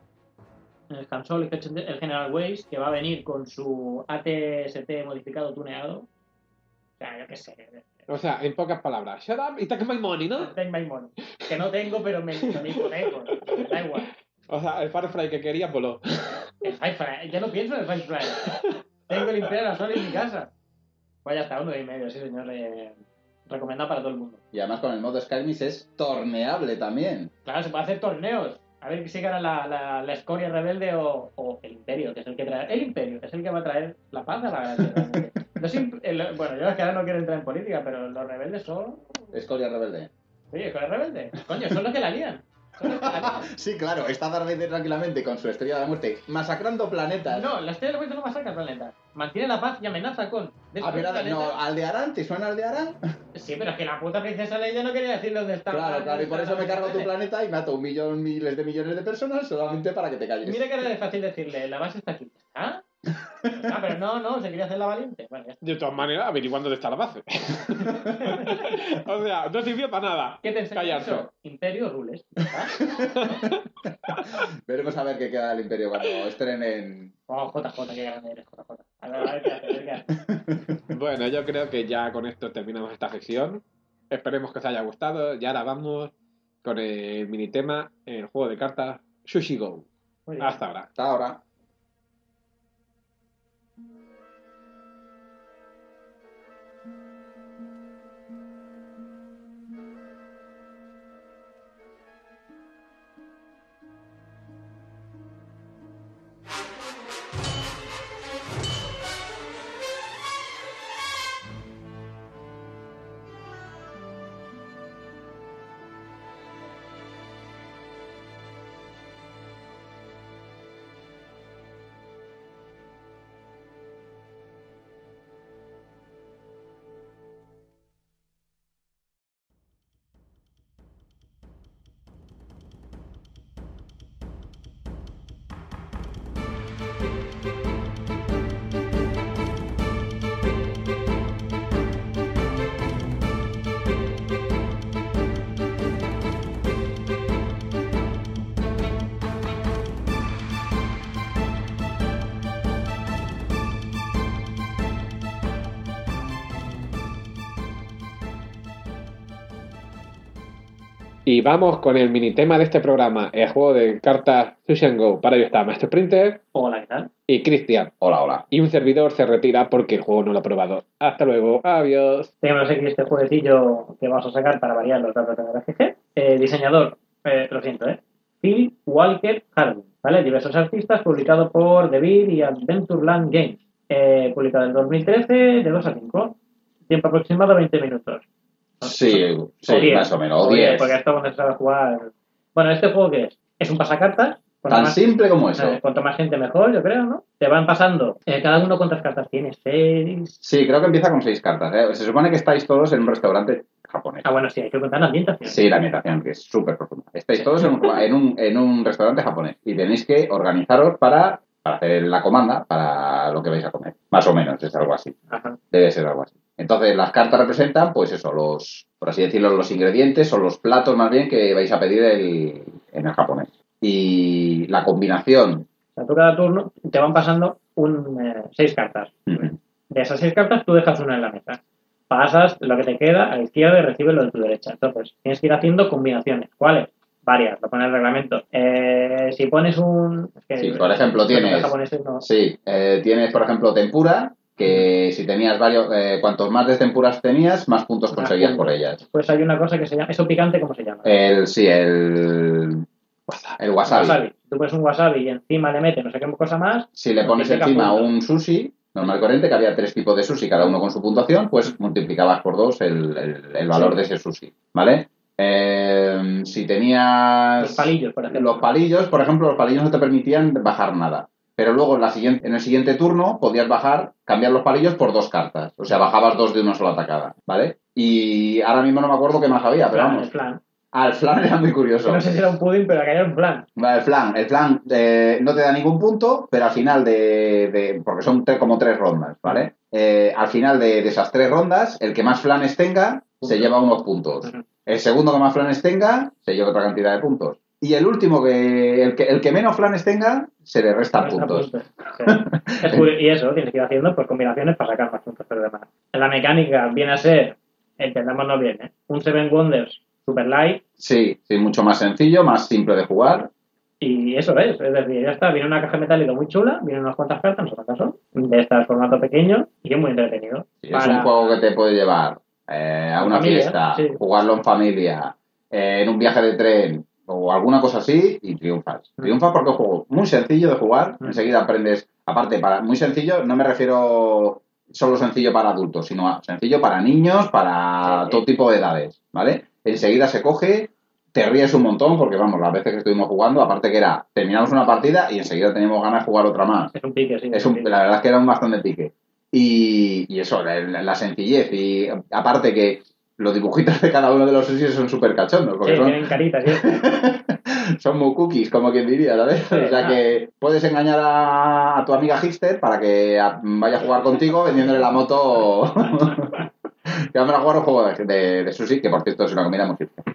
El Han Solo, I G ochenta, el General Weiss, que va a venir con su A T S T modificado tuneado. O sea, yo qué sé. O sea, en pocas palabras, shut up y take my money, ¿no? Take my money. Que no tengo, pero me me hipoteco. Me da igual. O sea, el Firefly que quería voló. El Firefly, ya no pienso en el Firefly. Tengo el Imperial Assault en mi casa. Pues ya está, uno y medio, sí señor. Eh, recomendado para todo el mundo. Y además con el modo Skirmish es torneable también. Claro, se puede hacer torneos. A ver si gana la, la, la escoria rebelde o, o el Imperio, que es el que trae. El Imperio, que es el que va a traer la paz a la galaxia. realmente. Los imp- el- bueno, yo es que ahora no quiero entrar en política, pero los rebeldes son. Escoria rebelde. Sí, escoria rebelde. Coño, son los que la lían. Son los que la lían. Sí, claro, está Darth Vader tranquilamente con su estrella de la muerte, masacrando planetas. No, la estrella de la muerte no masacra el planeta. Mantiene la paz y amenaza con. Ah, destruir mira, planetas. no, Aldearán, ¿te suena Aldearán? Sí, pero es que la puta princesa Leia no quería decir dónde estaba. Claro, claro, y por eso me cargo tu planeta y mato un millón, miles de millones de personas solamente para que te calles. Mira que era de fácil decirle, la base está aquí. ¿Ah? Ah, pero no, no, se quería hacer la valiente. Bueno, ya está. De todas maneras, averiguando dónde está la base. O sea, no sirvió para nada. ¿Qué te enseña Callarse. eso? Imperio Rules. ¿Ah? Veremos a ver qué queda del Imperio cuando estrenen. Oh, J J, qué grande eres, J J. A ver, a ver qué hace, a ver qué hace. Bueno, yo creo que ya con esto terminamos esta sección. Esperemos que os haya gustado. Y ahora vamos con el mini tema, el juego de cartas Sushi Go. Muy bien. Hasta ahora. Hasta ahora. Y vamos con el mini tema de este programa, el juego de cartas Sushi and Go. Para ello está Master Printer Hola, ¿qué tal? y Cristian. Hola, hola. Y un servidor se retira porque el juego no lo ha probado. Hasta luego, adiós. Tenemos aquí este jueguecillo que vamos a sacar para variar los datos de la G G. Eh, diseñador, eh, lo siento, ¿eh? Phil Walker Harding, ¿vale? Diversos artistas, publicado por Devir y Adventureland Games. Eh, publicado en dos mil trece, de dos a cinco. Tiempo aproximado veinte minutos. Sí, sí, O diez, más o menos. O o diez, diez. porque esto cuando se sabe jugar. Bueno, ¿este juego qué es? Es un pasacartas. Cuanto Tan más- simple como eso. eh, cuanto más gente mejor, yo creo, ¿no? Te van pasando. eh, cada uno cuántas cartas tiene, seis. Sí, creo que empieza con seis cartas. ¿eh? Se supone que estáis todos en un restaurante japonés. Ah, bueno, sí, hay que contar la ambientación. Sí, la ambientación, que es súper profunda. Estáis todos en un, en, un, en un restaurante japonés y tenéis que organizaros para, para hacer la comanda para lo que vais a comer. Más o menos, es algo así. Ajá. Debe ser algo así. Entonces, las cartas representan, pues eso, los, por así decirlo, los ingredientes o los platos más bien que vais a pedir el, en el japonés. Y la combinación... O sea, tú cada turno te van pasando un, eh, seis cartas. Uh-huh. De esas seis cartas tú dejas una en la mesa. Pasas lo que te queda a la izquierda y recibes lo de tu derecha. Entonces, tienes que ir haciendo combinaciones. ¿Cuáles? Varias, lo pone el reglamento. Eh, si pones un... Es que, sí, por ejemplo, tienes... No... Sí, eh, tienes, por ejemplo, tempura, que si tenías varios... Eh, cuantos más de tempuras tenías, más puntos más conseguías puntos. Por ellas. Pues hay una cosa que se llama... ¿Eso picante cómo se llama? El, sí, el... El wasabi. wasabi. Tú pones un wasabi y encima le metes no sé qué cosa más... Si le pones encima puntos. Un sushi... normal y corriente, que había tres tipos de sushi, cada uno con su puntuación, pues multiplicabas por dos el, el, el valor sí. de ese sushi, ¿vale? Eh, si tenías... Los palillos, por ejemplo. Los palillos, por ejemplo, los palillos no te permitían bajar nada. Pero luego en, la siguiente, en el siguiente turno podías bajar, cambiar los palillos por dos cartas. O sea, bajabas dos de una sola tacada, ¿vale? Y ahora mismo no me acuerdo qué más había, pero flan, vamos. El flan. Ah, el flan era muy curioso. No sé si era un pudding, pero acá era un flan. El flan, el flan eh, no te da ningún punto, pero al final de... de porque son tres, como tres rondas, ¿vale? Eh, al final de, de esas tres rondas, el que más flanes tenga se lleva unos puntos. Uh-huh. El segundo que más flanes tenga se lleva otra cantidad de puntos. Y el último, que el que, el que menos flanes tenga, se le restan resta puntos. puntos. Sí. Es, y eso, tienes que ir haciendo pues, combinaciones para sacar más puntos, pero demás. La mecánica viene a ser, entendámonos bien, ¿eh? Un Seven Wonders super light. Sí, sí, mucho más sencillo, más simple de jugar. Y eso es, es decir, ya está, viene una caja metálica muy chula, vienen unas cuantas cartas, no sé cuántas son, de este formato pequeño y es muy entretenido. Sí, para... Es un juego que te puede llevar eh, a una familia, fiesta, sí. Jugarlo en familia, eh, en un viaje de tren o alguna cosa así y triunfas. Mm. Triunfas porque es un juego muy sencillo de jugar, mm. enseguida aprendes, aparte, para muy sencillo, no me refiero solo sencillo para adultos, sino sencillo para niños, para sí. todo tipo de edades, ¿vale? Enseguida se coge, te ríes un montón, porque vamos, las veces que estuvimos jugando, aparte que era, terminamos una partida y enseguida teníamos ganas de jugar otra más. Es un pique, sí. Es un, la verdad es que era un bastante pique. Y, y eso, la, la sencillez, y aparte que los dibujitos de cada uno de los sushis son súper cachondos. Porque sí, son, tienen caritas, ¿sí? son muy cookies, como quien diría, ¿sabes? Sí, o sea ah. que puedes engañar a, a tu amiga Hipster para que a, vaya a jugar contigo vendiéndole la moto... que vamos a jugar un juego de, de, de sushi, que por cierto es una comida muy simple.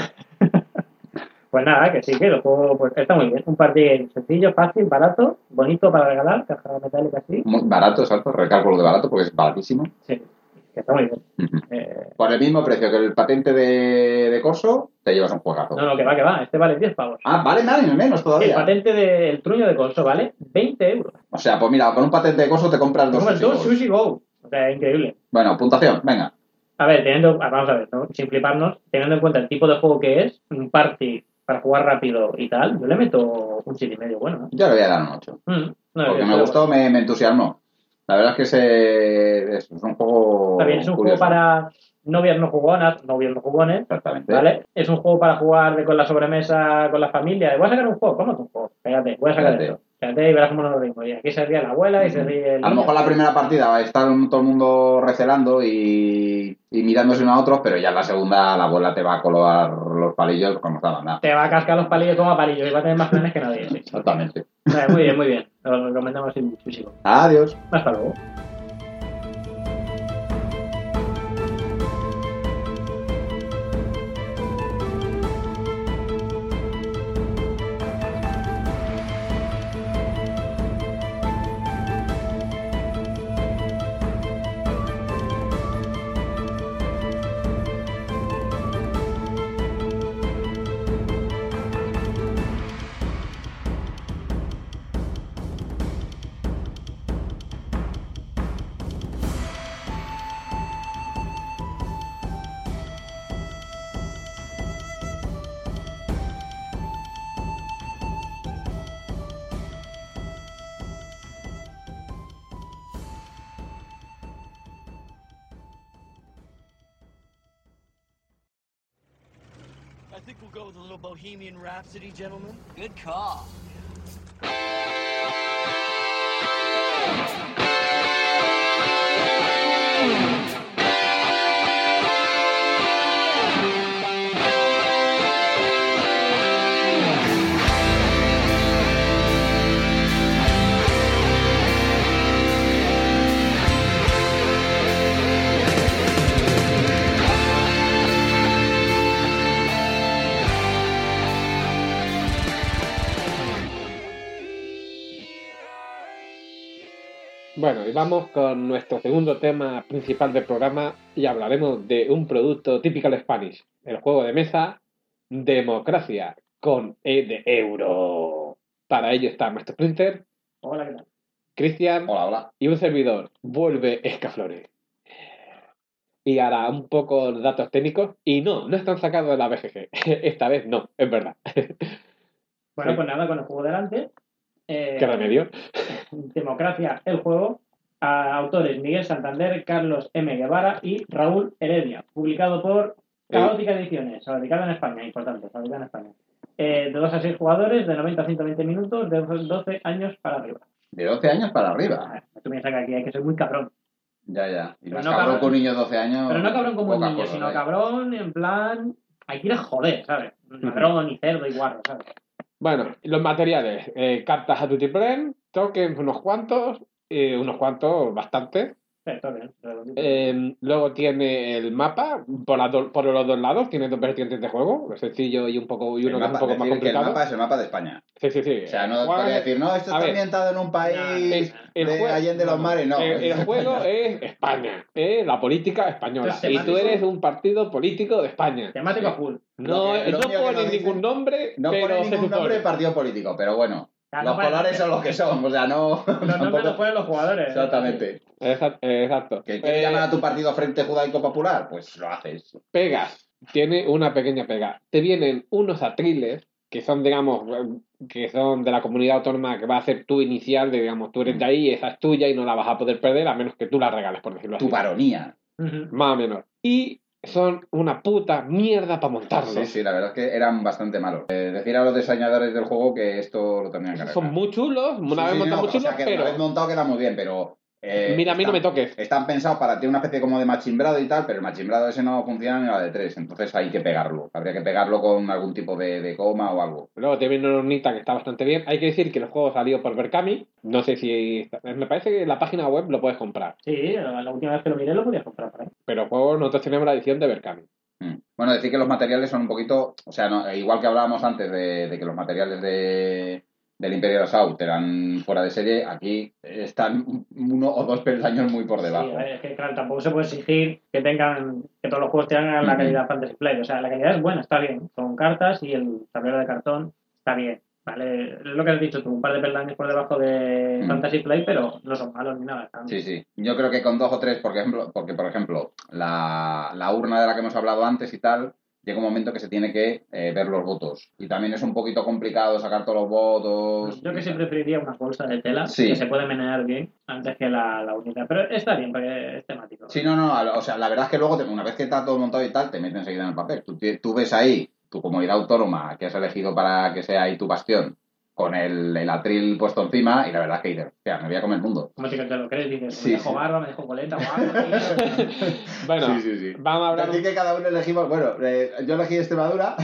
Pues nada, que sí, que el juego pues, está muy bien. Un partido sencillo, fácil, barato, bonito para regalar, caja metálica así. Muy barato, exacto, recalco lo de barato porque es baratísimo. Sí, que está muy bien. Uh-huh. Eh... Por el mismo precio que el patente de, de Corso, te llevas un juegazo. No, no, que va, que va, este vale diez pavos. Ah, vale nada, menos todavía. El patente del truño de Corso vale veinte euros. O sea, pues mira, con un patente de Corso te compras dos Sushi, dos sushi Go. O sea, increíble. Bueno, puntuación, venga. A ver, teniendo, vamos a ver, ¿no? Sin fliparnos, teniendo en cuenta el tipo de juego que es, un party para jugar rápido y tal, yo le meto un siete y medio bueno, ¿no? Yo le voy a dar un ocho. Mm, no, porque me gustó, bueno. me, me entusiasmó. La verdad es que ese, es un juego Está bien, es un curioso. Juego para novias no jugonas, novios no jugones. Exactamente. ¿Vale? Es un juego para jugar de, con la sobremesa, con la familia. Voy a sacar un juego, ¿cómo es un juego? Cállate, voy a sacar Cállate. esto. Cállate y verás cómo nos rimos. Y aquí se ríe la abuela y se ríe el A lo mejor la primera partida va a estar todo el mundo recelando y, y mirándose uno a otro, pero ya en la segunda la abuela te va a colocar los palillos como está mandando. Te va a cascar los palillos como a palillos y va a tener más planes que nadie. Sí. Exactamente. Vale, muy bien, muy bien. Lo recomendamos muchísimo. Adiós. Hasta luego. I think we'll go with a little Bohemian Rhapsody, gentlemen. Good call. Bueno, y vamos con nuestro segundo tema principal del programa y hablaremos de un producto typical Spanish, el juego de mesa Democracia, con E de euro. Para ello está Maestro Splinter, Hola, ¿qué tal? Cristian Hola, hola. y un servidor. Vuelve Escaflores. Y ahora un poco de datos técnicos. Y no, no están sacados de la B G G. Esta vez no, es verdad. Bueno, Sí. pues nada, con el juego delante. Eh, ¿Qué remedio? Democracia, el juego. A autores Miguel Santander, Carlos M. Guevara y Raúl Heredia. Publicado por Caótica Ediciones. Fabricado en España, importante, fabricado en España. Eh, de dos a seis jugadores, de noventa a ciento veinte minutos, de doce años para arriba. De doce años para arriba. Tú piensas que aquí hay que ser muy cabrón. Ya, ya. Y Pero más no cabrón cabrón. que un niño de doce años. Pero no cabrón como un pocas niño, cosas sino hay. cabrón en plan... Hay que ir a joder, ¿sabes? Ladrón y cerdo y guarro, ¿sabes? Bueno, los materiales. Eh, cartas a Tutiplen, tokens unos cuantos, eh, unos cuantos, bastantes. Sí, está bien. Eh, luego tiene el mapa por, las do- por los dos lados, tiene dos vertientes de juego, sencillo y un poco y El uno que es un mapa, poco más decir que el complicado. mapa es el mapa de España. Sí, sí, sí. O sea, no Juega- podría decir, no, esto a está ver, ambientado en un país el de jue- Allende los no, mares, no. el, es el juego España. es España, es la política española. Esto es Y tú temático. eres un partido político de España. Temático Sí. a full. No, Lo que- lo no único que pone nos dicen- ningún nombre, No pero pone se ningún supone. nombre de partido político, pero bueno, Ah, los no pone- colores son los que son, o sea, no... Los nombres tampoco- los ponen los jugadores. Exactamente. Exacto. exacto. ¿Que quieres Eh, llamar a tu partido Frente Judaico Popular? Pues lo haces. Pegas. Tiene una pequeña pega. Te vienen unos atriles que son, digamos, que son de la comunidad autónoma que va a ser tu inicial, de, digamos, tú eres de ahí, esa es tuya y no la vas a poder perder a menos que tú la regales, por decirlo así. Tu baronía. Ujú. Más o menos. Y son una puta mierda para montarlos. Sí, sí, la verdad es que eran bastante malos. Eh, decir a los diseñadores del juego que esto lo tendrían que arreglar. Son muy chulos, una Sí, vez sí, montados no, muy o chulos, sea, que pero... una vez montado queda muy bien, pero... eh, Mira, a mí no están- me toques. Están pensados para tener una especie como de machimbrado y tal, pero el machimbrado ese no funciona ni la de tres, entonces hay que pegarlo. Habría que pegarlo con algún tipo de, de coma o algo. Luego te viene una hornita que está bastante bien. Hay que decir que el juego salió por Berkami. No sé si... Me parece que en la página web lo puedes comprar. Sí, la última vez que lo miré lo podías comprar por ahí. Pero el juego nosotros tenemos la edición de Berkami. Mm. Bueno, decir que los materiales son un poquito, o sea, no, igual que hablábamos antes de, de que los materiales de, del Imperial Assault eran fuera de serie, aquí están uno o dos peldaños muy por debajo. Sí, a ver, es que claro, tampoco se puede exigir que tengan, que todos los juegos tengan la Ujú. calidad Fantasy Flight. O sea, la calidad es buena, está bien. Son cartas y el tablero de cartón está bien. Vale, es lo que has dicho tú, un par de peldaños por debajo de Mm. Fantasy Flight, pero no son malos ni nada. Están... Sí, sí. Yo creo que con dos o tres, por ejemplo, porque por ejemplo, la, la urna de la que hemos hablado antes y tal, llega un momento que se tiene que eh, ver los votos. Y también es un poquito complicado sacar todos los votos. Yo que sí preferiría una bolsa de tela Sí. que se puede menear bien antes que la, la unidad. Pero está bien porque es temático. Sí, no, no, o sea, la verdad es que luego, te- una vez que está todo montado y tal, te meten enseguida en el papel. Tú, ti- tú ves ahí tu comunidad autónoma que has elegido para que sea ahí tu bastión, con el, el atril puesto encima, y la verdad es que dices, hostia, me voy a comer el mundo. Como si te lo crees, dices, Sí, me dejo sí. barba, me dejo coleta o algo. tío. Bueno, Sí, sí, sí. vamos a hablar... Decir que cada uno elegimos, bueno, eh, yo elegí Extremadura,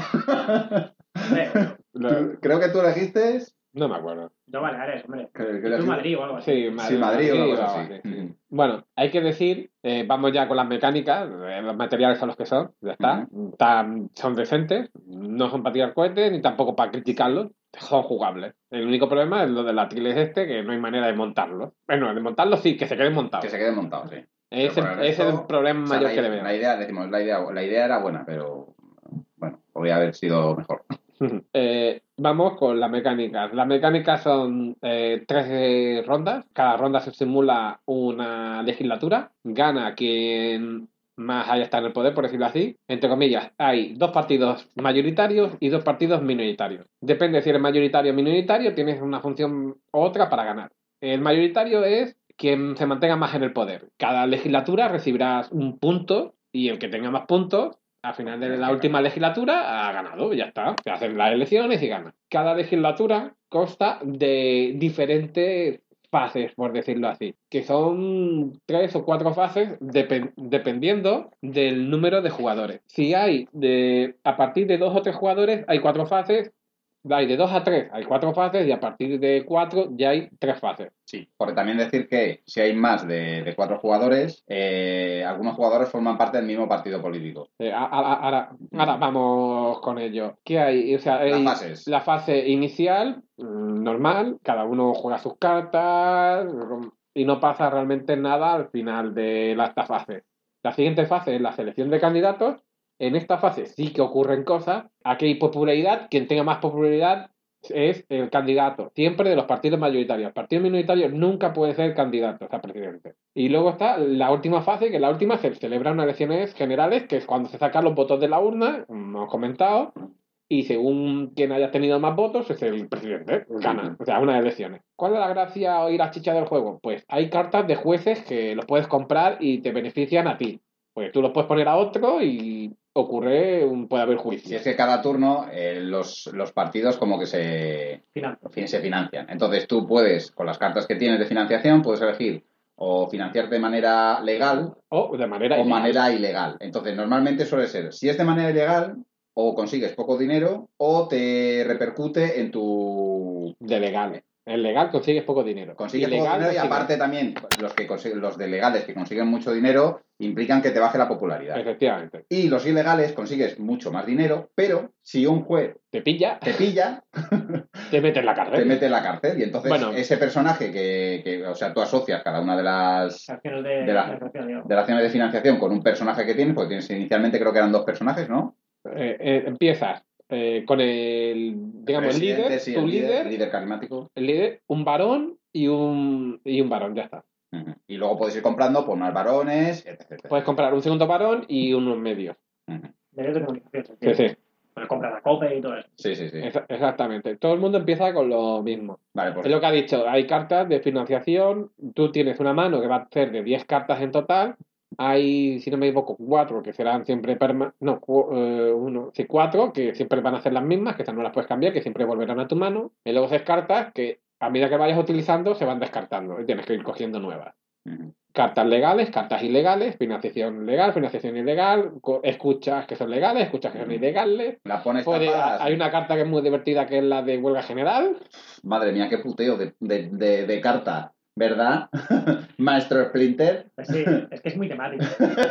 Eh, Tú- creo que tú elegiste... No me acuerdo. Yo Baleares, hombre. que- que Y tú elegí- Madrid o algo así. Sí, Madrid, Sí, Madrid o algo algo así. así, sí. Ujú. Bueno, hay que decir, eh, vamos ya con las mecánicas, eh, los materiales son los que son, ya está. Están- son decentes, no son para tirar cohetes ni tampoco para criticarlos, son jugables. El único problema es lo del atril es este, que no hay manera de montarlos. Bueno, de montarlos sí, que se queden montados. Que se queden montados, sí. Ese Pero por el ese es el resto, problema o sea, mayor la, que le veo. la idea, decimos, la idea, la idea era buena, pero bueno, podría haber sido mejor. Eh, vamos con las mecánicas. Las mecánicas son eh, tres eh, rondas. Cada ronda se simula una legislatura. Gana quien más haya estado en el poder, por decirlo así. Entre comillas, hay dos partidos mayoritarios y dos partidos minoritarios. Depende si eres mayoritario o minoritario, tienes una función u otra para ganar. El mayoritario es quien se mantenga más en el poder. Cada legislatura recibirás un punto y el que tenga más puntos al final de la última legislatura ha ganado, ya está. Se hacen las elecciones y gana. Cada legislatura consta de diferentes fases, por decirlo así, que son tres o cuatro fases depen- dependiendo del número de jugadores. Si hay de a partir de dos o tres jugadores hay cuatro fases, hay de dos a tres hay cuatro fases y a partir de cuatro ya hay tres fases. Sí, porque también decir que si hay más de, de cuatro jugadores, eh, algunos jugadores forman parte del mismo partido político. Eh, a- a- ahora, ahora vamos con ello. ¿Qué hay? O sea, hay Las fases. la fase inicial, mm, normal, cada uno juega sus cartas, y no pasa realmente nada al final de la, esta fase. La siguiente fase es la selección de candidatos. En esta fase sí que ocurren cosas. Aquí hay popularidad. Quien tenga más popularidad es el candidato, siempre de los partidos mayoritarios. El partido minoritario nunca puede ser candidato a presidente. Y luego está la última fase, que la última se celebran unas elecciones generales, que es cuando se sacan los votos de la urna, como hemos comentado, y según quien haya tenido más votos es el presidente, gana, o sea, unas elecciones. ¿Cuál es la gracia o ir a chicha del juego? Pues hay cartas de jueces que los puedes comprar y te benefician a ti. Pues tú los puedes poner a otro y ocurre, un, puede haber juicio. Si es que cada turno eh, los, los partidos como que se, Financian. se financian. Entonces tú puedes, con las cartas que tienes de financiación, puedes elegir o financiarte de manera legal o de manera o ilegal. manera ilegal. Entonces normalmente suele ser, si es de manera ilegal, o consigues poco dinero o te repercute en tu... De legal. En legal consigues poco dinero. Consigues Ilegal, poco dinero y consigues... aparte también los, que consiguen, los de legales que consiguen mucho dinero implican que te baje la popularidad. Efectivamente. Y los ilegales consigues mucho más dinero, pero si un juez Te pilla, te pilla, te mete en la cárcel. te mete en la cárcel. Y entonces Bueno. ese personaje que, que, o sea, tú asocias cada una de las... Acciones de, De la- financiación, digamos. de las acciones de financiación con un personaje que tienes, porque tienes inicialmente creo que eran dos personajes, ¿no? Eh, eh, empiezas eh, con el, digamos, el Presidente, líder, sí, tu el líder, líder carismático. el líder, un varón y un, y un varón, ya está. Ujú. Y luego podéis ir comprando por más varones, etcétera. Puedes comprar un segundo varón y unos medios. Ujú. Medios de comunicación. se Sí, entiende. sí, Puedes comprar la copa y todo eso. Sí, sí, sí. exa- exactamente. Todo el mundo empieza con lo mismo. Vale, pues Es lo que ha dicho, hay cartas de financiación, tú tienes una mano que va a ser de diez cartas en total, hay, si no me equivoco, cuatro que serán siempre perma... no, cu- eh, uno, sí, cuatro que siempre van a ser las mismas, que esas no las puedes cambiar, que siempre volverán a tu mano, y luego seis cartas que a medida que vayas utilizando se van descartando y tienes que ir cogiendo nuevas. Ujú. Cartas legales, cartas ilegales, financiación legal, financiación ilegal, co- escuchas que son legales, escuchas que son ilegales. La pones Puede- tapadas. hay una carta que es muy divertida que es la de huelga general. Madre mía, qué puteo de, de, de, de carta, ¿verdad? Maestro Splinter. Pues sí, es que es muy temático.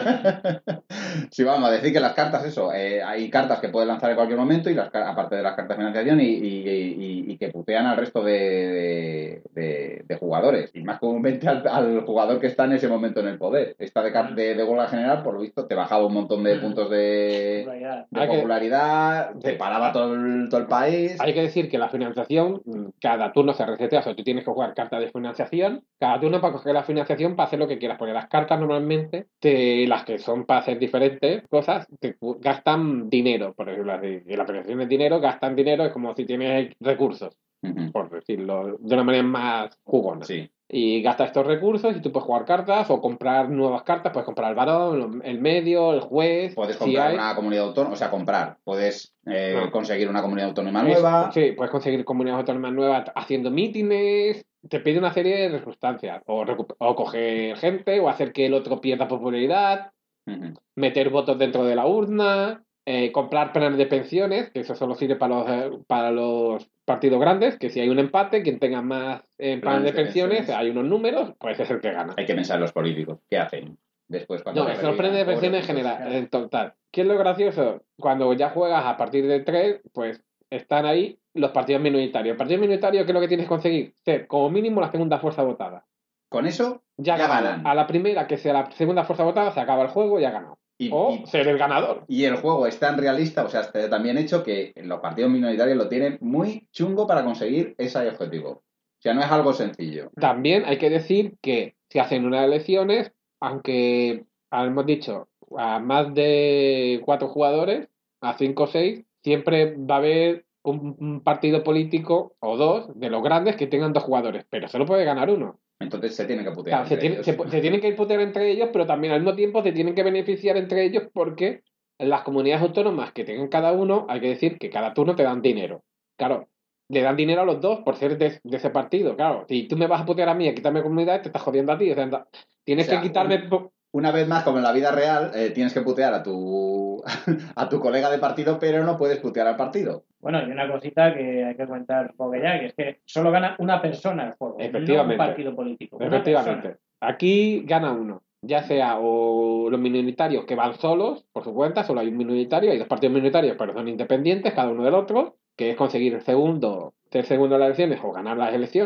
Sí, vamos a decir que las cartas, eso, eh, hay cartas que puedes lanzar en cualquier momento, y las car- aparte de las cartas de financiación, y, y, y- y que putean al resto de, de, de- de jugadores. Y más comúnmente al, al jugador que está en ese momento en el poder. Esta de, car- de, de huelga general, por lo visto, te bajaba un montón de puntos de, Popularidad. de Hay que- popularidad, te paraba todo el, todo el país. Hay que decir que la financiación, mm, cada turno se resetea, o sea, tú tienes que jugar cartas de financiación, cada turno para coger la financiación para hacer lo que quieras, porque las cartas normalmente, te, las que son para hacer diferentes cosas, te cu- gastan dinero, por ejemplo, así, y la financiación es dinero, gastan dinero, es como si tienes recursos, Ujú. por decirlo de una manera más jugona. Sí. Y gastas estos recursos y tú puedes jugar cartas o comprar nuevas cartas, puedes comprar el varón, el medio, el juez. Puedes si comprar hay- una comunidad autónoma, o sea, comprar. Puedes eh, No. conseguir una comunidad autónoma Es- nueva. Sí, puedes conseguir comunidades autónomas nuevas haciendo mítines, te pide una serie de circunstancias, o, recu- o coger gente, o hacer que el otro pierda popularidad, Ujú. meter votos dentro de la urna, eh, comprar planes de pensiones, que eso solo sirve para los, eh, para los partidos grandes, que si hay un empate, quien tenga más eh, planes Planes de de pensiones, pensiones. hay unos números, pues es el que gana. Hay que pensar en los políticos. ¿Qué hacen después cuando... No, les es los planes de reviran? pensiones en Pobrecitos. general, en total. ¿Qué es lo gracioso? Cuando ya juegas a partir de tres, pues están ahí los partidos minoritarios. Partidos minoritarios, ¿qué es lo que tienes que conseguir? Ser como mínimo la segunda fuerza votada. Con eso Ya, ya ganado. ganan. A la primera que sea la segunda fuerza votada, se acaba el juego y ya ha ganado. Y, O y- ser el ganador. y el juego es tan realista, o sea, está tan bien hecho, que los partidos minoritarios lo tienen muy chungo para conseguir ese objetivo. O sea, no es algo sencillo. También hay que decir que si hacen unas elecciones, aunque hemos dicho a más de cuatro jugadores, a cinco o seis, siempre va a haber un, un partido político o dos de los grandes que tengan dos jugadores, pero solo puede ganar uno. Entonces se tiene que putear. Claro, se, entre tiene- ellos. se- se tienen que ir putear entre ellos, pero también al mismo tiempo se tienen que beneficiar entre ellos porque en las comunidades autónomas que tengan cada uno, hay que decir que cada turno te dan dinero. Claro, le dan dinero a los dos por ser de, de ese partido. Claro, si tú me vas a putear a mí y a quitarme comunidad, te estás jodiendo a ti. O sea, anda- tienes O sea, que quitarme... po- Una vez más, como en la vida real, eh, tienes que putear a tu a tu colega de partido, pero no puedes putear al partido. Bueno, y una cosita que hay que comentar porque ya, que es que solo gana una persona el juego, Efectivamente. no un partido político. una Efectivamente. persona. Aquí gana uno. Ya sea o los minoritarios que van solos, por su cuenta, solo hay un minoritario, hay dos partidos minoritarios, pero son independientes, cada uno del otro, que es conseguir el segundo, ser segundo en las elecciones o ganar las elecciones.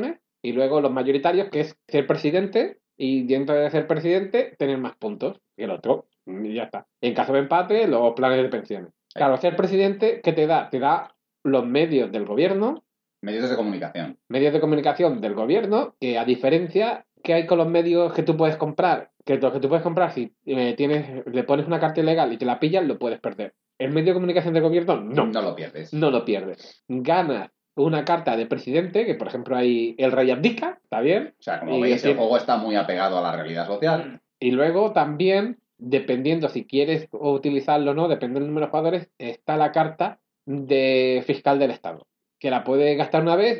y luego los mayoritarios, que es ser presidente, y dentro de ser presidente, tener más puntos que el otro. Y ya está. En caso de empate, los planes de pensiones. Claro, ser presidente, ¿qué te da? Te da los medios del gobierno, Medios de comunicación. medios de comunicación del gobierno, que a diferencia que hay con los medios que tú puedes comprar, que los que tú puedes comprar, si eh, tienes, le pones una carta ilegal y te la pillan, lo puedes perder. El medio de comunicación del gobierno, no. No lo pierdes. No lo pierdes. Ganas una carta de presidente, que por ejemplo hay el rey abdica, ¿está bien? O sea, como Y veis, así- el juego está muy apegado a la realidad social. Y luego también, dependiendo si quieres utilizarlo o no, depende del número de jugadores, está la carta de fiscal del Estado, que la puedes gastar una vez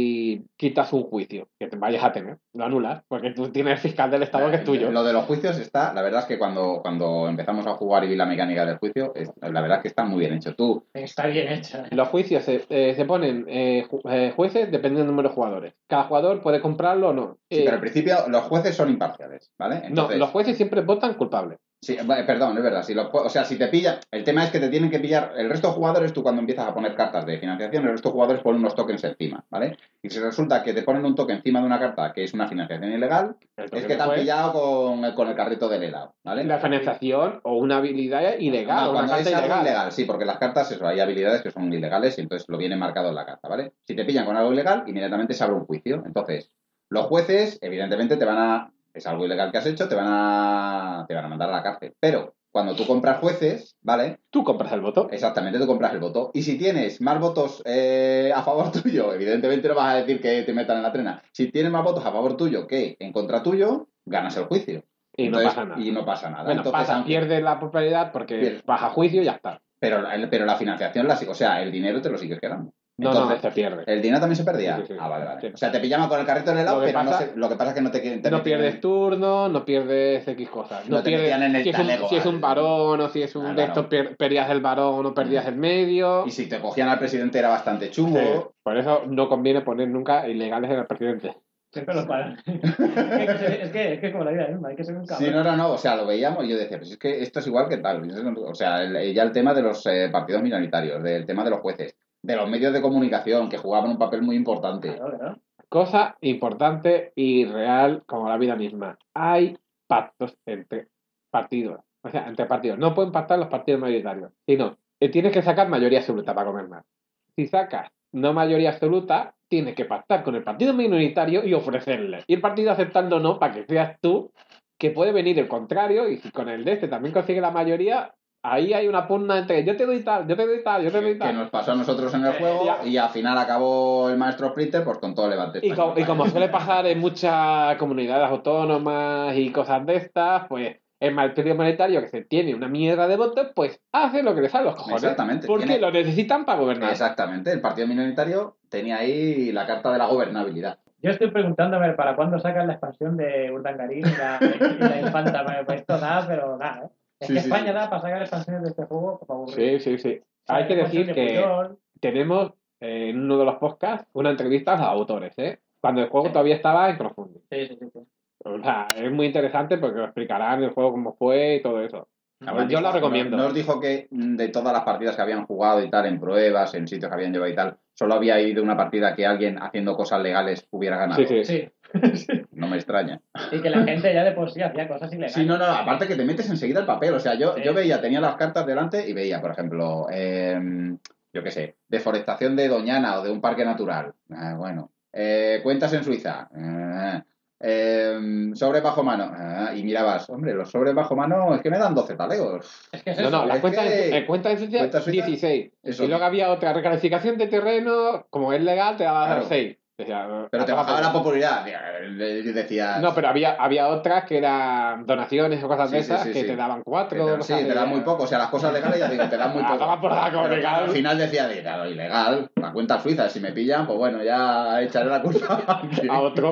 y quitas un juicio que te vayas a tener, lo anulas, porque tú tienes el fiscal del Estado que es tuyo. Lo de los juicios está, la verdad es que cuando, cuando empezamos a jugar y vi la mecánica del juicio, es- la verdad es que está muy bien hecho. Tú, Está bien hecha. Los juicios se, eh, se ponen eh, ju- eh, jueces dependiendo del número de jugadores. Cada jugador puede comprarlo o no. sí, Eh, pero al principio los jueces son imparciales, ¿vale? no, los jueces siempre votan culpables. Sí, eh, perdón, es verdad. Si los, ju- o sea, si te pillan, el tema es que te tienen que pillar. El resto de jugadores, tú cuando empiezas a poner cartas de financiación, el resto de jugadores ponen unos tokens encima, ¿vale? Y si resulta que te ponen un token encima de una carta que es una financiación ilegal, El es token que te han fue pillado con, con el carrito del helado, ¿vale? La financiación o una habilidad ilegal, No, o una cuando carta es algo ilegal. ilegal, sí, porque las cartas, eso, hay habilidades que son ilegales y entonces lo viene marcado en la carta, ¿vale? Si te pillan con algo ilegal, inmediatamente se abre un juicio. Entonces, los jueces, evidentemente, te van a... Es algo ilegal que has hecho, te van a... te van a mandar a la cárcel. Pero, cuando tú compras jueces, ¿vale? Tú compras el voto. Exactamente, tú compras el voto. Y si tienes más votos eh, a favor tuyo, evidentemente no vas a decir que te metan en la trena. Si tienes más votos a favor tuyo que en contra tuyo, ganas el juicio. Y no Entonces, pasa nada. Y no pasa nada. Bueno, Entonces, pasa, aunque- pierdes la propiedad porque Pierdes. vas a juicio y ya está. pero, pero la financiación, la, o sea, el dinero te lo sigues quedando. No, Entonces, no, se pierde. ¿el dinero también se perdía? Sí, sí, sí. Ah, vale, vale. Sí. O sea, te pillaban con el carrito del helado, Lo que pero pasa- no sé, lo que pasa es que no te, te No metían pierdes en- turno, no pierdes X cosas. No, No te pierdes metían en el si, es un, talego, si es un al- varón o si es un al de estos, varón. pier- perdías el varón o perdías Mm. el medio. Y si te cogían al presidente era bastante chungo. Sí. Por eso no conviene poner nunca ilegales en el presidente. Siempre lo paran. es, que, es, que, es que es como la vida misma, hay que ser un cabrón. Sí, no, no, no, o sea, lo veíamos y yo decía, pues es que esto es igual que tal. O sea, el- ya el tema de los eh, partidos minoritarios, del tema de los jueces, de los medios de comunicación, que jugaban un papel muy importante. Claro, claro. Cosa importante y real como la vida misma. Hay pactos entre partidos. O sea, entre partidos. No pueden pactar los partidos mayoritarios. Sino, eh, tienes que sacar mayoría absoluta para comer más. Si sacas no mayoría absoluta, tienes que pactar con el partido minoritario y ofrecerle. Y el partido aceptando no para que seas tú, que puede venir el contrario, y si con el de este también consigue la mayoría, ahí hay una pugna entre yo te doy tal, yo te doy tal, yo te doy Que tal. nos pasó a nosotros en el juego Ya. y al final acabó el maestro Splinter pues con todo el levante. Y, co- y como suele pasar en muchas comunidades autónomas y cosas de estas, pues el partido monetario que se tiene una mierda de votos, pues hace lo que le sale a los cojones. Exactamente. Porque Tiene- lo necesitan para gobernar. Exactamente, el partido minoritario tenía ahí la carta de la gobernabilidad. Yo estoy preguntándome para cuándo sacan la expansión de Urdangarín y la, y la infanta. Bueno, pues esto da, pero nada, ¿eh? Es Sí, que sí, España sí. da para sacar expansiones de este juego, por favor. Sí, sí, sí. O sea, Hay que tenemos decir de que Puyol. tenemos eh, en uno de los podcasts una entrevista a los autores, ¿eh? Cuando el juego todavía estaba en crowdfunding. Sí, sí, sí, sí. O sea, es muy interesante porque lo explicarán el juego cómo fue y todo eso. Además, Yo dijo- la recomiendo. Nos dijo que mm, de todas las partidas que habían jugado y tal, en pruebas, en sitios que habían llevado y tal, solo había ido una partida que alguien haciendo cosas legales hubiera ganado. Sí, sí. Sí. No me extraña. Y que la gente ya de por sí hacía cosas ilegales. Sí, no, no, aparte que te metes enseguida el papel. O sea, yo, Sí. yo veía, tenía las cartas delante y veía, por ejemplo, eh, yo qué sé, deforestación de Doñana o de un parque natural. Ah, bueno. Eh, cuentas en Suiza. Ah, eh, sobre bajo mano. Ah, y mirabas, hombre, los sobres bajo mano es que me dan doce talegos. Es que es No, eso. no, las es cuentas que- en, eh, cuentas en Suiza, cuentas en Suiza, dieciséis. eso. Y luego había otra recalificación de terreno, como es legal, te daba Claro. seis. O sea, Pero te acaba bajaba por- la popularidad. Y decías... No, pero había, había otras que eran donaciones o cosas Sí, de sí, esas sí, que sí. te daban que cuatro. te- cosas sí, te de- dan muy poco. O sea, las cosas legales ya digo, te dan muy Ah, poco. toma por saco, Pero legal. al final decía, de, claro, ilegal, la cuenta suiza, si me pillan, pues bueno, ya echaré la culpa a otro.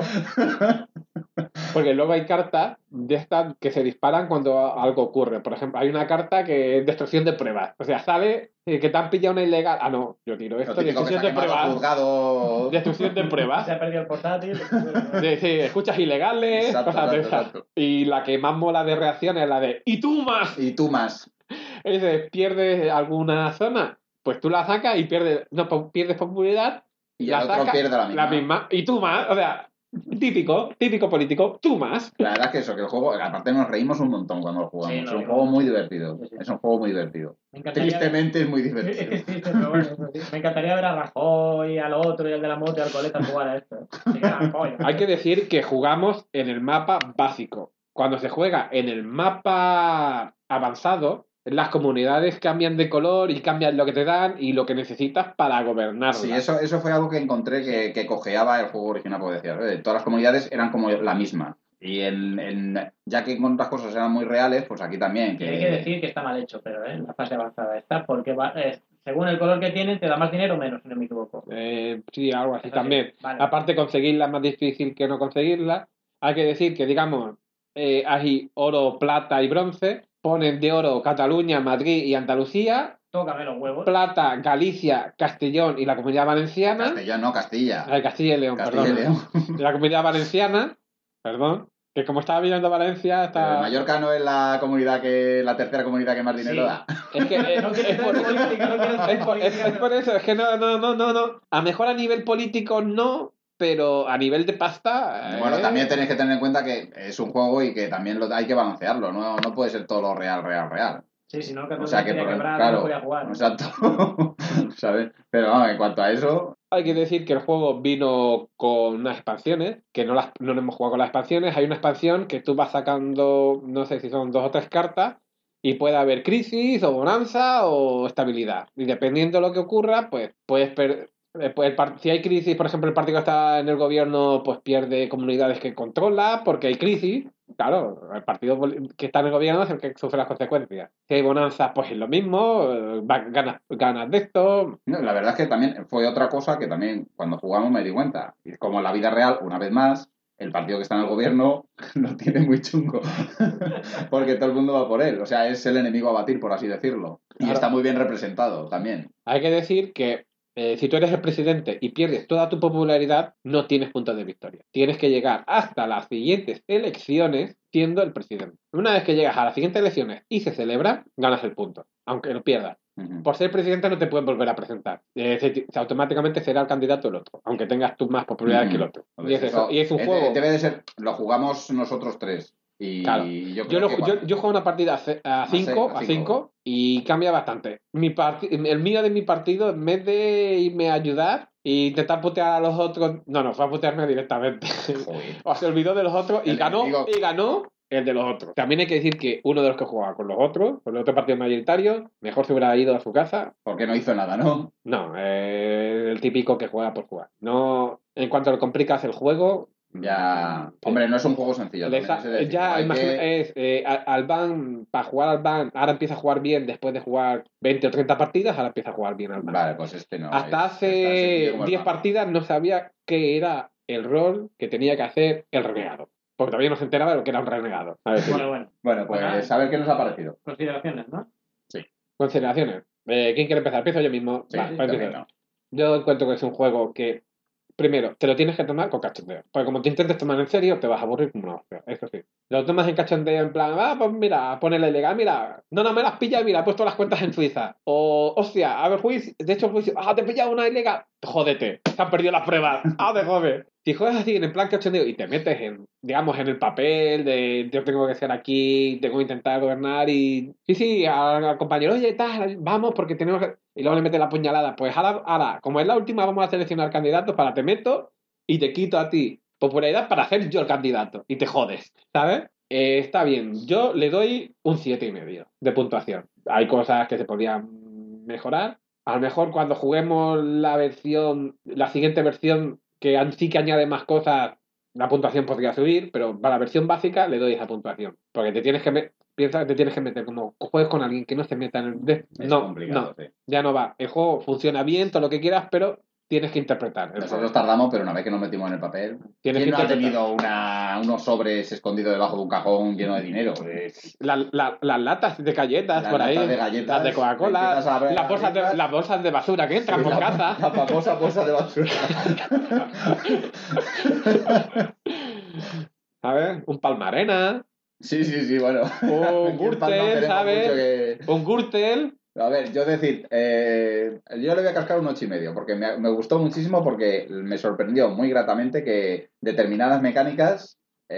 Porque luego hay cartas de estas que se disparan cuando algo ocurre. Por ejemplo, hay una carta que es destrucción de pruebas. O sea, sale eh, que te han pillado una ilegal. Ah, no, yo tiro Lo esto, típico que se destrucción ha de quemado el pruebas. juzgado. Destrucción de pruebas. Se ha perdido el portátil. Sí, sí, escuchas ilegales, Exacto, cosas de exacto, esas. exacto. Y la que más mola de reacción es la de ¡y tú más! Y tú más. Es de, pierdes alguna zona, pues tú la sacas y pierdes, no, po- pierdes popularidad. Y la el otro sacas, pierde la misma. Y tú más, o sea, Típico, típico político, tú más. La verdad es que eso, que el juego, aparte nos reímos un montón cuando lo jugamos. Sí, no, es un no, juego no. muy divertido. Sí, sí. Es un juego muy divertido. Me encantaría... Tristemente es muy Es que divertido. es triste, pero bueno, eso sí. Me encantaría ver a Rajoy, al otro y al de la moto y al coleta jugar a esto. Sí, que la polla. Hay que decir que jugamos en el mapa básico. Cuando se juega en el mapa avanzado, las comunidades cambian de color y cambian lo que te dan y lo que necesitas para gobernarlas. Sí, eso, eso fue algo que encontré que, que cojeaba el juego original, porque decía, "Eh, todas las comunidades eran como la misma. Y en, en, ya que con otras cosas eran muy reales, pues aquí también. Y Que... hay que decir que está mal hecho, pero ¿eh? La fase avanzada está, porque va, eh, según el color que tienen, te da más dinero o menos, si no me equivoco. Eh, sí, algo así Es así, también. vale. Aparte, conseguirla es más difícil que no conseguirla. Hay que decir que, digamos, eh, hay oro, plata y bronce. Ponen de oro Cataluña, Madrid y Andalucía. Tócame los huevos. Plata, Galicia, Castellón y la Comunidad Valenciana. Castellón, no, Castilla. Eh, Castilla y León, Castilla perdón. y León. La Comunidad Valenciana, perdón. Que como estaba viendo Valencia, Eh, está... Mallorca no es la comunidad que la tercera comunidad que más dinero Sí. da. Es que eh, No quieres es, por, saber política, no quieres saber es, por, es- política, es por eso, es que no, no, no, no, no. A mejor a nivel político no, pero a nivel de pasta. Bueno, eh, también tenéis que tener en cuenta que es un juego y que también lo, hay que balancearlo, no, no puede ser todo lo real, real, real. Sí, si no, O sea que, Cataluña por- quebrar, claro, no podía jugar. exacto, ¿sabes? Pero vamos, en cuanto a eso, Hay que decir que el juego vino con unas expansiones, que no las no hemos jugado con las expansiones. Hay una expansión que tú vas sacando, no sé si son dos o tres cartas, y puede haber crisis, o bonanza, o estabilidad. Y dependiendo de lo que ocurra, pues puedes perder. Si hay crisis, por ejemplo, el partido que está en el gobierno, pues pierde comunidades que controla, porque hay crisis. Claro, el partido poli- que está en el gobierno es el que sufre las consecuencias. Si hay bonanzas, pues es lo mismo, eh, va- ganas, ganas de esto. no, la verdad es que también fue otra cosa que también cuando jugamos me di cuenta. Y como en la vida real, una vez más, el partido que está en el gobierno lo tiene muy chungo. Porque todo el mundo va por él. O sea, es el enemigo a batir, por así decirlo. Y Claro. está muy bien representado también. Hay que decir que eh, si tú eres el presidente y pierdes toda tu popularidad, no tienes puntos de victoria. Tienes que llegar hasta las siguientes elecciones siendo el presidente. Una vez que llegas a las siguientes elecciones y se celebran, ganas el punto, aunque lo pierdas. Ujú. Por ser presidente no te puedes volver a presentar. Eh, se- se- automáticamente será el candidato el otro, aunque tengas tú más popularidad que el otro. Y es, eso, y es un Eh, juego... Debe de ser, lo jugamos nosotros tres. Y Claro. yo Yo, creo lo- que yo, cuando- yo juego una partida a cinco a a cinco. cinco y cambia bastante. Mi parti- el mío de mi partido, en vez de irme a ayudar e intentar putear a los otros, no, no, fue a putearme directamente. Joder. O se olvidó de los otros y El ganó, enemigo. y ganó el de los otros. También hay que decir que uno de los que jugaba con los otros, con el otro partido mayoritario, mejor se hubiera ido a su casa. Porque no hizo nada, ¿no? No, eh, el típico que juega por jugar. No, en cuanto le complicas el juego... Ya. sí. Hombre, no es un juego sencillo. Les también ha- es de decir, ya hay imagina- que- es eh, a- Alban, para jugar Alban, ahora empieza a jugar bien después de jugar veinte o treinta partidas, ahora empieza a jugar bien Alban. Vale, pues este no. Hasta es- está hace sencillo como el diez pan. partidas no sabía qué era el rol que tenía que hacer el renegado. Porque todavía no se enteraba de lo que era un renegado. A ver, Bueno, bueno. Bueno, pues Bueno. a ver qué nos ha parecido. Consideraciones, ¿no? consideraciones. Eh, ¿Quién quiere empezar? Empiezo yo mismo. Sí, Va, sí, pues también, empiezo. ¿no? Yo encuentro que es un juego que, primero, te lo tienes que tomar con cachondeo. Porque como te intentes tomar en serio, te vas a aburrir como una hostia. Eso sí. Lo tomas en cachondeo en plan, ah, pues mira, ponele ilegal, mira, no, no me las pilla, mira, he puesto las cuentas en Suiza. O, hostia, a ver, juicio, de hecho, juicio, ah, te he pillado una ilegal. Jódete, te han perdido las pruebas. Ah, te jode. Si juegas así en plan cachondeo y te metes en, digamos, en el papel de yo tengo que ser aquí, tengo que intentar gobernar y... Sí, sí, al, al compañero, oye, tal, vamos, porque tenemos que... Y luego le metes la puñalada. Pues ahora, ahora, como es la última, vamos a seleccionar candidatos para te meto y te quito a ti popularidad para ser yo el candidato. Y te jodes, ¿sabes? Eh, está bien. Yo le doy un siete y medio de puntuación. Hay cosas que se podrían mejorar. A lo mejor cuando juguemos la versión, la siguiente versión, que sí que añade más cosas, la puntuación podría subir, pero para la versión básica le doy esa puntuación. Porque te tienes que me- piensa que te tienes que meter, como juegues con alguien que no se meta en el... de- Es no, complicado, no, sí. ya no va. El juego funciona bien, todo lo que quieras, pero tienes que interpretar. el Nosotros juego. tardamos, pero una vez que nos metimos en el papel, Tienes ¿quién que no ha interpretar. tenido una, unos sobres escondidos debajo de un cajón lleno de dinero? Pues, La- la- las latas de galletas Las por ahí, latas de galletas, las de Coca-Cola, empiezas a ver las bolsas, de, abrirlas. las bolsas de basura que entran por la, casa. la famosa bolsa de basura. ¿Sabes? Un palmarena, Sí, sí, sí, bueno. un Aquí en Palma Gürtel, tenemos ¿sabes? mucho que- Un Gürtel, A ver, yo decir, eh, yo le voy a cascar un ocho y medio, porque me, me gustó muchísimo, porque me sorprendió muy gratamente que determinadas mecánicas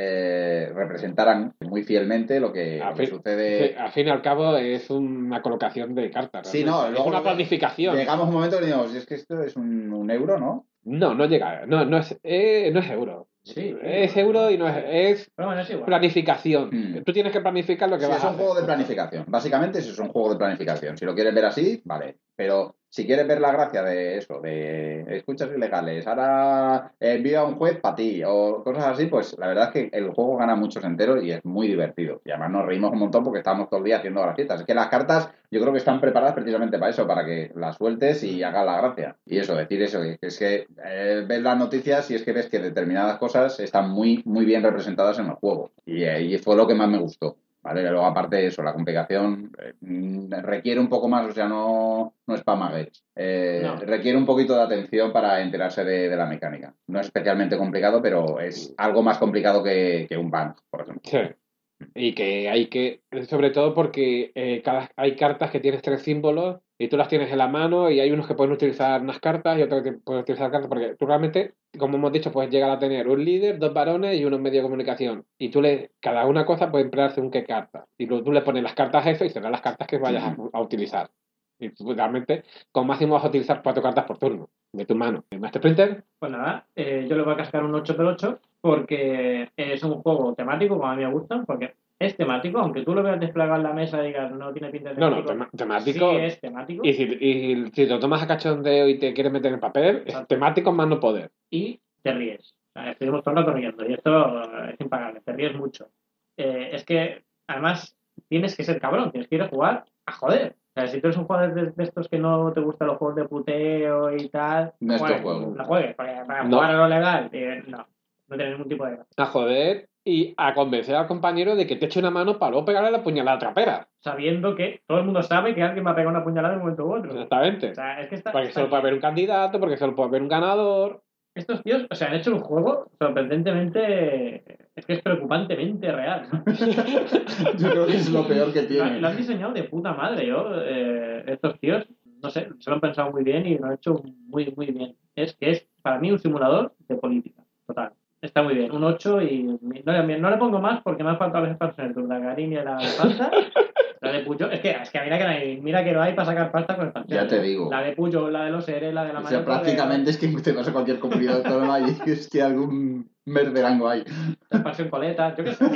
eh, representaran muy fielmente lo que, A lo que fin, sucede. sí, al fin y al cabo es una colocación de cartas. Sí, realmente. no, es luego una lo que- planificación. Llegamos a un momento que decimos, es que esto es un, un euro, ¿no? No, no llega. No, no es, eh, no es euro. Sí, Es bueno, euro y no sí. es, es Pero bueno, es igual. planificación. Hmm. Tú tienes que planificar lo que Sí, vas es a un hacer. juego de planificación. Básicamente eso es un juego de planificación. Si lo quieres ver así, vale. Pero si quieres ver la gracia de eso, de escuchas ilegales, ahora envío a un juez para ti, o cosas así, pues la verdad es que el juego gana muchos enteros y es muy divertido. Y además nos reímos un montón porque estamos todo el día haciendo gracietas. Es que las cartas yo creo que están preparadas precisamente para eso, para que las sueltes y hagas la gracia. Y eso, decir eso, que es que eh, ves las noticias y es que ves que determinadas cosas están muy, muy bien representadas en el juego. Y, eh, y fue lo que más me gustó. Vale, y luego aparte de eso, la complicación eh, requiere un poco más, o sea, no, no es para maguets. Eh, No. Requiere un poquito de atención para enterarse de, de la mecánica. No es especialmente complicado, pero es algo más complicado que, que un bank, por ejemplo. Sí. Y que hay que, sobre todo porque eh, cada, hay cartas que tienes tres símbolos y tú las tienes en la mano y hay unos que pueden utilizar unas cartas y otros que pueden utilizar cartas porque tú realmente, como hemos dicho, puedes llegar a tener un líder, dos varones y uno en medio de comunicación. Y tú le, cada una cosa puede emplearse un qué carta. Y tú, tú le pones las cartas a eso y serán las cartas que vayas a, a utilizar. Y tú realmente, como máximo vas a utilizar cuatro cartas por turno de tu mano. ¿El Master Splinter? Pues nada, eh, yo le voy a cascar un ocho por ocho porque es un juego temático, como a mí me gusta, porque es temático, aunque tú lo veas desplegado en la mesa y digas no tiene pinta de No, temático. no, tema- temático. Sí es temático. Y si, y si lo tomas a cachondeo y te quieres meter en el papel, es Exacto. temático más no poder. Y te ríes. O sea, estuvimos todo el rato riendo y esto es impagable, te ríes mucho. Eh, es que, además, tienes que ser cabrón, tienes que ir a jugar a joder. O sea, si tú eres un jugador de, de estos que no te gustan los juegos de puteo y tal, No es tu juegues, juego. no juegues, porque para No. jugar a lo legal, eh, no, no tiene ningún tipo de gracia. A joder y a convencer al compañero de que te eche una mano para luego pegarle la puñalada trapera. Sabiendo que todo el mundo sabe que alguien va a pegar una puñalada en un momento u otro. Exactamente. O sea, es que está, Porque está solo puede haber un candidato, porque solo puede haber un ganador. Estos tíos, o sea, han hecho un juego sorprendentemente, es que es preocupantemente real, ¿no? Yo creo que es lo peor que Lo, tiene. lo han diseñado de puta madre, yo, eh, estos tíos, no sé, se lo han pensado muy bien y lo han hecho muy, muy bien. Es que es, para mí, un simulador de política, total. Está muy bien, un ocho y no, no le pongo más porque me han faltado las expansiones de Urdangarín y la de Pasta. La de Puyo, es que, es que mira que no hay, mira que no hay para sacar pasta con expansiones. Ya te digo. La de Puyo, la de los Eres, la de la O sea, Mayotte, prácticamente es que te vas a cualquier comunidad autónoma y es que algún merderango hay. la expansión coleta, yo qué sé.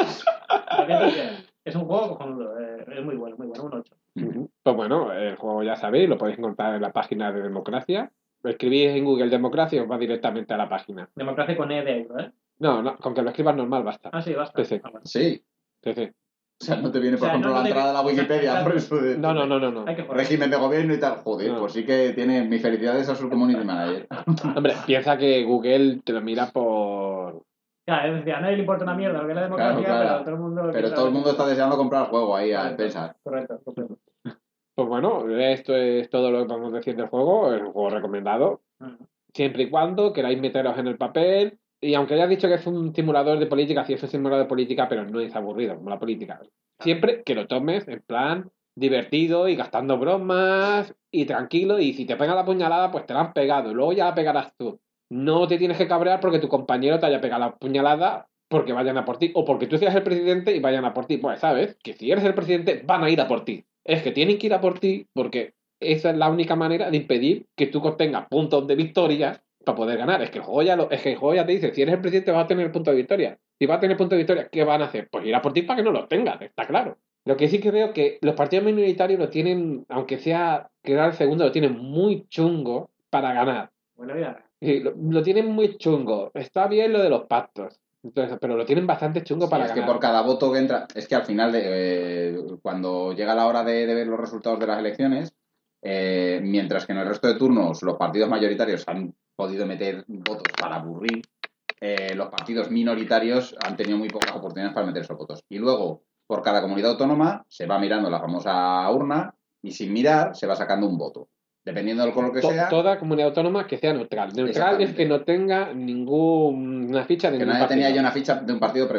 Lo que tú quieras. Es un juego cojonudo, eh, es muy bueno, muy bueno, un ocho. Pues bueno, el juego ya sabéis, lo podéis encontrar en la página de Democracia. Lo escribís en Google Democracia y os va directamente a la página. Democracia con E de euro, ¿eh? No, no, con que lo escribas normal basta. Ah, sí, basta. Sí, sí. Ah, bueno. Sí. Sí, sí. O sea, no te viene, por O sea, ejemplo, no, no la te- entrada de la Wikipedia, Exacto. por eso de... No, no, no, no, no. Hay que jugar. Régimen de gobierno y tal. Joder, No. pues sí que tiene mis felicidades a su community manager. Hombre, piensa que Google te lo mira por... Claro, es decir, a nadie le importa una mierda lo que es la democracia, Claro, claro. pero todo el mundo... Pero quiere todo el saber. mundo está deseando comprar el juego ahí a Correcto. expensas. Correcto, correcto. Pues bueno, esto es todo lo que podemos decir del juego. Es un juego recomendado. Mm. Siempre y cuando queráis meteros en el papel. Y aunque hayas dicho que es un simulador de política, sí es un simulador de política, pero no es aburrido como la política. Siempre que lo tomes en plan divertido y gastando bromas y tranquilo. Y si te pega la puñalada, pues te la han pegado. Luego ya la pegarás tú. No te tienes que cabrear porque tu compañero te haya pegado la puñalada porque vayan a por ti. O porque tú seas el presidente y vayan a por ti. Pues sabes que si eres el presidente, van a ir a por ti. Es que tienen que ir a por ti porque esa es la única manera de impedir que tú obtengas puntos de victoria para poder ganar. Es que el juego ya, lo, es que el juego ya te dice, si eres el presidente vas a tener el punto de victoria. Si vas a tener punto de victoria, ¿qué van a hacer? Pues ir a por ti para que no los tengas, está claro. Lo que sí que veo que los partidos minoritarios lo tienen, aunque sea quedar segundo, lo tienen muy chungo para ganar. Buena vida. Sí, lo, lo tienen muy chungo. Está bien lo de los pactos, entonces, pero lo tienen bastante chungo Sí, para es ganar. que por cada voto que entra... Es que al final, de, eh, cuando llega la hora de, de ver los resultados de las elecciones, eh, mientras que en el resto de turnos los partidos mayoritarios han podido meter votos para aburrir, eh, los partidos minoritarios han tenido muy pocas oportunidades para meter esos votos. Y luego, por cada comunidad autónoma, se va mirando la famosa urna y sin mirar se va sacando un voto. Dependiendo del color que To- sea, Toda comunidad autónoma que sea neutral. Neutral es Exactamente. que no tenga ninguna ficha de que ningún nadie tenía partido. ya una ficha de un partido previamente.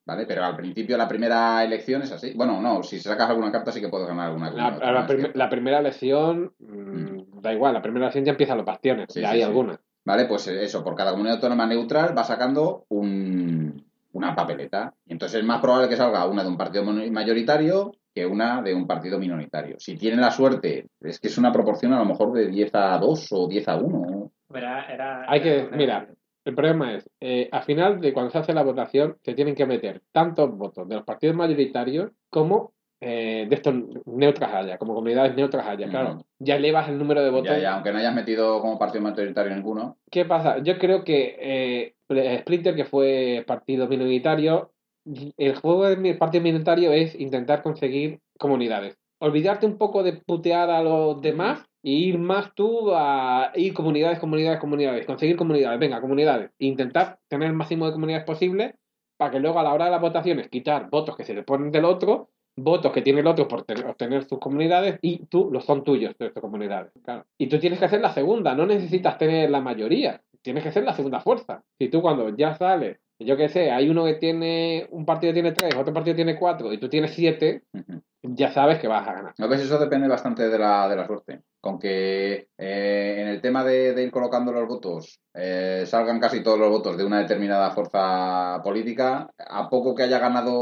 ¿vale? Pero al principio la primera elección es así. Bueno, no, si sacas alguna carta sí que puedes ganar alguna. La, alguna la, prim- la primera lesión, mmm, da igual, la primera lesión ya empiezan los bastiones, Sí, ya sí, hay sí. algunas. Vale, pues eso, por cada comunidad autónoma neutral va sacando un, una papeleta. Y entonces es más probable que salga una de un partido mayoritario que una de un partido minoritario. Si tienen la suerte, es que es una proporción a lo mejor de diez a dos o diez a uno. Era, era, Hay que, era- mira, el problema es, eh, al final de cuando se hace la votación, se tienen que meter tantos votos de los partidos mayoritarios como eh, de estos neutras haya, como comunidades neutras haya. Claro, Ujú. ya elevas el número de votos. Ya, ya, aunque no hayas metido como partido mayoritario ninguno. ¿Qué pasa? Yo creo que eh, Splinter, que fue partido minoritario, el juego del partido minoritario es intentar conseguir comunidades. Olvidarte un poco de putear a los demás e ir más tú a ir comunidades, comunidades, comunidades, conseguir comunidades, venga, comunidades, e intentar tener el máximo de comunidades posible para que luego a la hora de las votaciones quitar votos que se le ponen del otro, votos que tiene el otro por tener, obtener sus comunidades y tú los son tuyos de estas comunidades. Claro. Y tú tienes que hacer la segunda, no necesitas tener la mayoría, tienes que ser la segunda fuerza. Si tú cuando ya sales, yo qué sé, hay uno que tiene, un partido tiene tres, otro partido tiene cuatro y tú tienes siete, Ujú. ya sabes que vas a ganar. No, pues eso depende bastante de la, de la suerte. Con que eh, en el tema de, de ir colocando los votos, eh, salgan casi todos los votos de una determinada fuerza política, a poco que haya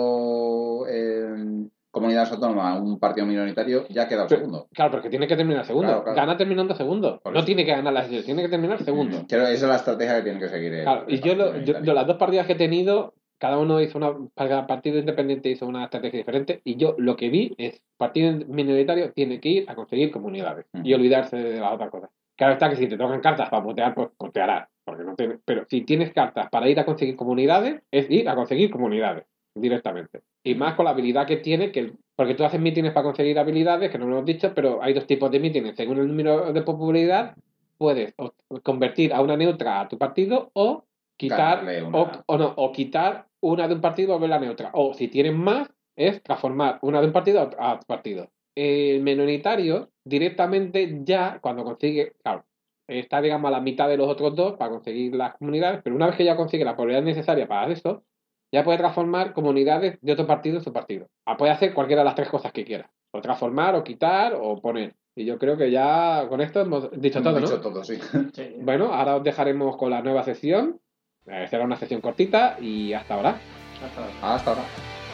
ganado en comunidades autónomas un partido minoritario, ya ha quedado Pero, segundo. claro, porque tiene que terminar segundo. Claro, claro. Gana terminando segundo. Por No eso. tiene que ganar la sesión, tiene que terminar segundo. Mm, Pero esa es la estrategia que tiene que seguir el, Claro, el y yo, partido lo, yo, minoritario. yo las dos partidas que he tenido, cada uno hizo una, cada partido independiente hizo una estrategia diferente, y yo lo que vi es, partido minoritario tiene que ir a conseguir comunidades Ujú. y olvidarse de las otras cosas. Claro está que si te tocan cartas para putear, pues putearás, porque no tiene, pero si tienes cartas para ir a conseguir comunidades, es ir a conseguir comunidades directamente. Y más con la habilidad que tiene, que porque tú haces mítines para conseguir habilidades, que no lo hemos dicho, pero hay dos tipos de mítines. Según el número de popularidad, puedes o convertir a una neutra a tu partido o quitar Ganarle una. o, o no, o quitar una de un partido o verla neutra. O si tienes más, es transformar una de un partido a otro partido. El minoritario directamente ya cuando consigue, claro, está digamos a la mitad de los otros dos para conseguir las comunidades, pero una vez que ya consigue la probabilidad necesaria para eso, ya puede transformar comunidades de otro partido en su partido. Ah, puede hacer cualquiera de las tres cosas que quiera. O transformar, o quitar, o poner. Y yo creo que ya con esto hemos dicho Hemos todo, dicho ¿no? todo, sí. Sí. Bueno, ahora os dejaremos con la nueva sección. Eh, será una sesión cortita y hasta ahora. Hasta ahora. Hasta ahora.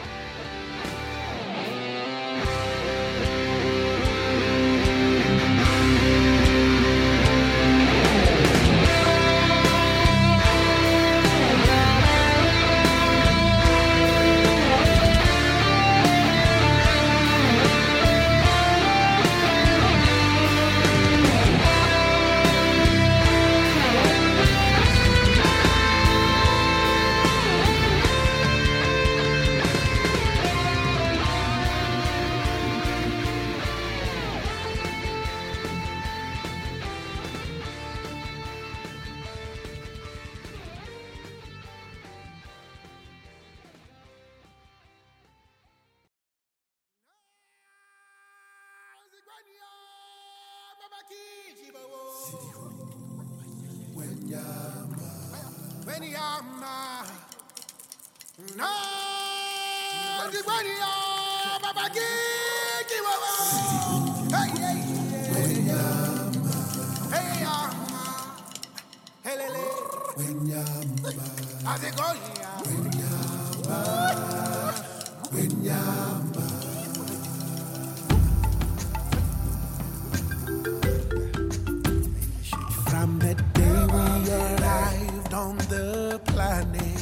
From the day we arrived on the planet,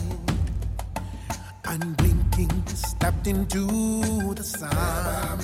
unblinking, stepped into the sun.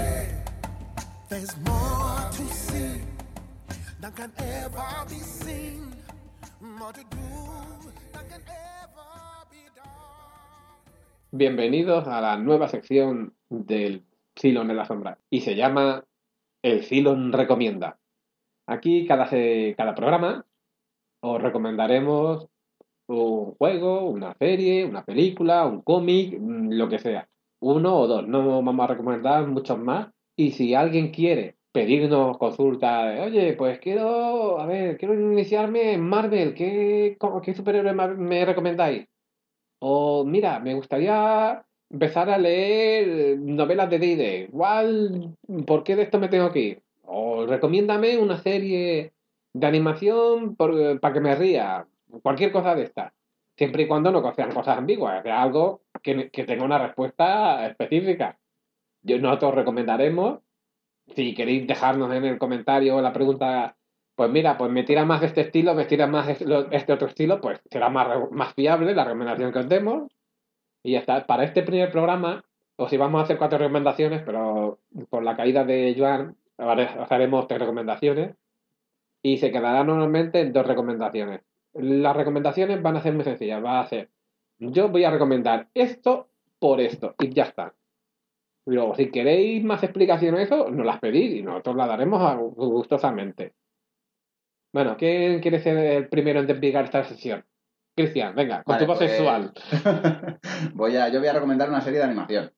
There's more to see than can ever be seen, more to do than can ever be done. Bienvenidos a la nueva sección del Cylon en la sombra. Y se llama El Cylon Recomienda. Aquí cada, cada programa os recomendaremos un juego, una serie, una película, un cómic, lo que sea. Uno o dos. No vamos a recomendar muchos más. Y si alguien quiere pedirnos consulta, de, oye, pues quiero, a ver, quiero iniciarme en Marvel, ¿qué, qué superhéroe me recomendáis? O mira, me gustaría empezar a leer novelas de D and D. Igual, ¿por qué de esto me tengo que ir? O recomiéndame una serie de animación para que me ría. Cualquier cosa de esta. Siempre y cuando no sean cosas ambiguas, sea algo que, que tenga una respuesta específica. Yo, nosotros recomendaremos, si queréis dejarnos en el comentario la pregunta, pues mira, pues me tira más de este estilo, me tira más de este otro estilo, pues será más, re- más fiable la recomendación que os demos. Y ya está. Para este primer programa, os íbamos a hacer cuatro recomendaciones, pero por la caída de Joan, ahora os haremos tres recomendaciones y se quedará normalmente en dos recomendaciones. Las recomendaciones van a ser muy sencillas. Va a ser, yo voy a recomendar esto por esto y ya está. Luego, si queréis más explicaciones de eso, nos las pedís y nosotros las daremos a- gustosamente. Bueno, ¿quién quiere ser el primero en despegar esta sesión? Cristian, venga, con tu Vale, voz pues, sexual. voy a, yo voy a recomendar una serie de animación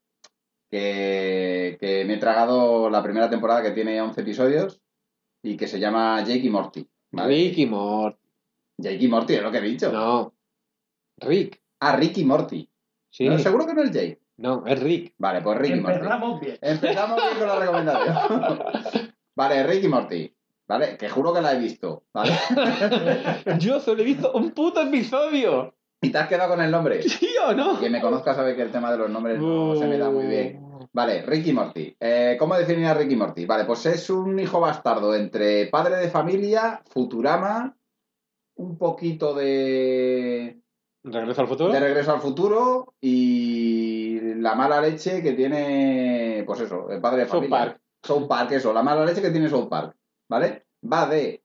que, que me he tragado la primera temporada, que tiene once episodios y que se llama Jake y Morty. ¿Vale? Rick y Morty. Jake y Morty es lo que he dicho. No, Rick. Ah, Rick y Morty. Sí. ¿No? ¿Seguro que no es Jake? No, es Rick. Vale, pues Rick y Morty. Empezamos bien. Empezamos bien con la recomendación. Vale, Rick y Morty. ¿Vale? Que juro que la he visto. ¿Vale? Yo solo he visto un puto episodio. ¿Y te has quedado con el nombre? ¿Sí o no? Quien me conozca sabe que el tema de los nombres no se me da muy bien. Vale, Rick y Morty. Eh, ¿Cómo definir a Rick y Morty? Vale, pues es un hijo bastardo entre padre de familia, Futurama, un poquito de... ¿Regreso al futuro? de Regreso al Futuro y la mala leche que tiene, pues eso, el padre de South familia. Park. South Park, eso, la mala leche que tiene South Park, ¿vale? Va de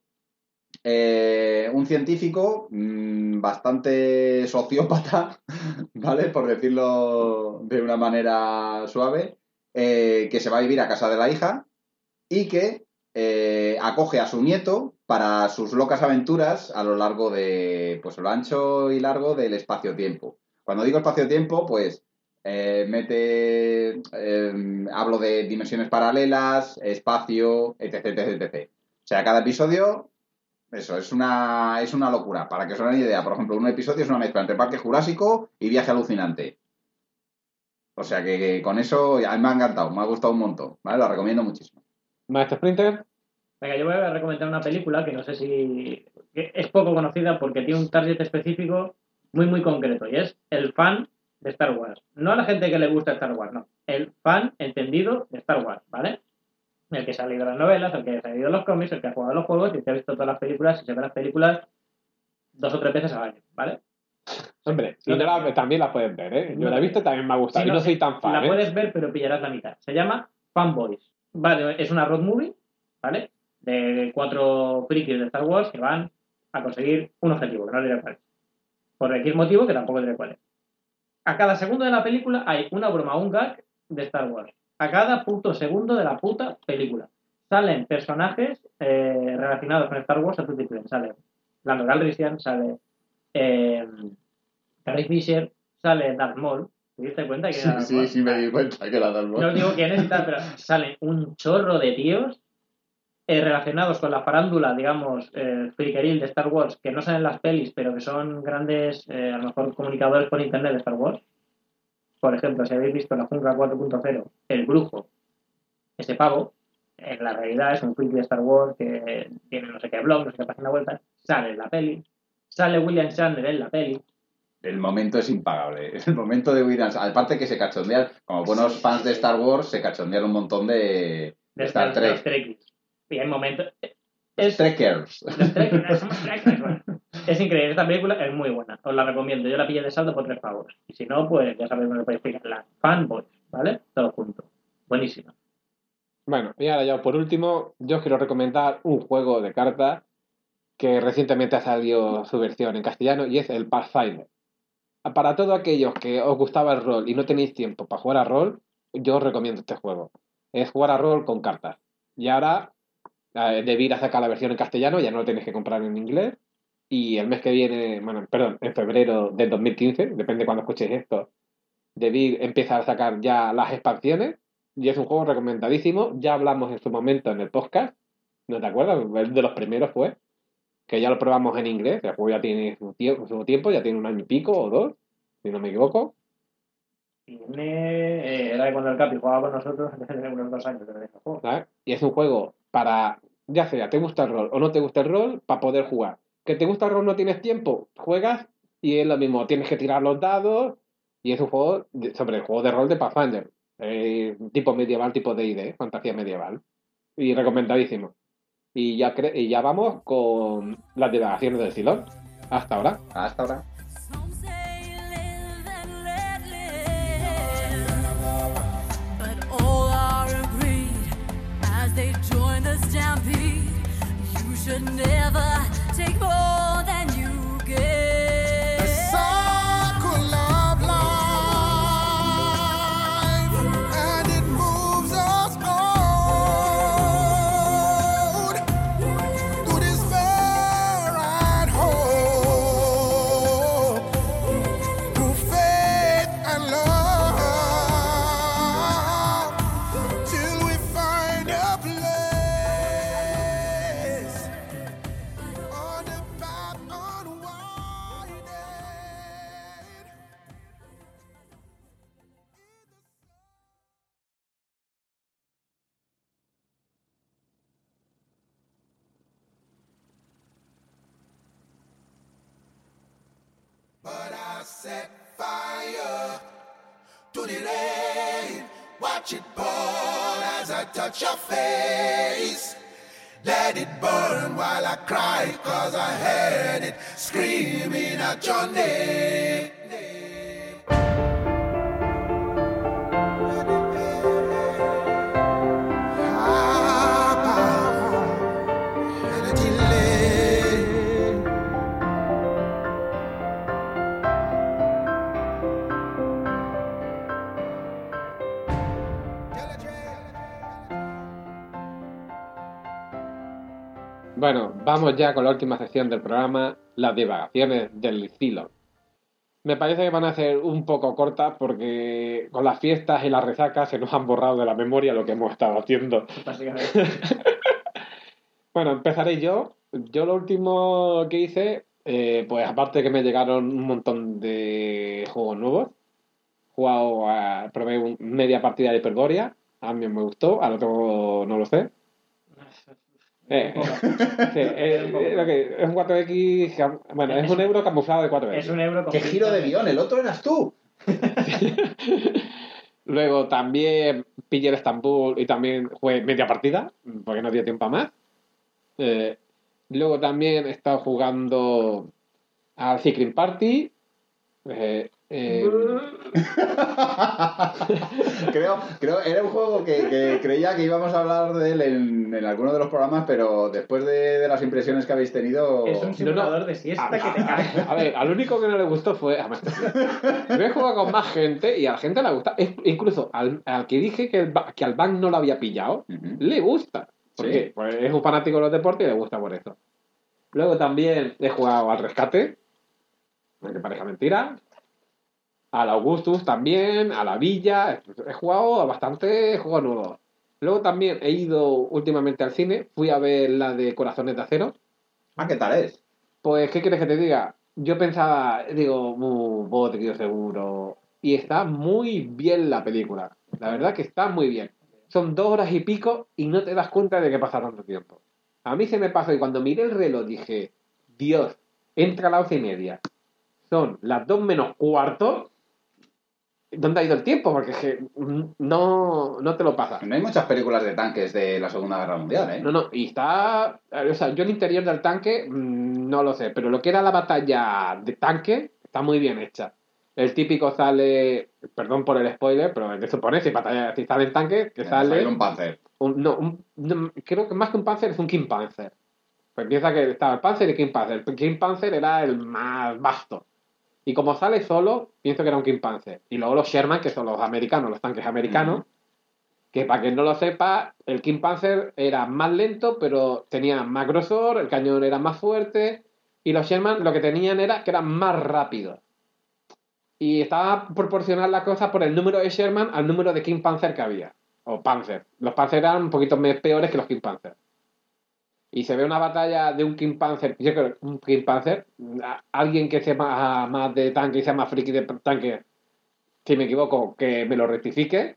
eh, un científico mmm, bastante sociópata, ¿vale? Por decirlo de una manera suave, eh, que se va a vivir a casa de la hija y que eh, acoge a su nieto para sus locas aventuras a lo largo de, pues lo ancho y largo del espacio-tiempo. Cuando digo espacio-tiempo, pues eh, mete, eh, hablo de dimensiones paralelas, espacio, etc, etc, etc. O sea, cada episodio, eso, es una, es una locura. Para que os hagan una idea, por ejemplo, un episodio es una mezcla entre Parque Jurásico y Viaje Alucinante. O sea que, que con eso a mí me ha encantado, me ha gustado un montón, ¿vale? Lo recomiendo muchísimo. Maestro Sprinter. Venga, yo voy a recomendar una película que no sé si que es poco conocida porque tiene un target específico muy, muy concreto y es el fan de Star Wars. No a la gente que le gusta Star Wars, no. El fan entendido de Star Wars, ¿vale? El que se ha leído las novelas, el que se ha leído los cómics, el que ha jugado a los juegos y el que ha visto todas las películas y se ve las películas dos o tres veces al año, ¿vale? Hombre, si no la, también la puedes ver, ¿eh? Yo No, la he visto y también me ha gustado. si Yo no soy tan fan, La ¿eh? puedes ver, pero pillarás la mitad. Se llama Fanboys. Vale, es una road movie, ¿vale? De cuatro frikis de Star Wars que van a conseguir un objetivo, que no diré cuál es. Por X motivo, que tampoco diré cuál es. A cada segundo de la película hay una broma, un gag de Star Wars. A cada puto segundo de la puta película. Salen personajes eh, relacionados con Star Wars a tu título. Sale Lando Calrissian, sale eh, Carrie Fisher, sale Darth Maul. ¿Te diste cuenta que Sí, era Darth sí, Maul? sí, me di cuenta que era Darth Maul. No os digo quién es y tal, pero salen un chorro de tíos eh, relacionados con la farándula, digamos, eh, friqueril de Star Wars, que no salen en las pelis, pero que son grandes, eh, a lo mejor, comunicadores por internet de Star Wars. Por ejemplo, si habéis visto la Jungla cuatro punto cero, el brujo, ese pavo, en la realidad es un friki de Star Wars que tiene no sé qué blog, no sé qué página vuelta, sale en la peli, sale William Shatner en la peli. El momento es impagable. El momento de Williams. Aparte que se cachondean, como buenos fans de Star Wars, se cachondean un montón de, De Star Star, Trek. los Trekkies. Y hay momentos... Es, Trekkers. los Trekkies, somos Trekkers, bueno. Es increíble, esta película es muy buena, os la recomiendo. Yo la pillé de saldo por tres pavos. Y si no, pues ya sabéis dónde podéis pillar. La Fanboys, ¿vale? Todo junto. Buenísima. Bueno, y ahora ya por último, yo os quiero recomendar un juego de cartas que recientemente ha salido su versión en castellano y es el Pathfinder. Para todos aquellos que os gustaba el rol y no tenéis tiempo para jugar a rol, yo os recomiendo este juego. Es jugar a rol con cartas. Y ahora, eh, Devir a sacar la versión en castellano, ya no lo tenéis que comprar en inglés. Y el mes que viene, bueno, perdón, en febrero del dos mil quince, depende de cuando escuchéis esto, Devir empieza a sacar ya las expansiones. Y es un juego recomendadísimo. Ya hablamos en su momento en el podcast. ¿No te acuerdas? El de los primeros fue. Que ya lo probamos en inglés. El juego ya tiene su tiempo, su tiempo, ya tiene un año y pico o dos. si no me equivoco. Tiene... eh, era de cuando el Capi jugaba con nosotros, hace unos dos años de ese juego. ¿Sabes? Y es un juego para, ya sea, te gusta el rol o no te gusta el rol, para poder jugar. Que te gusta el rol, no tienes tiempo, juegas y es lo mismo, tienes que tirar los dados y es un juego de- sobre el juego de rol de Pathfinder. Eh, tipo medieval, tipo D and D, fantasía medieval. Y recomendadísimo. Y ya, cre- y ya vamos con las divagaciones del Silón. Hasta ahora. Hasta ahora. Some say live and let live, but all are agreed as they join the stampede. You should never take more than you give. The circle of life, and it moves us on through despair and hope, through faith and love, till we find a place on the path unwinding. But I set fire to the rain. Watch it pour as I touch your face. Let it burn while I cry, cause I heard it screaming at your name. Energy lane. Bueno, vamos ya con la última sección del programa, las divagaciones del Silón. Me parece que van a ser un poco cortas porque con las fiestas y las resacas se nos han borrado de la memoria lo que hemos estado haciendo. Básicamente. Bueno, empezaré yo. Yo lo último que hice, eh, pues aparte de que me llegaron un montón de juegos nuevos, he jugado a, probé un- media partida de Hyperborea, a mí me gustó, al otro no lo sé. Eh, sí, eh, eh, lo que- es un cuatro equis, cam- bueno, es un euro camuflado de cuatro equis. Es un euro con ¡Qué giro de guión! ¡El otro eras tú! Luego también pillé el Estambul y también jugué media partida, porque no dio tiempo a más. Eh, luego también he estado jugando al Secret Party. Eh, eh, creo, creo, era un juego que, que creía que íbamos a hablar de él en, en alguno de los programas, pero después de, de las impresiones que habéis tenido... Es un simulador de siesta que te cae. a ver, al único que no le gustó fue a Master Chief. Yo he jugado con más gente y a la gente le gusta. Es- incluso al, al que dije que, el ba- que al Bank no lo había pillado, Ujú. le gusta. ¿Por Sí. qué? Pues es un fanático de los deportes y le gusta por eso. Luego también he jugado al Rescate, aunque parezca mentira. Al Augustus también, a la Villa. He jugado a bastante juegos nuevos. Luego también he ido últimamente al cine. Fui a ver la de Corazones de Acero. Ah, ¿qué tal es? Pues, ¿qué quieres que te diga? Yo pensaba, digo, uh, bodrio seguro. Y está muy bien la película. La verdad que está muy bien. Son dos horas y pico y no te das cuenta de que pasa tanto tiempo. A mí se me pasó y cuando miré el reloj dije, Dios, entra a las once y media. Son las dos menos cuarto. ¿Dónde ha ido el tiempo? Porque es que mm, no, no te lo pasa. No hay muchas películas de tanques de la Segunda Guerra Mundial, ¿eh? No, no, y está... O sea, yo el interior del tanque mmm, no lo sé, pero lo que era la batalla de tanque está muy bien hecha. El típico sale... Perdón por el spoiler, pero de supone si, batalla, si sale en tanque, que sale... Sale un Panzer. un- no, un- no, creo que más que un Panzer es un King Panzer. Pues piensa que estaba el Panzer y King Panzer. El King Panzer era el más vasto. Y como sale solo, pienso que era un King Panzer. Y luego los Sherman, que son los americanos, los tanques americanos, Ujú. que para quien no lo sepa, el King Panzer era más lento, pero tenía más grosor, el cañón era más fuerte, y los Sherman lo que tenían era que eran más rápidos. Y estaba proporcional la cosa por el número de Sherman al número de King Panzer que había. O Panzer. Los Panzer eran un poquito me- peores que los King Panzer. y se ve una batalla de un King Panzer, yo creo un King Panzer, a- alguien que sepa más de tanque y sea más friki de tanque, si me equivoco, que me lo rectifique,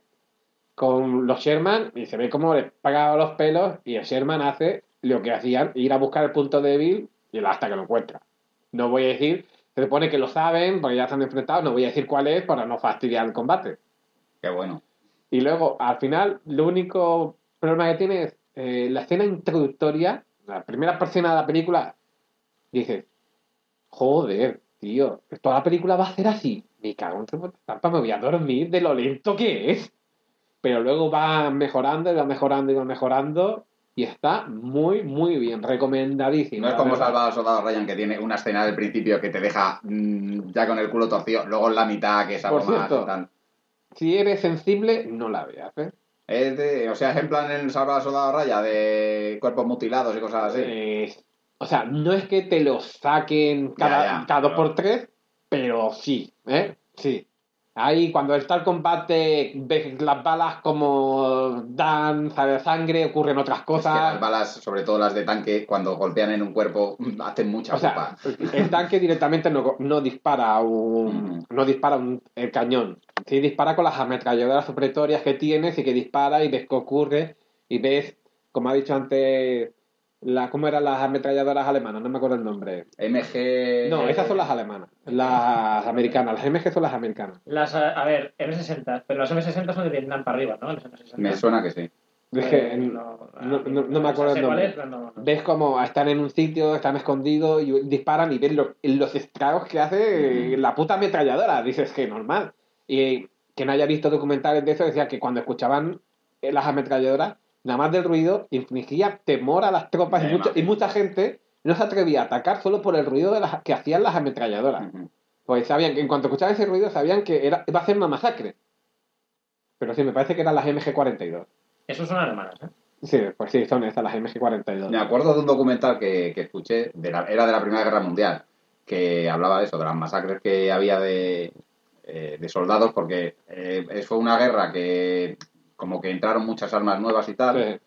con los Sherman, y se ve cómo le pagaba los pelos, y el Sherman hace lo que hacían, ir a buscar el punto débil y el hasta que lo encuentra. No voy a decir, se supone que lo saben, porque ya están enfrentados, no voy a decir cuál es para no fastidiar el combate. Qué bueno. Y luego, al final, lo único problema que tiene es eh, la escena introductoria, la primera escena de la película, dices, joder, tío, toda la película va a ser así. Me cago en tu trampa, me voy a dormir de lo lento que es. Pero luego va mejorando y va mejorando y va mejorando y está muy, muy bien, recomendadísimo. No es la como verdad. Salvar al Soldado Ryan, que tiene una escena del principio que te deja mm, ya con el culo torcido, luego en la mitad, que es algo Por más cierto, y tal. Si eres sensible, no la veas, ¿eh? Es de, o sea, es en plan en Salvar al Soldado Ryan, de cuerpos mutilados y cosas así. Eh, o sea, no es que te lo saquen cada, Ya, ya, cada dos pero- por tres, pero sí, ¿eh? Sí. Ahí cuando está el combate, ves las balas como dan sabe, sangre, ocurren otras Es que las cosas. balas, sobre todo las de tanque, cuando golpean en un cuerpo, mm, hacen mucha O sea, pupa. el tanque directamente no, no dispara un, Ujú. no dispara un, el cañón. Sí dispara con las ametralladoras supletorias que tienes y que dispara y ves qué ocurre y ves, como ha dicho antes, la, ¿cómo eran las ametralladoras alemanas? No me acuerdo el nombre. M G... No, esas son las alemanas. Las americanas. Las M G son las americanas. Las, a a ver, eme sesenta, pero las eme sesenta son de Vietnam para arriba, ¿no? Las eme sesenta. Me suena que sí. Es que Eh, no, no, no- no me acuerdo sé el cuál nombre. es, pero no, no. Ves como están en un sitio, están escondidos y disparan y ves lo- los estragos que hace Ujú. la puta ametralladora. Dices que normal. Y que no haya visto documentales de eso decía que cuando escuchaban eh, las ametralladoras, nada más del ruido infligía temor a las tropas y, Me mucha, y imagino. mucha gente no se atrevía a atacar solo por el ruido de las, que hacían las ametralladoras. Ujú. Pues sabían que en cuanto escuchaban ese ruido sabían que era, iba a ser una masacre. Pero sí, me parece que eran las M G cuarenta y dos. Esos son alemanas, ¿eh? Sí, pues sí, son esas, las M G cuarenta y dos. Me acuerdo de un documental que, que escuché, de la- era de la Primera Guerra Mundial, que hablaba de eso, de las masacres que había de, eh, de soldados, porque eh, fue una guerra que como que entraron muchas armas nuevas y tal, Sí.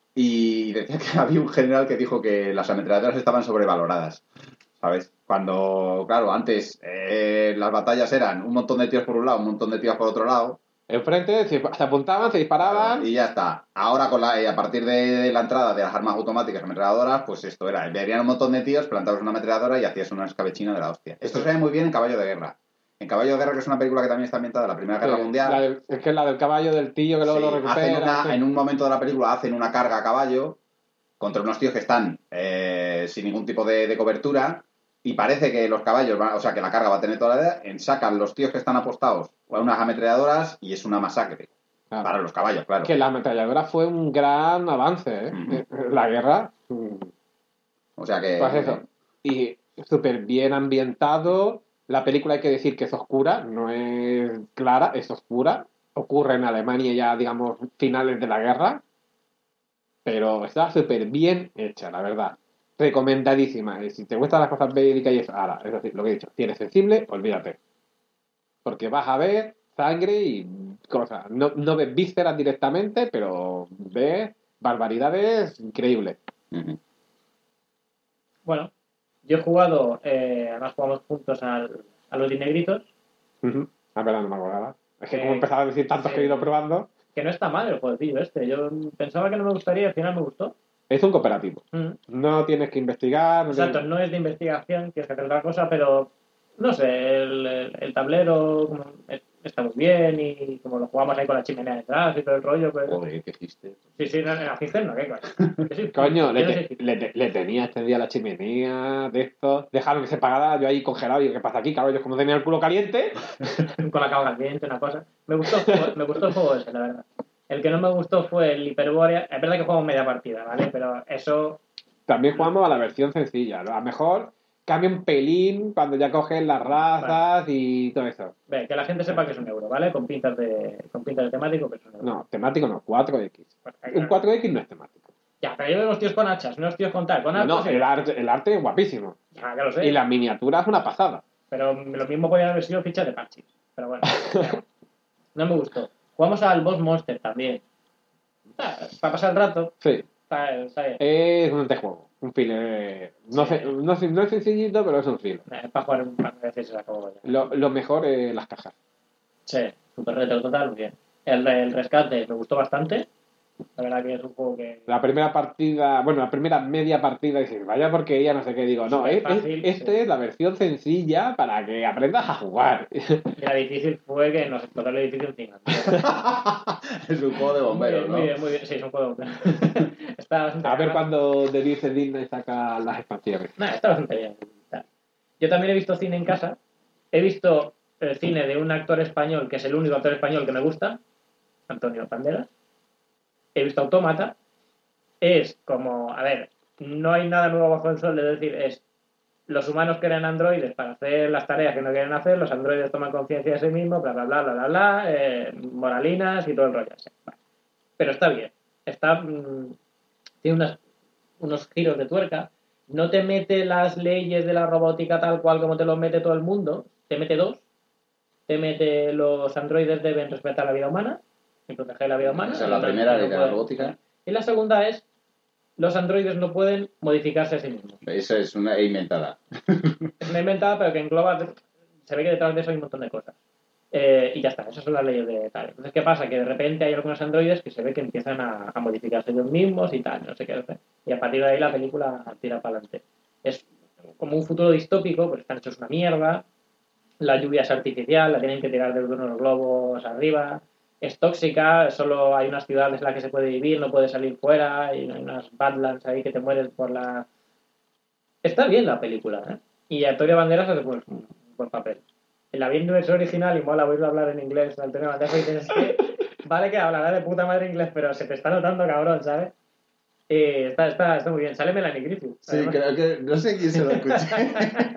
y decía que había un general que dijo que las ametralladoras estaban sobrevaloradas, ¿sabes? Cuando, claro, antes eh, las batallas eran un montón de tíos por un lado, un montón de tíos por otro lado, Enfrente se, se apuntaban, se disparaban. y ya está. Ahora, con la, eh, a partir de la entrada de las armas automáticas ametralladoras, pues esto era, venían un montón de tíos, plantabas una ametralladora y hacías una escabechina de la hostia. Esto se ve muy bien en Caballo de Guerra. En Caballo de Guerra, que es una película que también está ambientada en la Primera Guerra Sí, Mundial. la del- es que es la del caballo del tío que luego Sí, lo recupera. hacen una- sí. en un momento de la película hacen una carga a caballo contra unos tíos que están eh, sin ningún tipo de, de cobertura, y parece que los caballos, van, o sea, que la carga va a tener toda la edad, en- sacan los tíos que están apostados a unas ametralladoras y es una masacre. Claro. Para los caballos, claro. Que la ametralladora fue un gran avance, ¿eh? Ujú. La guerra. mm, O sea que... Pues eso. Y súper bien ambientado. La película hay que decir que es oscura, no es clara, es oscura. Ocurre en Alemania ya, digamos, finales de la guerra. Pero está súper bien hecha, la verdad. Recomendadísima. Y si te gustan las cosas verídicas y eso, ahora, es decir, lo que he dicho, si eres sensible, olvídate. Porque vas a ver sangre y cosas. No, no ves vísceras directamente, pero ves barbaridades increíbles. Ujú. Bueno, yo he jugado, eh, además jugamos juntos al, a los Dinegritos, Ujú. La verdad no me acordaba. Es que Eh, como he empezado a decir tantos sí. que he ido probando, que no está mal el jueguecillo este. Yo pensaba que no me gustaría y al final me gustó. es un cooperativo. Mm. No tienes que investigar. No Exacto, tienes- no es de investigación, que es hacer otra cosa, pero no sé, el, el- el tablero como, es- está muy bien y como lo jugamos ahí con la chimenea detrás y todo el rollo, pues... Joder, qué chiste. Sí, sí, no, no, la cisterna, ¿qué coño? Que sí, Coño, que le, no te- sé- le, te- le tenía extendida la chimenea de esto. Dejaron que se pagara, yo ahí congelado. Y ¿qué pasa aquí, cabrón? Yo como tenía el culo caliente. con la cama caliente, una cosa. Me gustó, el juego- me gustó el juego ese, la verdad. El que no me gustó fue el Hyperborea. Es verdad que jugamos media partida, ¿vale? Pero eso... También jugamos a la versión sencilla. A lo mejor cambia un pelín cuando ya coges las razas y todo eso. Ve, que la gente sepa que es un euro, ¿vale? Con pintas de, con pintas de temático, pero es un euro. No, temático no, cuatro equis. Pues, hay que- Un cuatro equis no es temático. Ya, pero yo veo los tíos con hachas, no los tíos con tal, con No, arcos. y- el arte, el arte es guapísimo. Ya, ya lo sé. Y la miniatura es una pasada. Pero lo mismo podían haber sido fichas de parches. Pero bueno, ya. No me gustó. Jugamos al Boss Monster también. Ah, para pasar el rato. Sí. Está, está bien. Es un antejuego, un filler. No, Sí. sé- no, es- no es sencillito, pero es un filler. Es para jugar un par de veces y se acabó ya. Lo, lo mejor es las cajas. Sí, super retro total, muy bien. El, el rescate me gustó bastante. La verdad que es un juego que... La primera partida, bueno, la primera media partida, dices, vaya porquería, no sé qué, digo, no, es, es- Fácil, esta sí. es la versión sencilla para que aprendas a jugar. Y la difícil fue que nos explotó el edificio encima. Es un juego de bomberos, muy bien, ¿no? muy bien, muy bien. Sí, es un juego de bomberos. Está bastante A ver bien. cuando te dice Disney saca las expansiones. Nah, está bastante bien. Yo también he visto cine en casa. He visto el cine de un actor español, que es el único actor español que me gusta, Antonio Banderas. He visto Autómata. Es como, a ver, no hay nada nuevo bajo el sol, es decir, es los humanos crean androides para hacer las tareas que no quieren hacer, los androides toman conciencia de sí mismos, bla, bla, bla, bla, bla, bla, eh, moralinas y todo el rollo así. Vale. Pero está bien. Está, mm, tiene unas, unos giros de tuerca. No te mete las leyes de la robótica tal cual como te los mete todo el mundo. Te mete dos. Te mete los androides deben respetar la vida humana y proteger la vida humana. Esa es la Y no- primera no ley de la pueden- robótica. Y la segunda es, los androides no pueden modificarse a sí mismos. Esa es una inventada. Es una inventada, pero que engloba, se ve que detrás de eso hay un montón de cosas. Eh, y ya está, esas son las leyes de tal. Entonces, ¿qué pasa? Que de repente hay algunos androides que se ve que empiezan a, a modificarse ellos mismos y tal, no sé qué hacer. Y a partir de ahí la película tira para adelante. Es como un futuro distópico, pues están hechos una mierda, la lluvia es artificial, la tienen que tirar desde unos globos arriba, es tóxica, solo hay unas ciudades en las que se puede vivir, no puedes salir fuera, y hay unas badlands ahí que te mueres por la... Está bien la película, ¿eh? Y Antonio Banderas hace pues, un buen papel. La vi en versión original y mola oírlo hablar en inglés, Antonio Banderas, y dices, que vale que hablará de puta madre inglés, pero se te está notando cabrón, ¿sabes? Eh, está, está, está muy bien. Sale Melanie Griffith. Sí, además. creo que... No sé quién se lo escuché.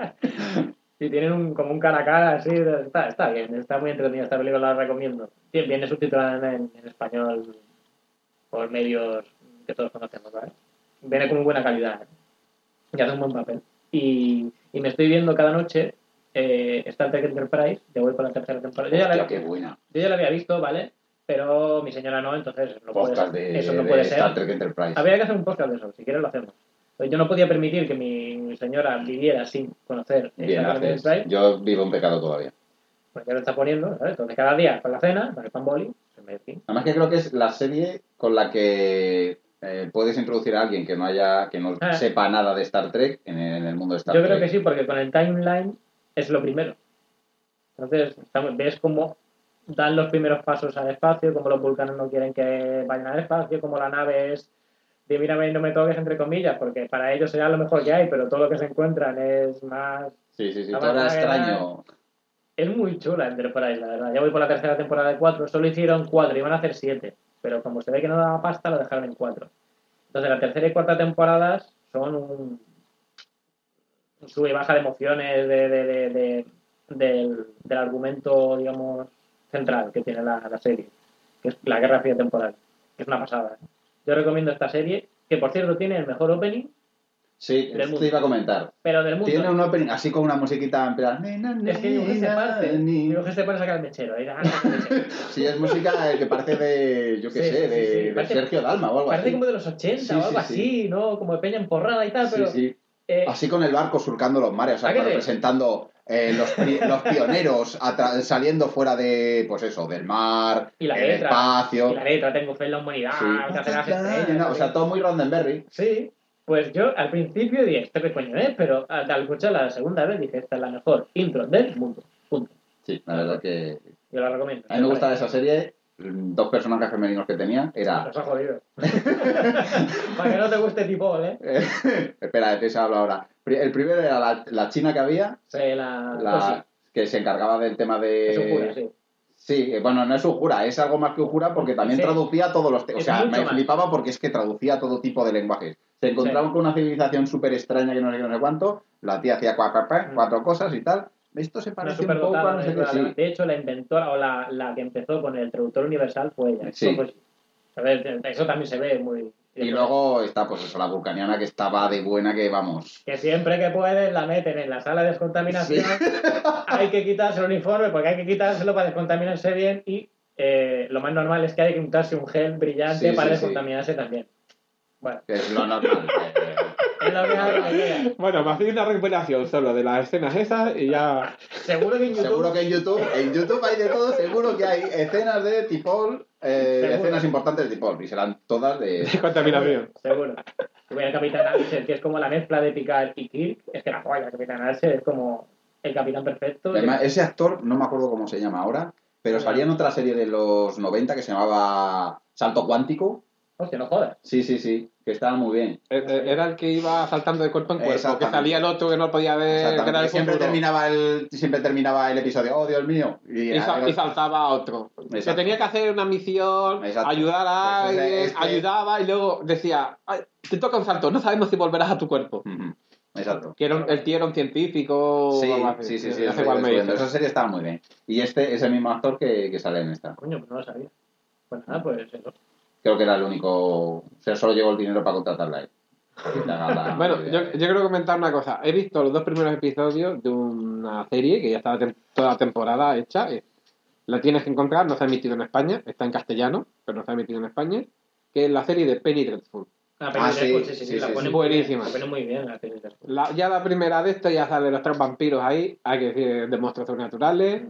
Y tienen un, como un cara a cara así, está, está bien, está muy entretenida esta película, la recomiendo. Bien, viene subtitulada en, en español por medios que todos conocemos, ¿vale? Viene con muy buena calidad, ¿eh? Y hace un buen papel. Y, y me estoy viendo cada noche eh, Star Trek Enterprise, ya voy por la tercera temporada. Yo ya, la, Hostia, qué buena. yo ya la había visto, ¿vale? Pero mi señora no, entonces no puede, Podcast de, eso no de puede ser. Star Trek Enterprise. Habría que hacer un podcast de eso, si quieres lo hacemos. Pues yo no podía permitir que mi señora viviera sin conocer Bien, Star Trek haces. Enterprise. Yo vivo un pecado todavía. Pues ya lo está poniendo, ¿sabes? Entonces cada día con la cena, con el pan boli, se me fin. Además que creo que es la serie con la que eh, puedes introducir a alguien que no haya que no Ah. sepa nada de Star Trek en el, en el mundo de Star Yo Trek. creo que sí, porque con el timeline es lo primero. Entonces, estamos- ves cómo dan los primeros pasos al espacio, cómo los vulcanos no quieren que vayan al espacio, cómo la nave es de mírame y no me toques, entre comillas, porque para ellos será lo mejor que hay, pero todo lo que se encuentran es más... Sí, sí, sí. La Todo era banda era- extraño. Es muy chula Enterprise, la verdad. Ya voy por la tercera temporada de cuatro, solo hicieron cuatro, iban a hacer siete, pero como se ve que no daba pasta, lo dejaron en cuatro. Entonces, la tercera y cuarta temporadas son un, un sube y baja de emociones de, de- de- de- del, del argumento, digamos, central que tiene la, la serie, que es la Guerra Fría temporal, que es una pasada. ¿eh? Yo recomiendo esta serie, que por cierto tiene el mejor opening, Sí, Del esto mundo. te iba a comentar. pero del mundo. Tiene un opening así con una musiquita en plan... Es que dibujé esta parte, dibujé este para sacar el mechero. ahí, ah, saca el mechero. Sí, es música eh, que parece de, yo qué Sí, sé, sí, de, sí, sí. de Parece- Sergio Dalma o algo Parece así. como de los ochenta Sí, o algo sí, así, sí. ¿no? Como de peña emporrada y tal, Sí, pero... sí. eh, Así con el barco surcando los mares, o sea, ¿A que sí? representando eh, los, pri- los pioneros atra- saliendo fuera de, pues eso, del mar, y la el letra, espacio. y la letra, tengo fe en la humanidad, Sí. que hace las estrellas. O sea, todo muy Roddenberry. Sí, pues yo al principio dije, ¿esto qué coño es? Pero al al escuchar la segunda vez dije, esta es la mejor intro del mundo. Punto. Sí, la verdad que... Yo la recomiendo. A mí me gustaba esa serie, dos personajes femeninos que tenía, era... Nos ha jodido. Para que no te guste tipo, ¿eh? Eh, espera, ¿de qué se habla ahora? Pri- El primero era la, la china que había, Sí, la... la, que se encargaba del tema de... Eso jura, sí. Sí, eh, bueno, no es Ujura, es algo más que Ujura porque también Sí. traducía todos los... te- O Es sea, mucho me más. flipaba porque es que traducía todo tipo de lenguajes. Se encontraban Sí. con una civilización súper extraña que no sé qué, no sé cuánto, la tía hacía cua, cua, cua, Mm. cuatro cosas y tal. Esto se Una parece un poco superdotada, a no sé qué, es la- sí. De hecho, la inventora o la, la que empezó con el traductor universal fue ella. Sí. Eso, pues, a ver, eso también se ve muy... Y luego está, pues eso, la vulcaniana que estaba de buena que, vamos... Que siempre que pueden la meten en la sala de descontaminación. Sí. Hay que quitarse el uniforme porque hay que quitárselo para descontaminarse bien y eh, lo más normal es que hay que untarse un gel brillante Sí, para sí, sí. descontaminarse también. Bueno, Que es lo normal. eh, es lo que hay, la idea. Bueno, me hacéis una recopilación solo de las escenas esas y ya... Seguro que en YouTube... Seguro que en YouTube, en YouTube hay de todo, seguro que hay escenas de Tipol, eh, Seguro. escenas importantes de Tipol, y serán todas de... de contaminación. Seguro. Seguro. El Capitán Archer, que es como la mezcla de Picard y Kirk, es que la joya. El Capitán Archer es como el capitán perfecto. Además, ese actor, no me acuerdo cómo se llama ahora, pero salía en otra serie de los noventa que se llamaba Salto Cuántico. Hostia, no jodas. Sí, sí, sí, que estaba muy bien. Eh, eh, Era el que iba saltando de cuerpo en cuerpo, que Exactamente. salía el otro que no podía ver, que era Exactamente. el Siempre futuro. terminaba el, siempre terminaba el episodio, oh Dios mío. Y, Y, sal- y saltaba a otro. Que Exacto. tenía que hacer una misión, Exacto. ayudar a Pues ese- alguien, este- ayudaba y luego decía, "Ay, te toca un salto, no sabemos si volverás a tu cuerpo". Ujú, exacto. Que era un- el tío era un científico Sí, o algo así. sí, sí, sí, Ya sé es cuál me estupendo. dices. Esa serie estaba muy bien. Y este es el mismo actor que, que sale en esta. Coño, pues no lo sabía. Pues nada, pues eso. Creo que era el único... O sea, solo llegó el dinero para contratarla ahí. Que te haga la Bueno, idea yo, de- yo quiero comentar una cosa. He visto los dos primeros episodios de una serie que ya estaba tem- toda la temporada hecha. eh, La tienes que encontrar, no se ha emitido en España, está en castellano, pero no se ha emitido en España, que es la serie de Penny Dreadful. Ah, Ah, sí, sí, sí, sí, sí, sí, la sí, pone sí. muy bien, Buenísima. La pone muy bien la serie. La- ya la primera de esto ya salen los tres vampiros ahí, hay que decir, de monstruos sobrenaturales.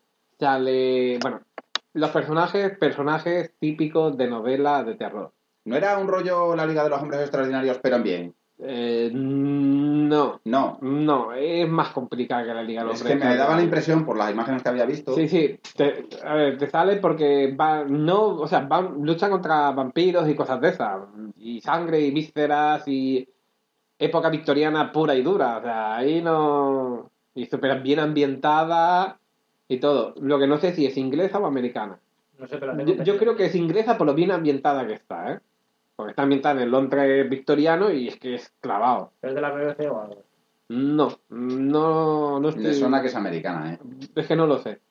Sale, bueno, los personajes, personajes típicos de novelas de terror. ¿No era un rollo la Liga de los Hombres Extraordinarios, pero en bien? Eh, no, No. no, es más complicada que la Liga de los Es que me daba la Extraordinarios. impresión, por las imágenes que había visto... Sí, sí, te, a ver, te sale porque van, no, o sea, van, luchan contra vampiros y cosas de esas, y sangre y vísceras y época victoriana pura y dura, o sea, ahí no, y súper bien ambientada y todo. Lo que no sé si es inglesa o americana. No sé, pero la tengo Yo, yo creo que es inglesa por lo bien ambientada que está, ¿eh? Porque está ambientada en el Londres victoriano y es que es clavado. ¿Es de la B B C o algo? No, no, no estoy... Me suena que es americana, ¿eh? Es que no lo sé.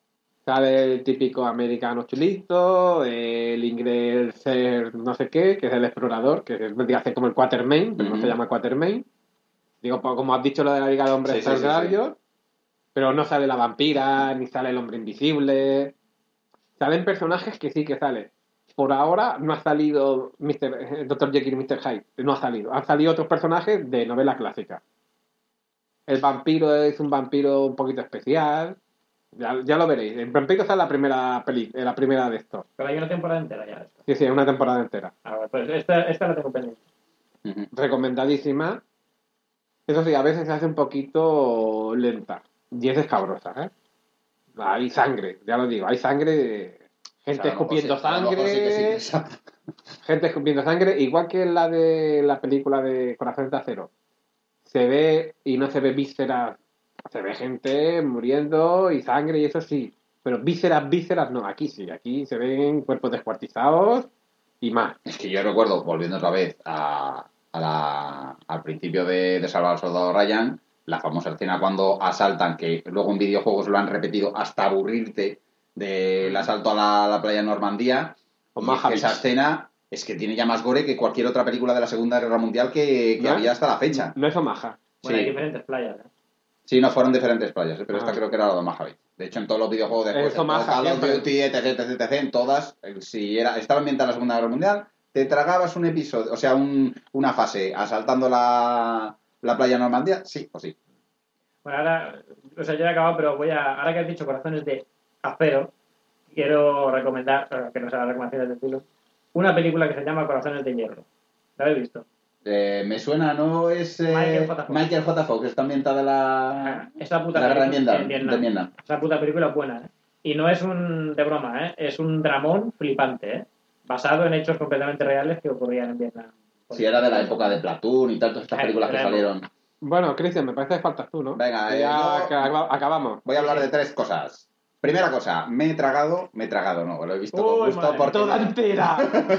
Sale el típico americano chulito, el inglés ser no sé qué, que es el explorador, que vendría a ser como el Quatermain, pero no Ujú. se llama Quatermain. Digo, pues, como has dicho lo de la Liga de Hombres Sí, sí, sí, Extraordinarios, pero no sale la vampira, ni sale el hombre invisible. Salen personajes que sí que salen. Por ahora no ha salido mister eh, doctor Jekyll y mister Hyde, no ha salido. Han salido otros personajes de novela clásica. El vampiro es un vampiro un poquito especial. Ya, ya lo veréis. El vampiro está en la primera peli, en la primera de esto. Pero hay una temporada entera ya de esto. Sí, sí, es una temporada entera. A ver, pues esta, esta la tengo pendiente. Ujú. Recomendadísima. Eso sí, a veces se hace un poquito lenta. Y es escabrosa, ¿eh? Hay sangre, ya lo digo, hay sangre. Gente O sea, a lo mejor escupiendo sí- a lo mejor sí que sí sangre. que sabe. Gente escupiendo sangre, igual que la de la película de Corazones de Acero. Se ve y no se ve vísceras, se ve gente muriendo y sangre y eso sí. Pero vísceras, vísceras no, aquí sí, aquí se ven cuerpos descuartizados y más. Es que yo recuerdo, volviendo otra vez a, a la, al principio de, de Salvar al Soldado Ryan, la famosa escena cuando asaltan, que luego en videojuegos lo han repetido hasta aburrirte, del asalto a la, a la playa Normandía. O Y más es que esa Javis. escena es que tiene ya más gore que cualquier otra película de la Segunda Guerra Mundial que, que ¿No? había hasta la fecha. No es Omaha. Bueno, Sí. hay diferentes playas, ¿eh? Sí, no fueron diferentes playas, ¿eh? pero Ah. esta creo que era la de Omaha. De hecho, en todos los videojuegos después, Es en todo Omaha Call of siempre. Duty, etc, etc, etc, en todas, eh, si era, estaba ambientada en la Segunda Guerra Mundial, te tragabas un episodio, o sea, un, una fase asaltando la, la playa Normandía, sí o sí. Bueno, ahora, o sea, yo he acabado, pero voy a, ahora que has dicho Corazones de Acero, quiero recomendar, eh, que no sea la recomendación de estilo, una película que se llama Corazones de Hierro. ¿La habéis visto? Eh, me suena, ¿no? Es eh, Michael J. Fox. Michael J. Fox, está ambientada la, Esa puta la guerra de película Vietnam. en Vietnam. de Vietnam. Esa puta película es buena, ¿eh? Y no es un de broma, ¿eh? Es un dramón flipante, ¿eh? Basado en hechos completamente reales que ocurrían en Vietnam. Si era de la época de Platoon y tal, todas estas Eh, películas que era- salieron. Bueno, Cristian, me parece que faltas tú, ¿no? Venga, eh, ya yo- que acab- acabamos. Voy a hablar de tres cosas. Primera cosa, me he tragado, me he tragado, no, lo he visto con Uy, gusto madre, porque... Toda entera.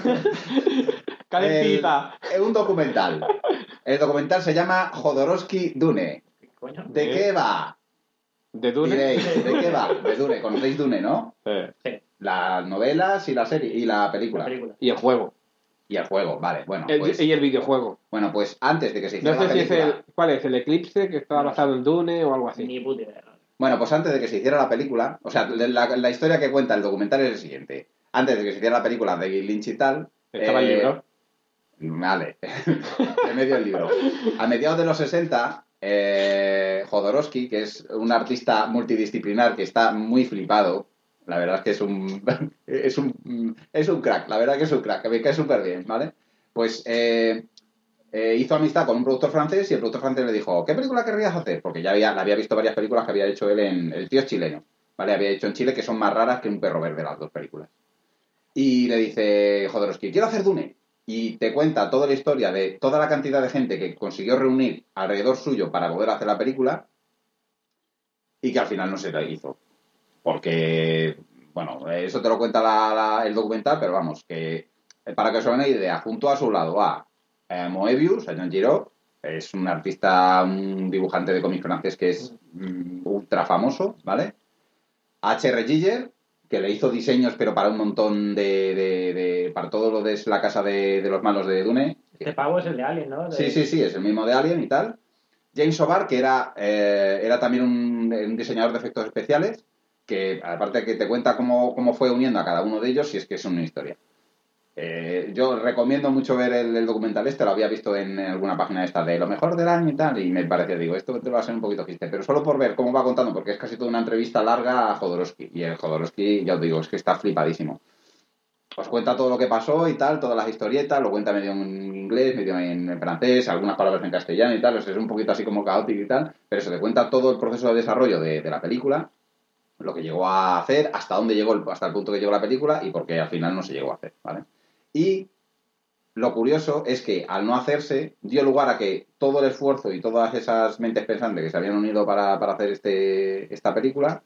Calentita. Es un documental. El documental se llama Jodorowsky Dune. ¿Qué coño? ¿De ¿Eh? qué va? ¿De Dune? Diréis, ¿de qué va? De Dune. ¿Conocéis Dune, no? Sí. Sí, Las novelas y la serie y la película. la película. Y el juego. Y el juego, vale. Bueno, El- pues, y el videojuego. bueno, pues antes de que se No hiciera sé la si es película... el... ¿Cuál es? ¿El Eclipse? Que estaba No. basado en Dune o algo así. Ni puta idea. ¿no? Bueno, pues antes de que se hiciera la película, o sea, la, la historia que cuenta el documental es el siguiente. Antes de que se hiciera la película de David Lynch y tal... Estaba el eh, libro. Vale, de medio el libro. A mediados de los sesenta, eh, Jodorowsky, que es un artista multidisciplinar que está muy flipado, la verdad es que es un, es un, es un crack, la verdad que es un crack, que me cae súper bien, ¿vale? Pues eh, eh, hizo amistad con un productor francés y el productor francés le dijo, ¿qué película querrías hacer? Porque ya había, había visto varias películas que había hecho él en... El tío es chileno, ¿vale? Había hecho en Chile que son más raras que un perro verde las dos películas. Y le dice Jodorowsky, quiero hacer Dune. Y te cuenta toda la historia de toda la cantidad de gente que consiguió reunir alrededor suyo para poder hacer la película y que al final no se la hizo. Porque, bueno, eso te lo cuenta la, la, el documental, pero vamos, que para que os hagáis una idea, junto a su lado a eh, Moebius, a Jean Giraud, es un artista, un dibujante de cómics francés que es mm, ultra famoso, ¿vale? H R Giger, que le hizo diseños, pero para un montón de... de, de para todo lo de la casa de, de los malos de Dune. Este pavo es el de Alien, ¿no? De... Sí, sí, sí, es el mismo de Alien y tal. James O'Barr, que era, eh, era también un, un diseñador de efectos especiales, que aparte que te cuenta cómo, cómo fue uniendo a cada uno de ellos, y es que es una historia. Eh, yo recomiendo mucho ver el, el documental este, lo había visto en, en alguna página esta de lo mejor del año y tal, y me parecía, digo, esto te va a ser un poquito triste, pero solo por ver cómo va contando, porque es casi toda una entrevista larga a Jodorowsky, y el Jodorowsky, ya os digo, es que está flipadísimo. Os cuenta todo lo que pasó y tal, todas las historietas, lo cuenta medio en inglés, medio en, en francés, algunas palabras en castellano y tal, o sea, es un poquito así como caótico y tal, pero eso te cuenta todo el proceso de desarrollo de, de la película, lo que llegó a hacer, hasta dónde llegó, el, hasta el punto que llegó la película y por qué al final no se llegó a hacer, ¿vale? Y lo curioso es que al no hacerse, dio lugar a que todo el esfuerzo y todas esas mentes pensantes que se habían unido para, para hacer este, esta película,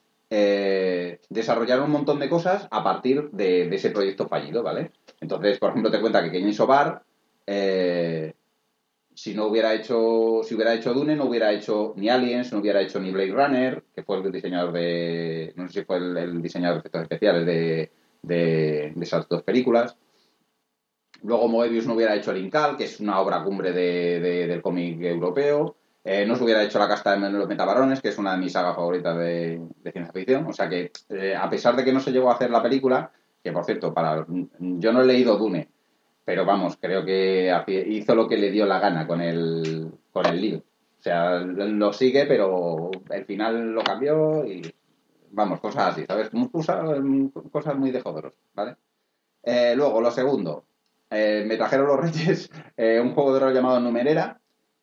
eh, desarrollaron un montón de cosas a partir de, de ese proyecto fallido, ¿vale? Entonces, por ejemplo, te cuenta que James O'Barr, eh, si no hubiera hecho, si hubiera hecho Dune, no hubiera hecho ni Aliens, no hubiera hecho ni Blade Runner, que fue el diseñador de, no sé si fue el, el diseñador de efectos especiales de, de, de esas dos películas. Luego Moebius no hubiera hecho el Incal, que es una obra cumbre de, de, del cómic europeo. Eh, no se hubiera hecho La casta de los metabarones, que es una de mis sagas favoritas de, de ciencia ficción. O sea que, eh, a pesar de que no se llegó a hacer la película, que por cierto, para yo no he leído Dune, pero vamos, creo que hizo lo que le dio la gana con el, con el libro. O sea, lo sigue, pero el final lo cambió y, vamos, cosas así, ¿sabes? Cosas, cosas muy de Jodorowsky, ¿vale? Eh, luego, lo segundo. Eh, me trajeron los Reyes eh, un juego de rol llamado Numenera,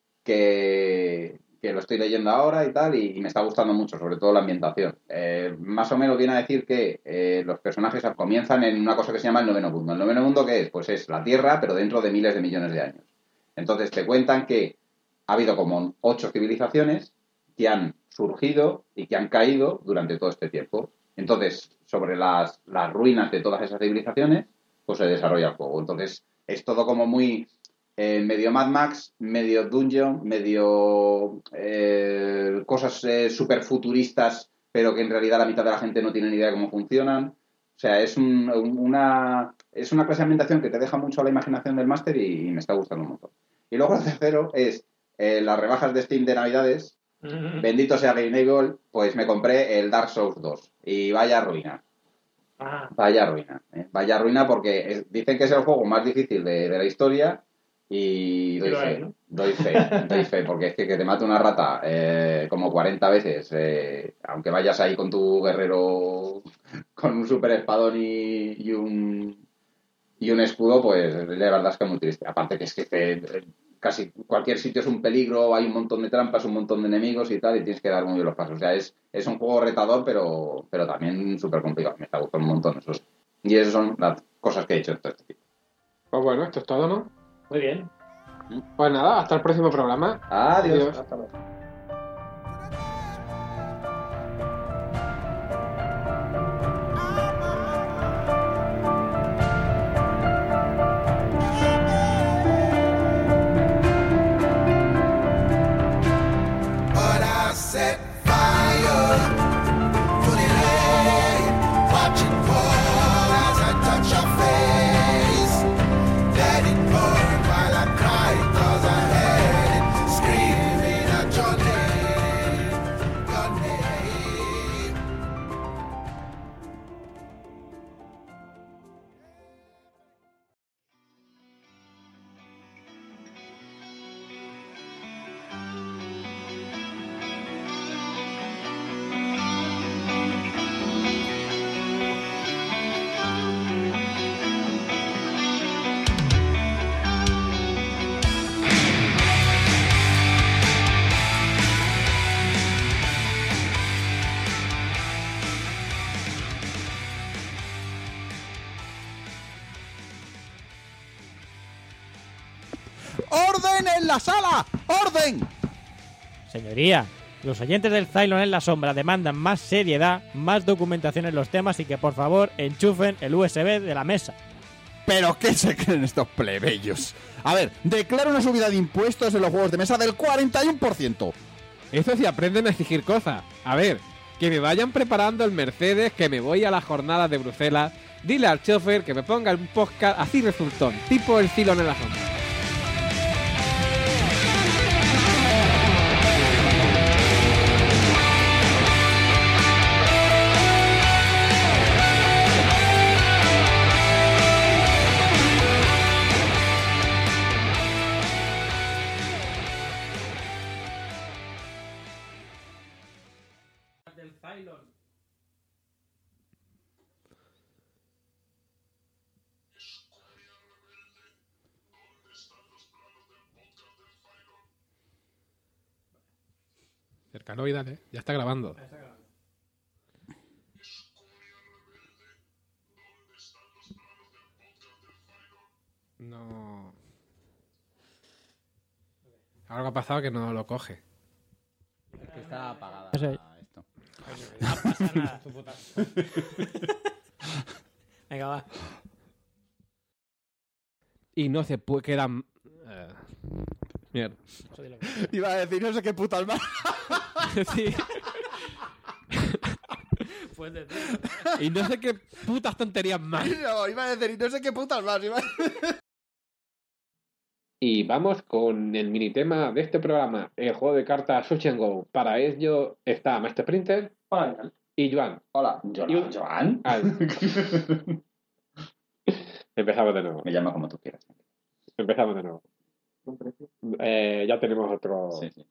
que, que lo estoy leyendo ahora y tal, y, y me está gustando mucho, sobre todo la ambientación. Eh, más o menos viene a decir que eh, los personajes comienzan en una cosa que se llama el noveno mundo. ¿El noveno mundo qué es? Pues es la Tierra, pero dentro de miles de millones de años. Entonces te cuentan que ha habido como ocho civilizaciones que han surgido y que han caído durante todo este tiempo. Entonces, sobre las, las ruinas de todas esas civilizaciones, pues se desarrolla el juego. Entonces, es todo como muy eh, medio Mad Max, medio Dungeon, medio eh, cosas eh, súper futuristas, pero que en realidad la mitad de la gente no tiene ni idea de cómo funcionan. O sea, es un, una es una clase de ambientación que te deja mucho a la imaginación del máster y, y me está gustando un montón. Y luego el tercero es eh, las rebajas de Steam de Navidades. Mm-hmm. Bendito sea Game Eagle, pues me compré el Dark Souls dos. Y vaya ruina. Ah. Vaya ruina, ¿eh? Vaya ruina porque es, dicen que es el juego más difícil de, de la historia y doy fe, ¿no? doy fe, doy fe, porque es que, que te mate una rata eh, como cuarenta veces, eh, aunque vayas ahí con tu guerrero con un super espadón y, y un y un escudo, pues la verdad es que es muy triste. Aparte que es que te, casi cualquier sitio es un peligro, hay un montón de trampas, un montón de enemigos y tal, y tienes que dar muy bien los pasos. O sea, es, es un juego retador, pero, pero también súper complicado. Me está gustando un montón eso. Y esas son las cosas que he hecho en todo este tipo. Pues bueno, esto es todo, ¿no? Muy bien. Pues nada, hasta el próximo programa. Adiós. Adiós. Hasta luego. Set fire to the lane, watch it burn as I touch your face. Let it burn while I cry, cause I heard it screaming at your ¡Orden en la sala! ¡Orden! Señoría, los oyentes del Cylon en la sombra demandan más seriedad, más documentación en los temas y que por favor enchufen el U S B de la mesa. ¿Pero qué se creen estos plebeyos? A ver, declaro una subida de impuestos en los juegos de mesa del cuarenta y uno por ciento. Eso sí aprenden a exigir cosas. A ver, que me vayan preparando el Mercedes, que me voy a la jornada de Bruselas. Dile al chofer que me ponga un podcast así resultón, tipo el Cylon en la sombra. Del Cylon. Cercanoid, ¿eh? Ya está grabando. Está grabando. No. Algo ha pasado que no lo coge. Es que está apagada Eso- esto. No pasa nada. Su puta. Venga, va. Y no se puede... Quedan... Eh, mierda. Eso dilo que- Iba a decir, no sé qué putas más. Sí. Puedes decirlo. Y no sé qué putas tonterías más. No, iba a decir, no sé qué putas más. Iba a... Y vamos con el minitema de este programa, el juego de cartas Switch and Go. Para ello está Master Printer Hola, y Joan. Hola, Y Joan. un- Joan. Ah, empezamos de nuevo. Me llama como tú quieras. Empezamos de nuevo. Eh, ya tenemos otro, Sí, sí.